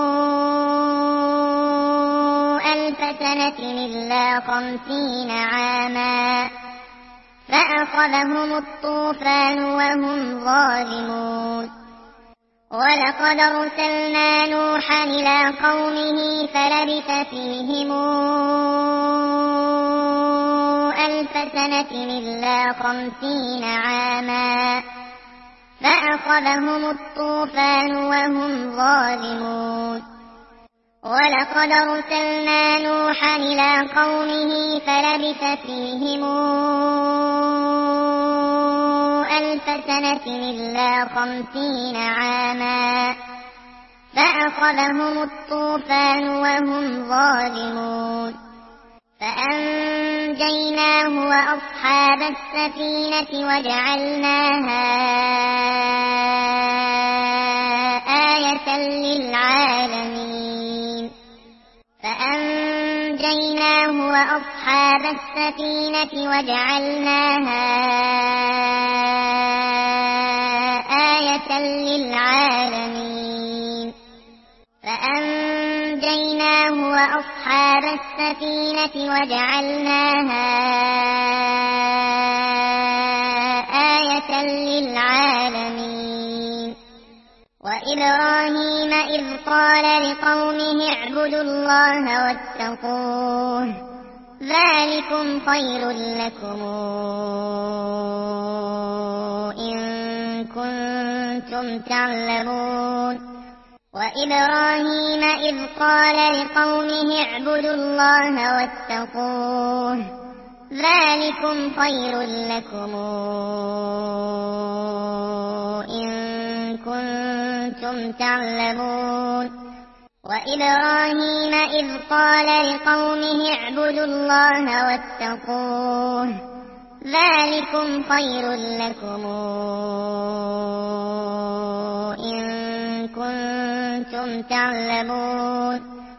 ألف سنة إلا خمسين عاما فأخذهم الطوفان وهم ظالمون ولقد أرسلنا نوحا إلى قومه فلبث فيهم ألف سنة إلا خمسين عاما فأخذهم الطوفان وهم ظالمون ولقد أرسلنا نوحا إلى قومه فلبث فيهم ألف سنة إلا خمسين عاما فأخذهم الطوفان وهم ظالمون فأنجيناه وأصحاب السفينة وجعلناها آية للعالمين فأنجيناه وأصحاب السفينة وجعلناها آية للعالمين فأنجيناه وأصحاب السفينة وجعلناها آية للعالمين وإبراهيم إذ قال لقومه اعبدوا الله واتقوه ذلكم خير لكم إن كنتم تعلمون وإبراهيم إذ قال لقومه اعبدوا الله واتقوه ذلكم خير لكم إن كنتم تعلمون وإبراهيم إذ قال لقومه اعبدوا الله واتقوه ذلكم خير لكم إن كنتم تعلمون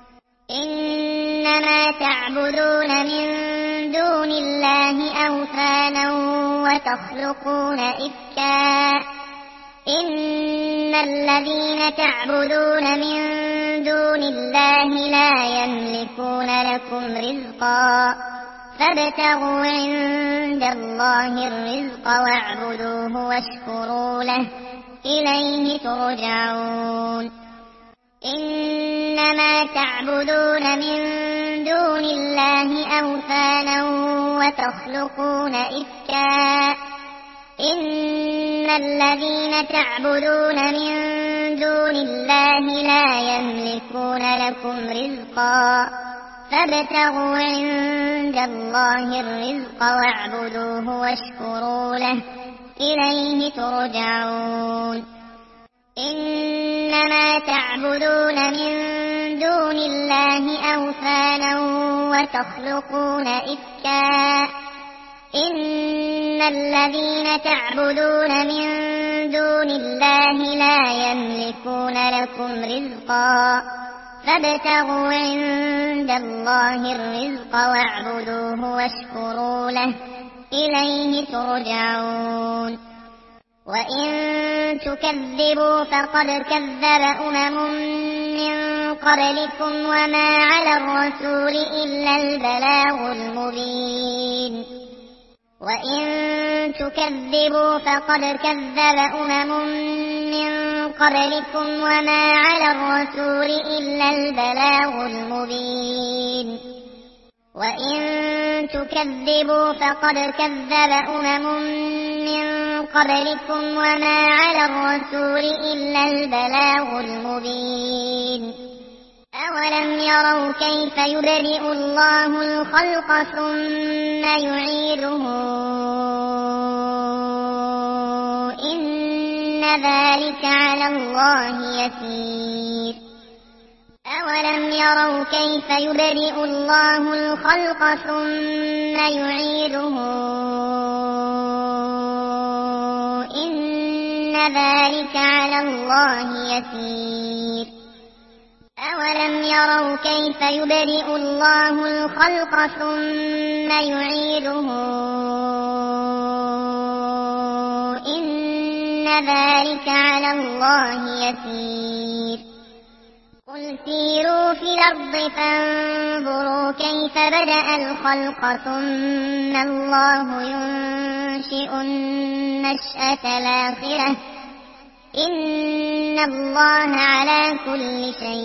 إنما تعبدون من دون الله أوثانا وتخلقون إفكا إن الذين تعبدون من دون الله لا يملكون لكم رزقا فابتغوا عند الله الرزق واعبدوه واشكروا له إليه ترجعون إنما تعبدون من دون الله أوثانا وتخلقون إفكا إن الذين تعبدون من دون الله لا يملكون لكم رزقا فابتغوا عند الله الرزق واعبدوه واشكروا له إليه ترجعون إنما تعبدون من دون الله أوثانا وتخلقون إفكا إن الذين تعبدون من دون الله لا يملكون لكم رزقا فابتغوا عند الله الرزق واعبدوه واشكروا له إليه ترجعون وإن تكذبوا فقد كذب أمم من قبلكم وما على الرسول إلا البلاغ المبين وإن تكذبوا فقد كذب أمم من قبلكم وما على الرسول إلا البلاغ المبين وإن تكذبوا فقد كذب أمم من قبلكم وما على الرسول إلا البلاغ المبين أولم يروا كيف يبدئ الله الخلق ثم يعيده إن ذلك على الله يسير أولم يروا كيف يبدئ الله الخلق ثم يعيده إن ذلك على الله يسير أولم يروا كيف يبدئ الله الخلق ثم يعيده إن ذلك على الله يسير قل سيروا في الأرض فانظروا كيف بدأ الخلق ثم الله ينشئ النشأة الآخرة إن الله على كل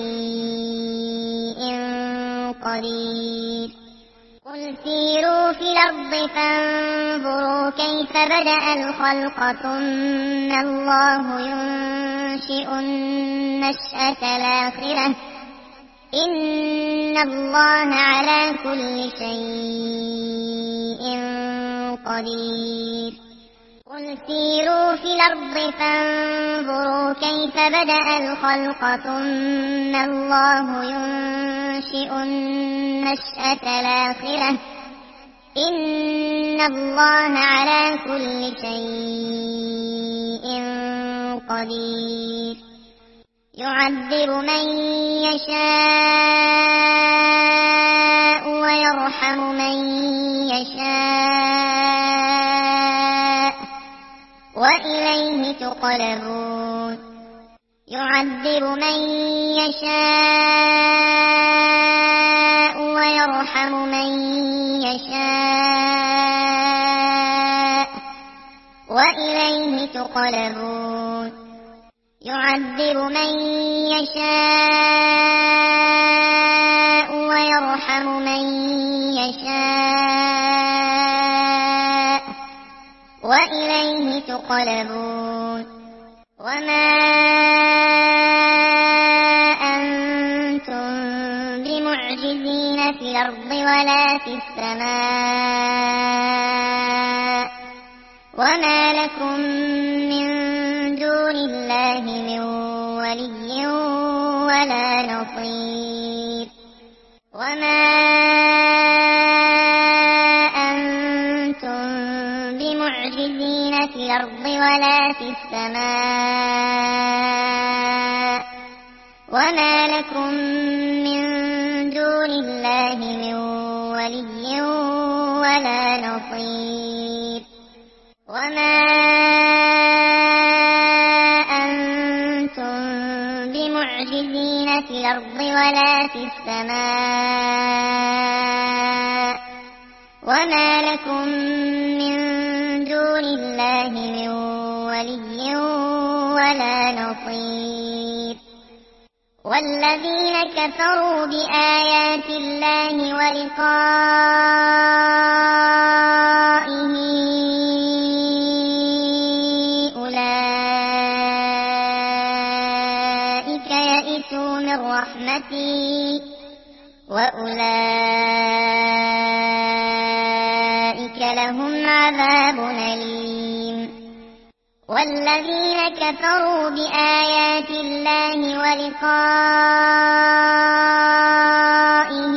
شيء قدير قل سيروا في الأرض فانظروا كيف بدأ الخلق ثم الله ينشئ النشأة الآخرة إن الله على كل شيء قدير قل سيروا في الأرض فانظروا كيف بدأ الخلق ثم الله ينشئ النشأة الآخرة إن الله على كل شيء قدير يعذب من يشاء ويرحم من يشاء وإليه تقلبون يعذب من يشاء ويرحم من يشاء وإليه تقلبون يعذب من يشاء ويرحم من يشاء وإليه تقلبون وما أنتم بمعجزين في الأرض ولا في السماء وما لكم من دون الله من ولي ولا نصير وما أنتم بمعجزين في الأرض ولا في السماء وما لكم من دون الله من ولي ولا نصير وما أنتم بمعجزين في الأرض ولا في السماء وما لكم من دون الله من ولي ولا نصير والذين كفروا بآيات الله ولقائه أولئك يئسوا من رحمتي وأولئك لهم عذاب أليم والذين كفروا بآيات الله ولقائه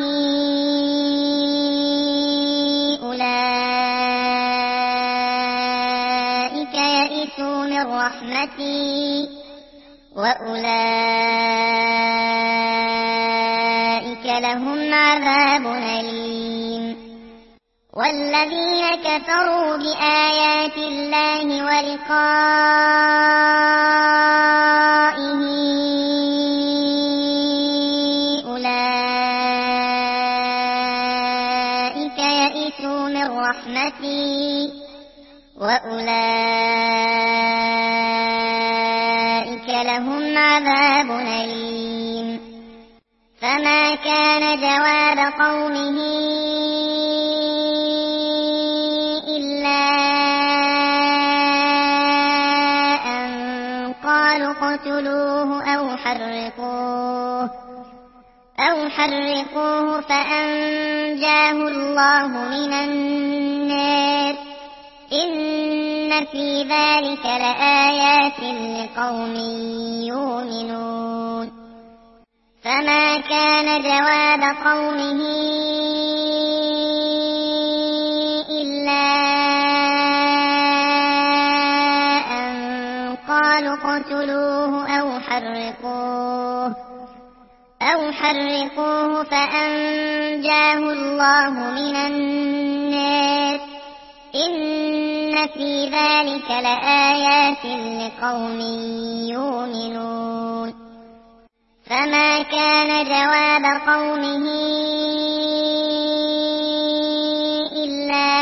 أولئك يئسوا من رحمتي وأولئك لهم عذاب أليم والذين كفروا بآيات الله ولقائه أولئك يئسوا من رحمتي وأولئك لهم عذاب أليم فما كان جواب قومه إلا أن قالوا اقتلوه أو حرقوه أو حرقوه فأنجاه الله من النار إن في ذلك لآيات لقوم يؤمنون فما كان جواب قومه إلا أن قالوا اقتلوه أو حرقوه أو حرقوه فأنجاه الله من النار إن في ذلك لآيات لقوم يؤمنون فما كان جواب قومه إلا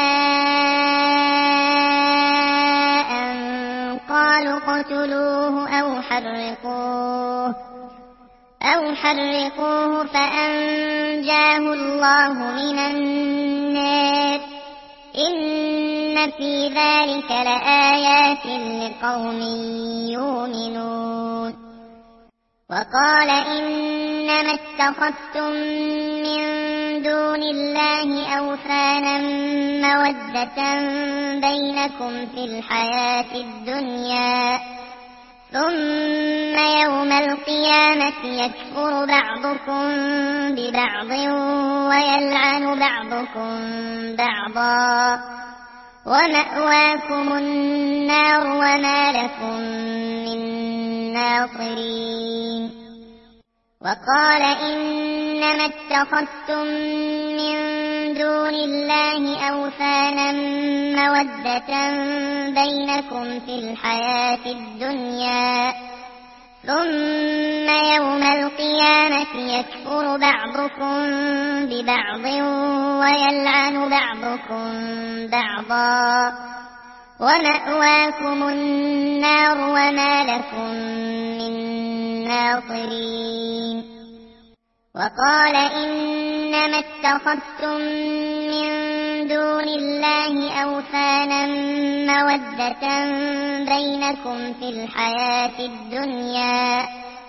أن قالوا اقتلوه أو حرقوه أو حرقوه فأنجاه الله من النار إن في ذلك لآيات لقوم يؤمنون وقال إنما اتخذتم من دون دون الله أوثانا مودة بينكم في الحياة الدنيا ثم يوم القيامة يكفر بعضكم ببعض ويلعن بعضكم بعضا ومأواكم النار وما لكم من ناصرين. وقال إنما اتخذتم من دون الله أوثانا مودة بينكم في الحياة الدنيا ثم يوم القيامة يكفر بعضكم ببعض ويلعن بعضكم بعضا ومأواكم النار وما لكم من ناصرين. وقال إنما اتخذتم من دون الله أوثانا مودة بينكم في الحياة الدنيا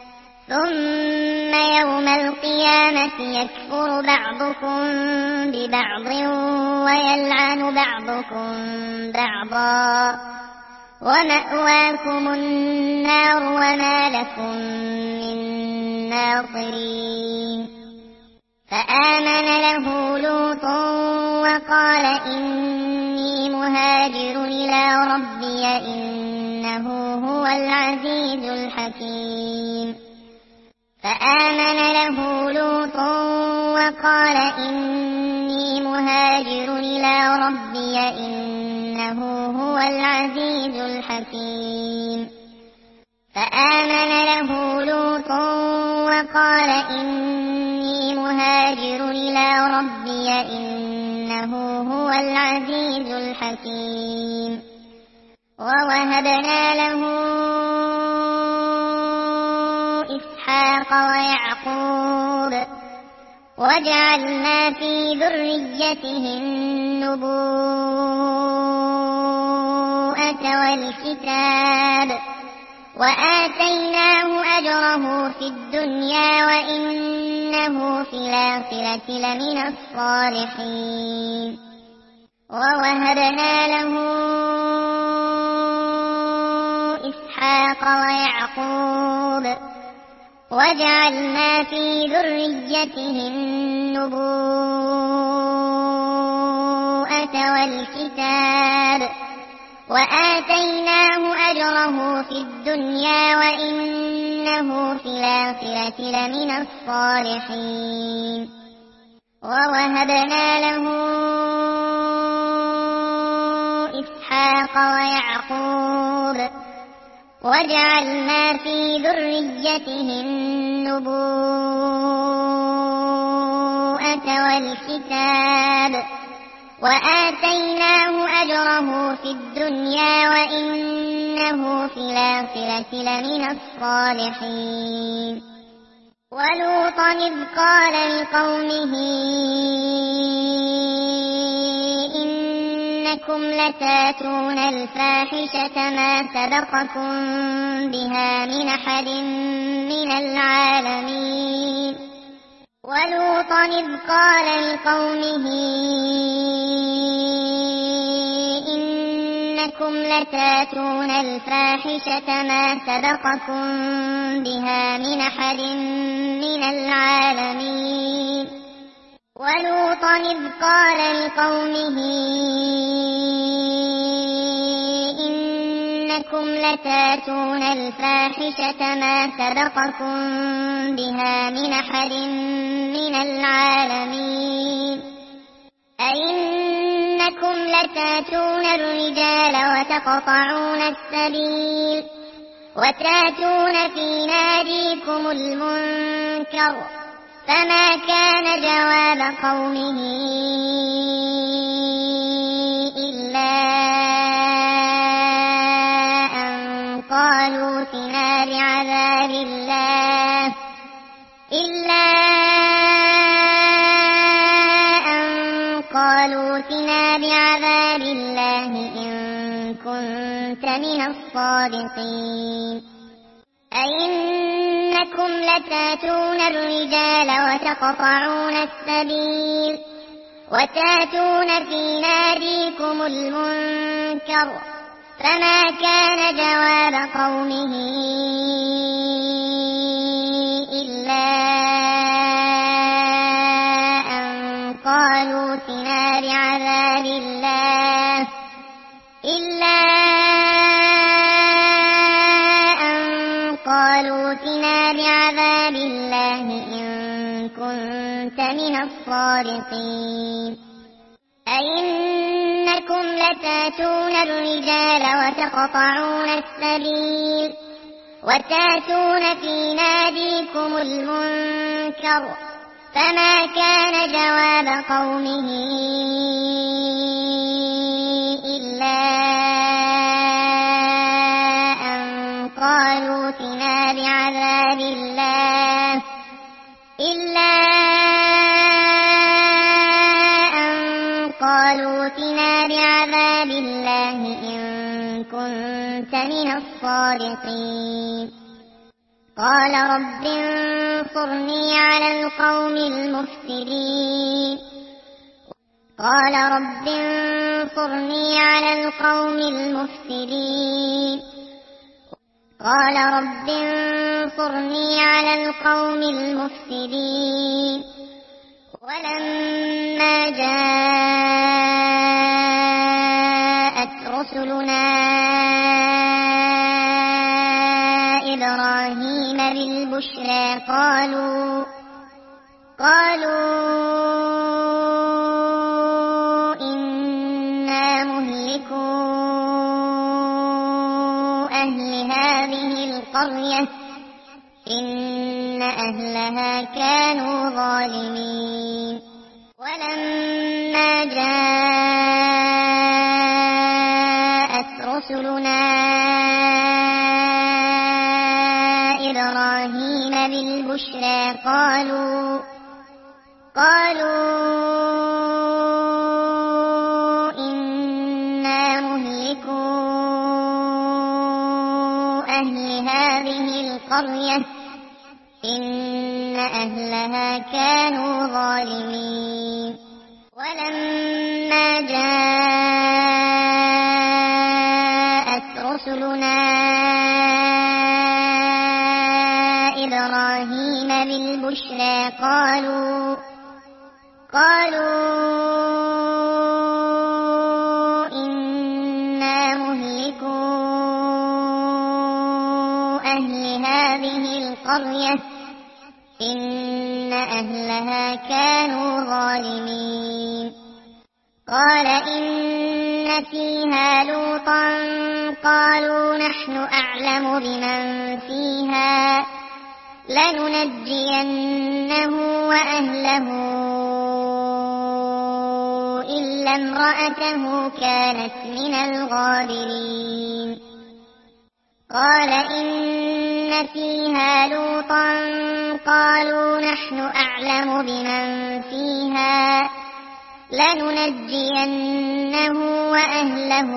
ثم يوم القيامة يكفر بعضكم ببعض ويلعن بعضكم بعضا ومأواكم النار وما لكم من ناصرين. فآمن له لوط وقال إني مهاجر إلى ربي إنه هو العزيز الحكيم. فآمن له لوط وقال إني مهاجر إلى ربي إنه هو العزيز الحكيم. فآمن له لوط وقال إني مهاجر إلى ربي إنه هو العزيز الحكيم. ووهبنا له إسحاق ويعقوب وجعلنا في ذريته النبوءة والكتاب وآتيناه أجره في الدنيا وإنه في الآخرة لمن الصالحين. ووهبنا له إسحاق ويعقوب وجعلنا في ذريته النبوءة والكتاب وآتيناه أجره في الدنيا وإنه في الآخرة لمن الصالحين. ووهبنا له إسحاق ويعقوب وجعلنا في ذريته النبوءة والكتاب وآتيناه أجره في الدنيا وإنه في الآخرة لمن الصالحين. ولوطا إذ قال لقومه إنكم لتاتون الفاحشة ما سبقكم بها من أحد من العالمين. ولوطا إذ قال لقومه إنكم لتاتون الفاحشة ما سبقكم بها من أحد من العالمين. ولوطا إذ قال لقومه إنكم لتاتون الفاحشة ما سبقكم بها من أحد من العالمين. أئنكم لتاتون الرجال وتقطعون السبيل وتاتون في ناديكم المنكر. فما كان جواب قومه إلا أن قالوا ائتنا بعذاب الله إلا أن قالوا ائتنا بعذاب الله إن كنت من الصادقين. أئنكم لتاتون الرجال وتقطعون السبيل وتاتون في ناديكم المنكر فما كان جواب قومه إلا أن قالوا ائتنا بعذاب الله إلا أن قالوا ائتنا بعذاب الله إن كنت من الصادقين أئنكم لتاتون الرجال وتقطعون السبيل وتاتون في ناديكم المنكر فما كان جواب قومه إلا أن قالوا ائتنا بعذاب الله إلا أن قالوا ائتنا بعذاب الله إن كنت من الصادقين قال رب انصرني على القوم المفسدين قال رب انصرني على القوم المفسدين قال رب انصرني على القوم المفسدين ولما جاءت رسلنا إبراهيم بالبشرى قالوا قالوا إنا مهلكو أهل هذه القرية إن أهلها كانوا ظالمين ولما جاءت رسلنا إبراهيم بالبشرى قالوا قالوا إنا مهلكو أهل هذه القرية إن أهلها كانوا ظالمين ولما جاءت رسلنا إبراهيم بالبشرى قالوا قالوا إنا مهلكو أهل هذه القرية إن أهلها كانوا ظالمين قال إن فيها لوطا قالوا نحن أعلم بمن فيها لننجينه وأهله إلا امرأته كانت من الغابرين قال إن فيها لوطا قالوا نحن أعلم بمن فيها لننجينه وأهله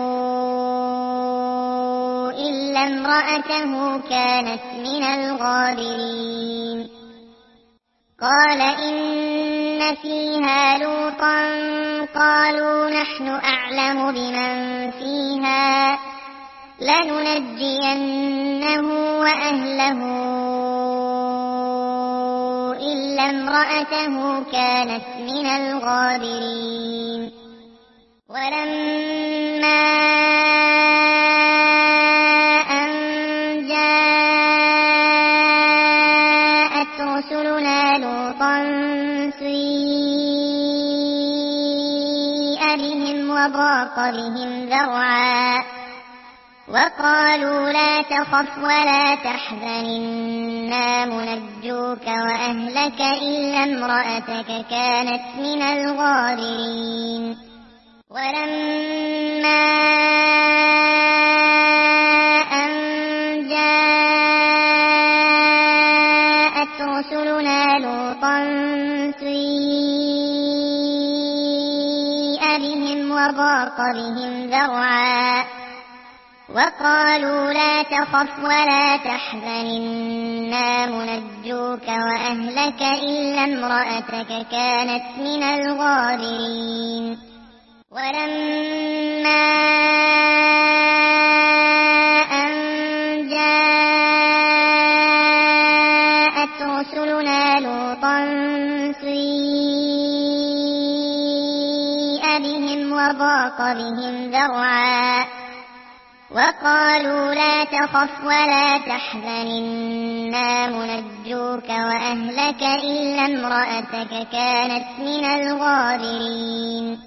إلا امرأته كانت من الغابرين قال إن فيها لوطا قالوا نحن أعلم بمن فيها لننجينه وأهله إلا امرأته كانت من الغابرين ولما أن جاءت رسلنا لوطا سيء بهم وضاق بهم ذرعا وقالوا لا تخف ولا تحزن إنا منجوك وأهلك إلا امرأتك كانت من الغابرين ولما أن جاءت رسلنا لوطا سيء بهم وضاق بهم ذرعا وقالوا لا تخف ولا تحزن إنا منجوك وأهلك إلا امرأتك كانت من الغابرين ولما أن جاءت رسلنا لوطا سيء بهم وضاق بهم ذرعا وقالوا لا تخف ولا تحزن إنا منجوك وأهلك إلا امرأتك كانت من الغابرين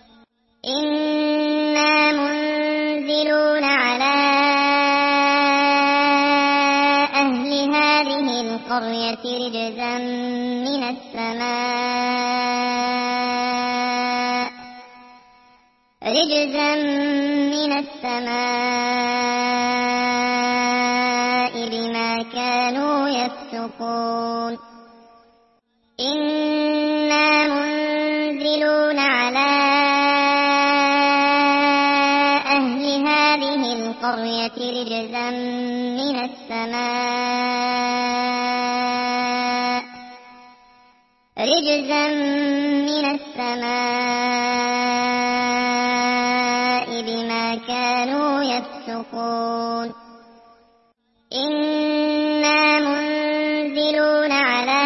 إنا منزلون على أهل هذه القرية رجزا من السماء رجزا من السماء بما كانوا يفسقون إنا منزلون على أهل هذه القرية رجزا من السماء رجزا من السماء بما كانوا يفسقون إنا منزلون على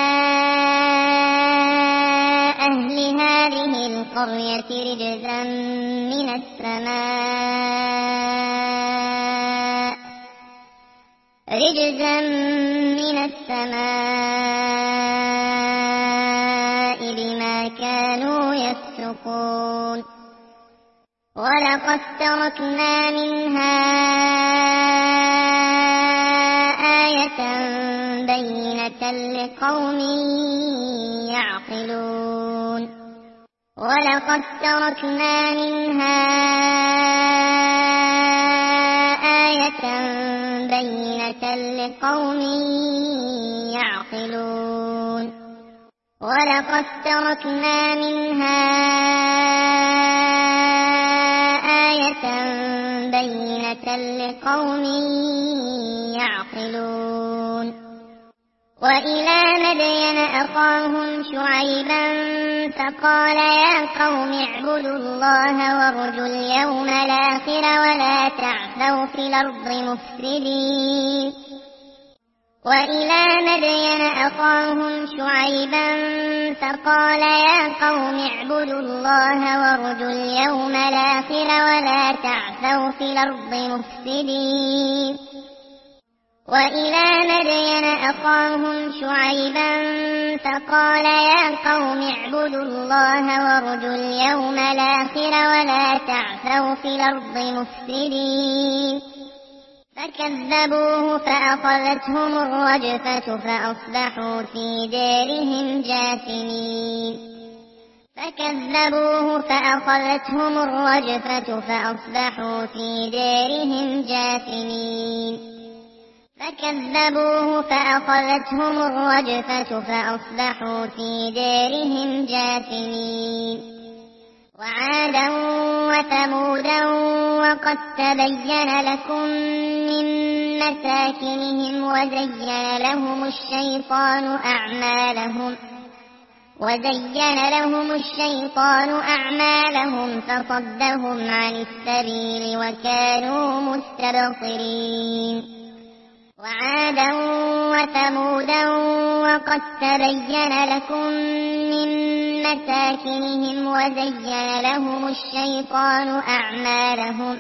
أهل هذه القرية رجزا من السماء رجزا من السماء بما كانوا يفسقون ولقد تركنا منها آية بينة لقوم يعقلون ولقد تركنا منها آية بينة لقوم يعقلون ولقد تركنا منها آية بينة لقوم يعقلون وإلى مدين أخاهم شعيبا فقال يا قوم اعبدوا الله وارجوا اليوم الآخر ولا تعثوا في الأرض مفسدين وإلى مدين أخاهم شعيبا فقال يا قوم اعبدوا الله وارجوا اليوم الآخر ولا تعثوا في الأرض مفسدين وإلى مدين أخاهم شعيبا فقال يا قوم اعبدوا الله وارجوا اليوم الآخر ولا تعثوا في الأرض مفسدين فكذبوه فأخذتهم الرجفة فأصبحوا في دارهم جاثمين فكذبوه فأخذتهم الرجفة فأصبحوا في دارهم جاثمين فكذبوه فأخذتهم الرجفة فأصبحوا في دارهم جاثمين وعادا وثمودا وقد تبين لكم من مساكنهم وزين لهم الشيطان أعمالهم وزين لهم الشيطان أعمالهم فصدهم عن السبيل وكانوا مستبصرين وعادا وثمودا وقد تبين لكم من مساكنهم وزين لهم الشيطان أعمالهم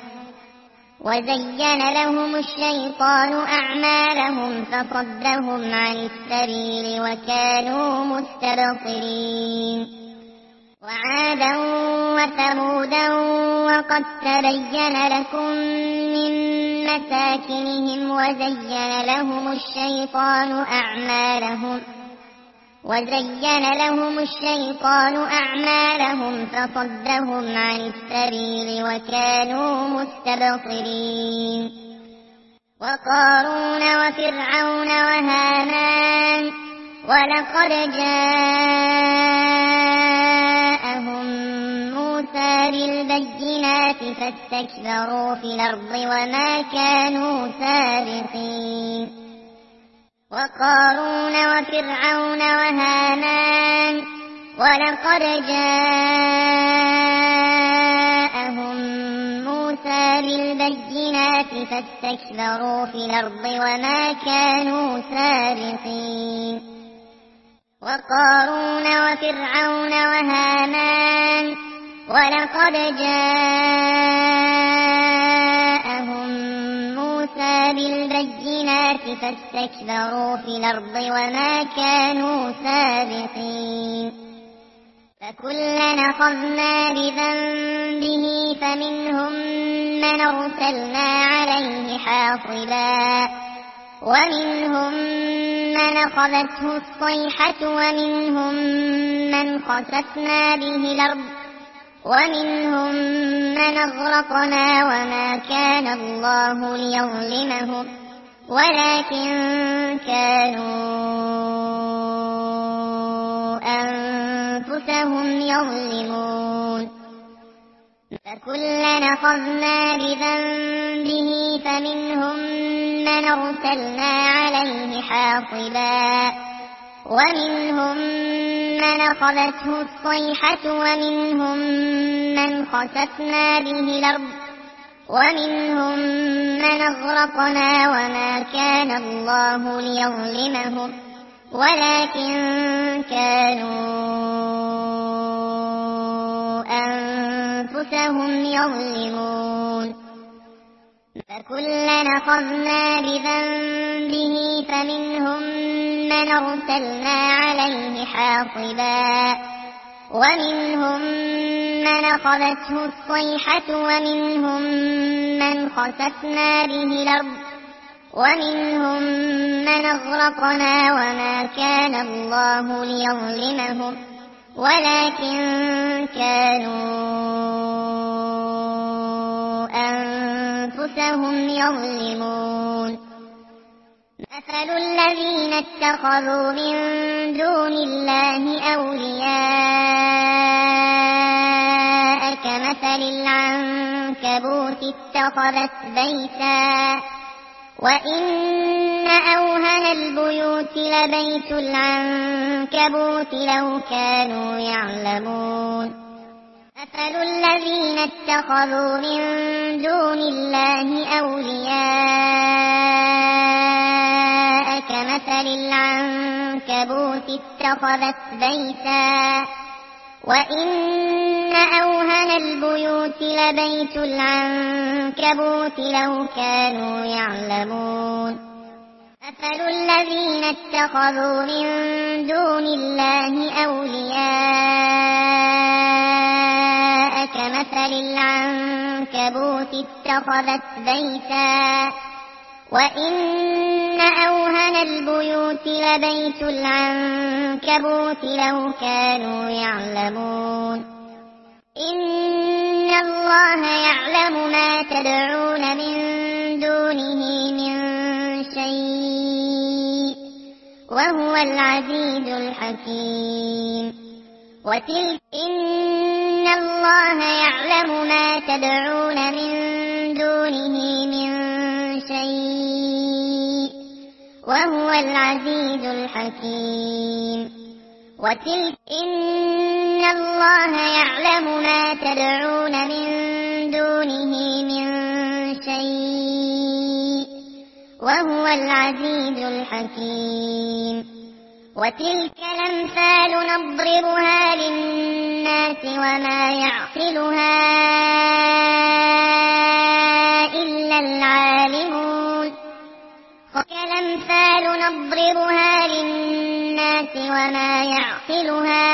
وزين لهم الشيطان أعمالهم فصدهم عن السبيل وكانوا مستبصرين وعادا وثمودا وقد تبين لكم من مساكنهم وزين لهم الشيطان أعمالهم وزين لهم الشيطان أعمالهم فصدهم عن السبيل وكانوا مستبصرين وقارون وفرعون وهامان ولقد جاءهم موسى بالبينات بالبينات فاستكبروا في الأرض وما كانوا سابقين وقارون وفرعون وهامان ولقد جاءهم موسى بالبينات فاستكبروا في الأرض وما كانوا سابقين وقارون وفرعون وهامان ولقد جاءهم موسى بالبينات فاستكبروا في الأرض وما كانوا سابقين فكلنا أخذنا بذنبه فمنهم من أرسلنا عليه حاصبا ومنهم من أخذته الصيحة ومنهم من خسفنا به الأرض ومنهم من أغرقنا وما كان الله ليظلمهم ولكن كانوا أنفسهم يظلمون فكلنا أخذنا بذنبه فمنهم من أرسلنا عليه حاصبا ومنهم من أخذته الصيحة ومنهم من خسفنا به الأرض ومنهم من أغرقنا وما كان الله ليظلمهم ولكن كانوا أنفسهم يظلمون فكلنا أخذنا بذنبه فمنهم من أرسلنا عليه حاصبا ومنهم من أخذته الصيحة ومنهم من خسفنا به الأرض ومنهم من أغرقنا وما كان الله ليظلمهم ولكن كانوا أنفسهم يظلمون مثل الذين اتخذوا من دون الله أولياء كمثل العنكبوت اتخذت بيتا وإن أوهن البيوت لبيت العنكبوت لو كانوا يعلمون مثل الذين اتخذوا من دون الله أولياء كمثل العنكبوت اتخذت بيتا وإن أوهن البيوت لبيت العنكبوت لو كانوا يعلمون مثل الذين اتخذوا من دون الله أولياء كمثل العنكبوت اتخذت بيتا وإن أوهن البيوت لبيت العنكبوت لو كانوا يعلمون إن الله يعلم ما تدعون من دونه من شيء وهو العزيز الحكيم وتلك إن الله يعلم ما تدعون من دونه من شيء وهو العزيز الحكيم وتلك إن الله يعلم ما تدعون من دونه من شيء وهو العزيز الحكيم وتلك الأمثال نضربها للناس وما يعقلها إلا العالمون كالأمثال نضربها للناس وما يعقلها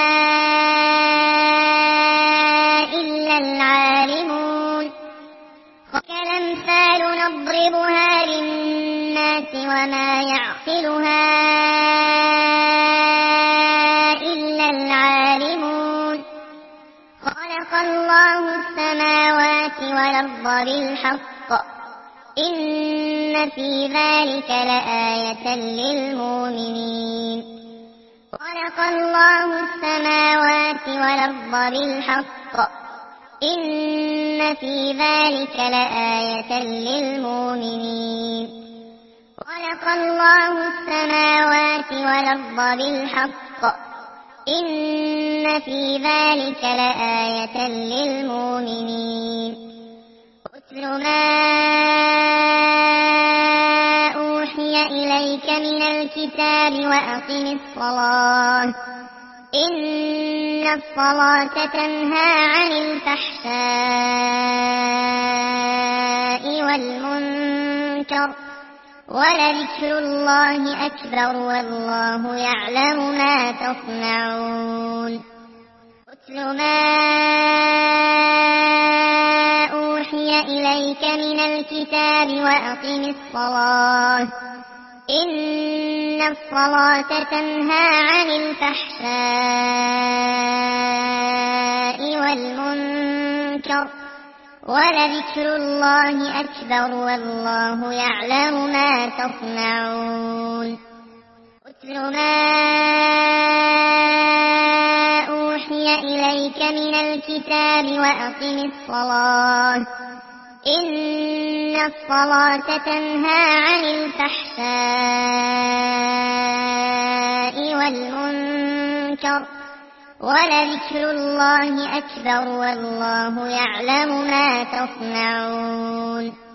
إلا العالمون كالأمثال نضربها للناس وما يعقلها إلا العالمون خلق الله السماوات والأرض بالحق إن في ذلك لآية للمؤمنين خلق الله السماوات والأرض بالحق إن في ذلك لآية للمؤمنين خلق الله السماوات والأرض بالحق إن في ذلك لآية للمؤمنين اتل ما أوحي إليك من الكتاب وأقم الصلاة إن الصلاة تنهى عن الفحشاء والمنكر ولذكر الله أكبر والله يعلم ما تصنعون اتل ما أوحي إليك من الكتاب وأقم الصلاة إن الصلاة تنهى عن الفحشاء والمنكر ولذكر الله أكبر والله يعلم ما تصنعون اتل ما أوحي إليك من الكتاب وأقم الصلاة إن الصلاة تنهى عن الفحشاء والمنكر ولذكر الله أكبر والله يعلم ما تصنعون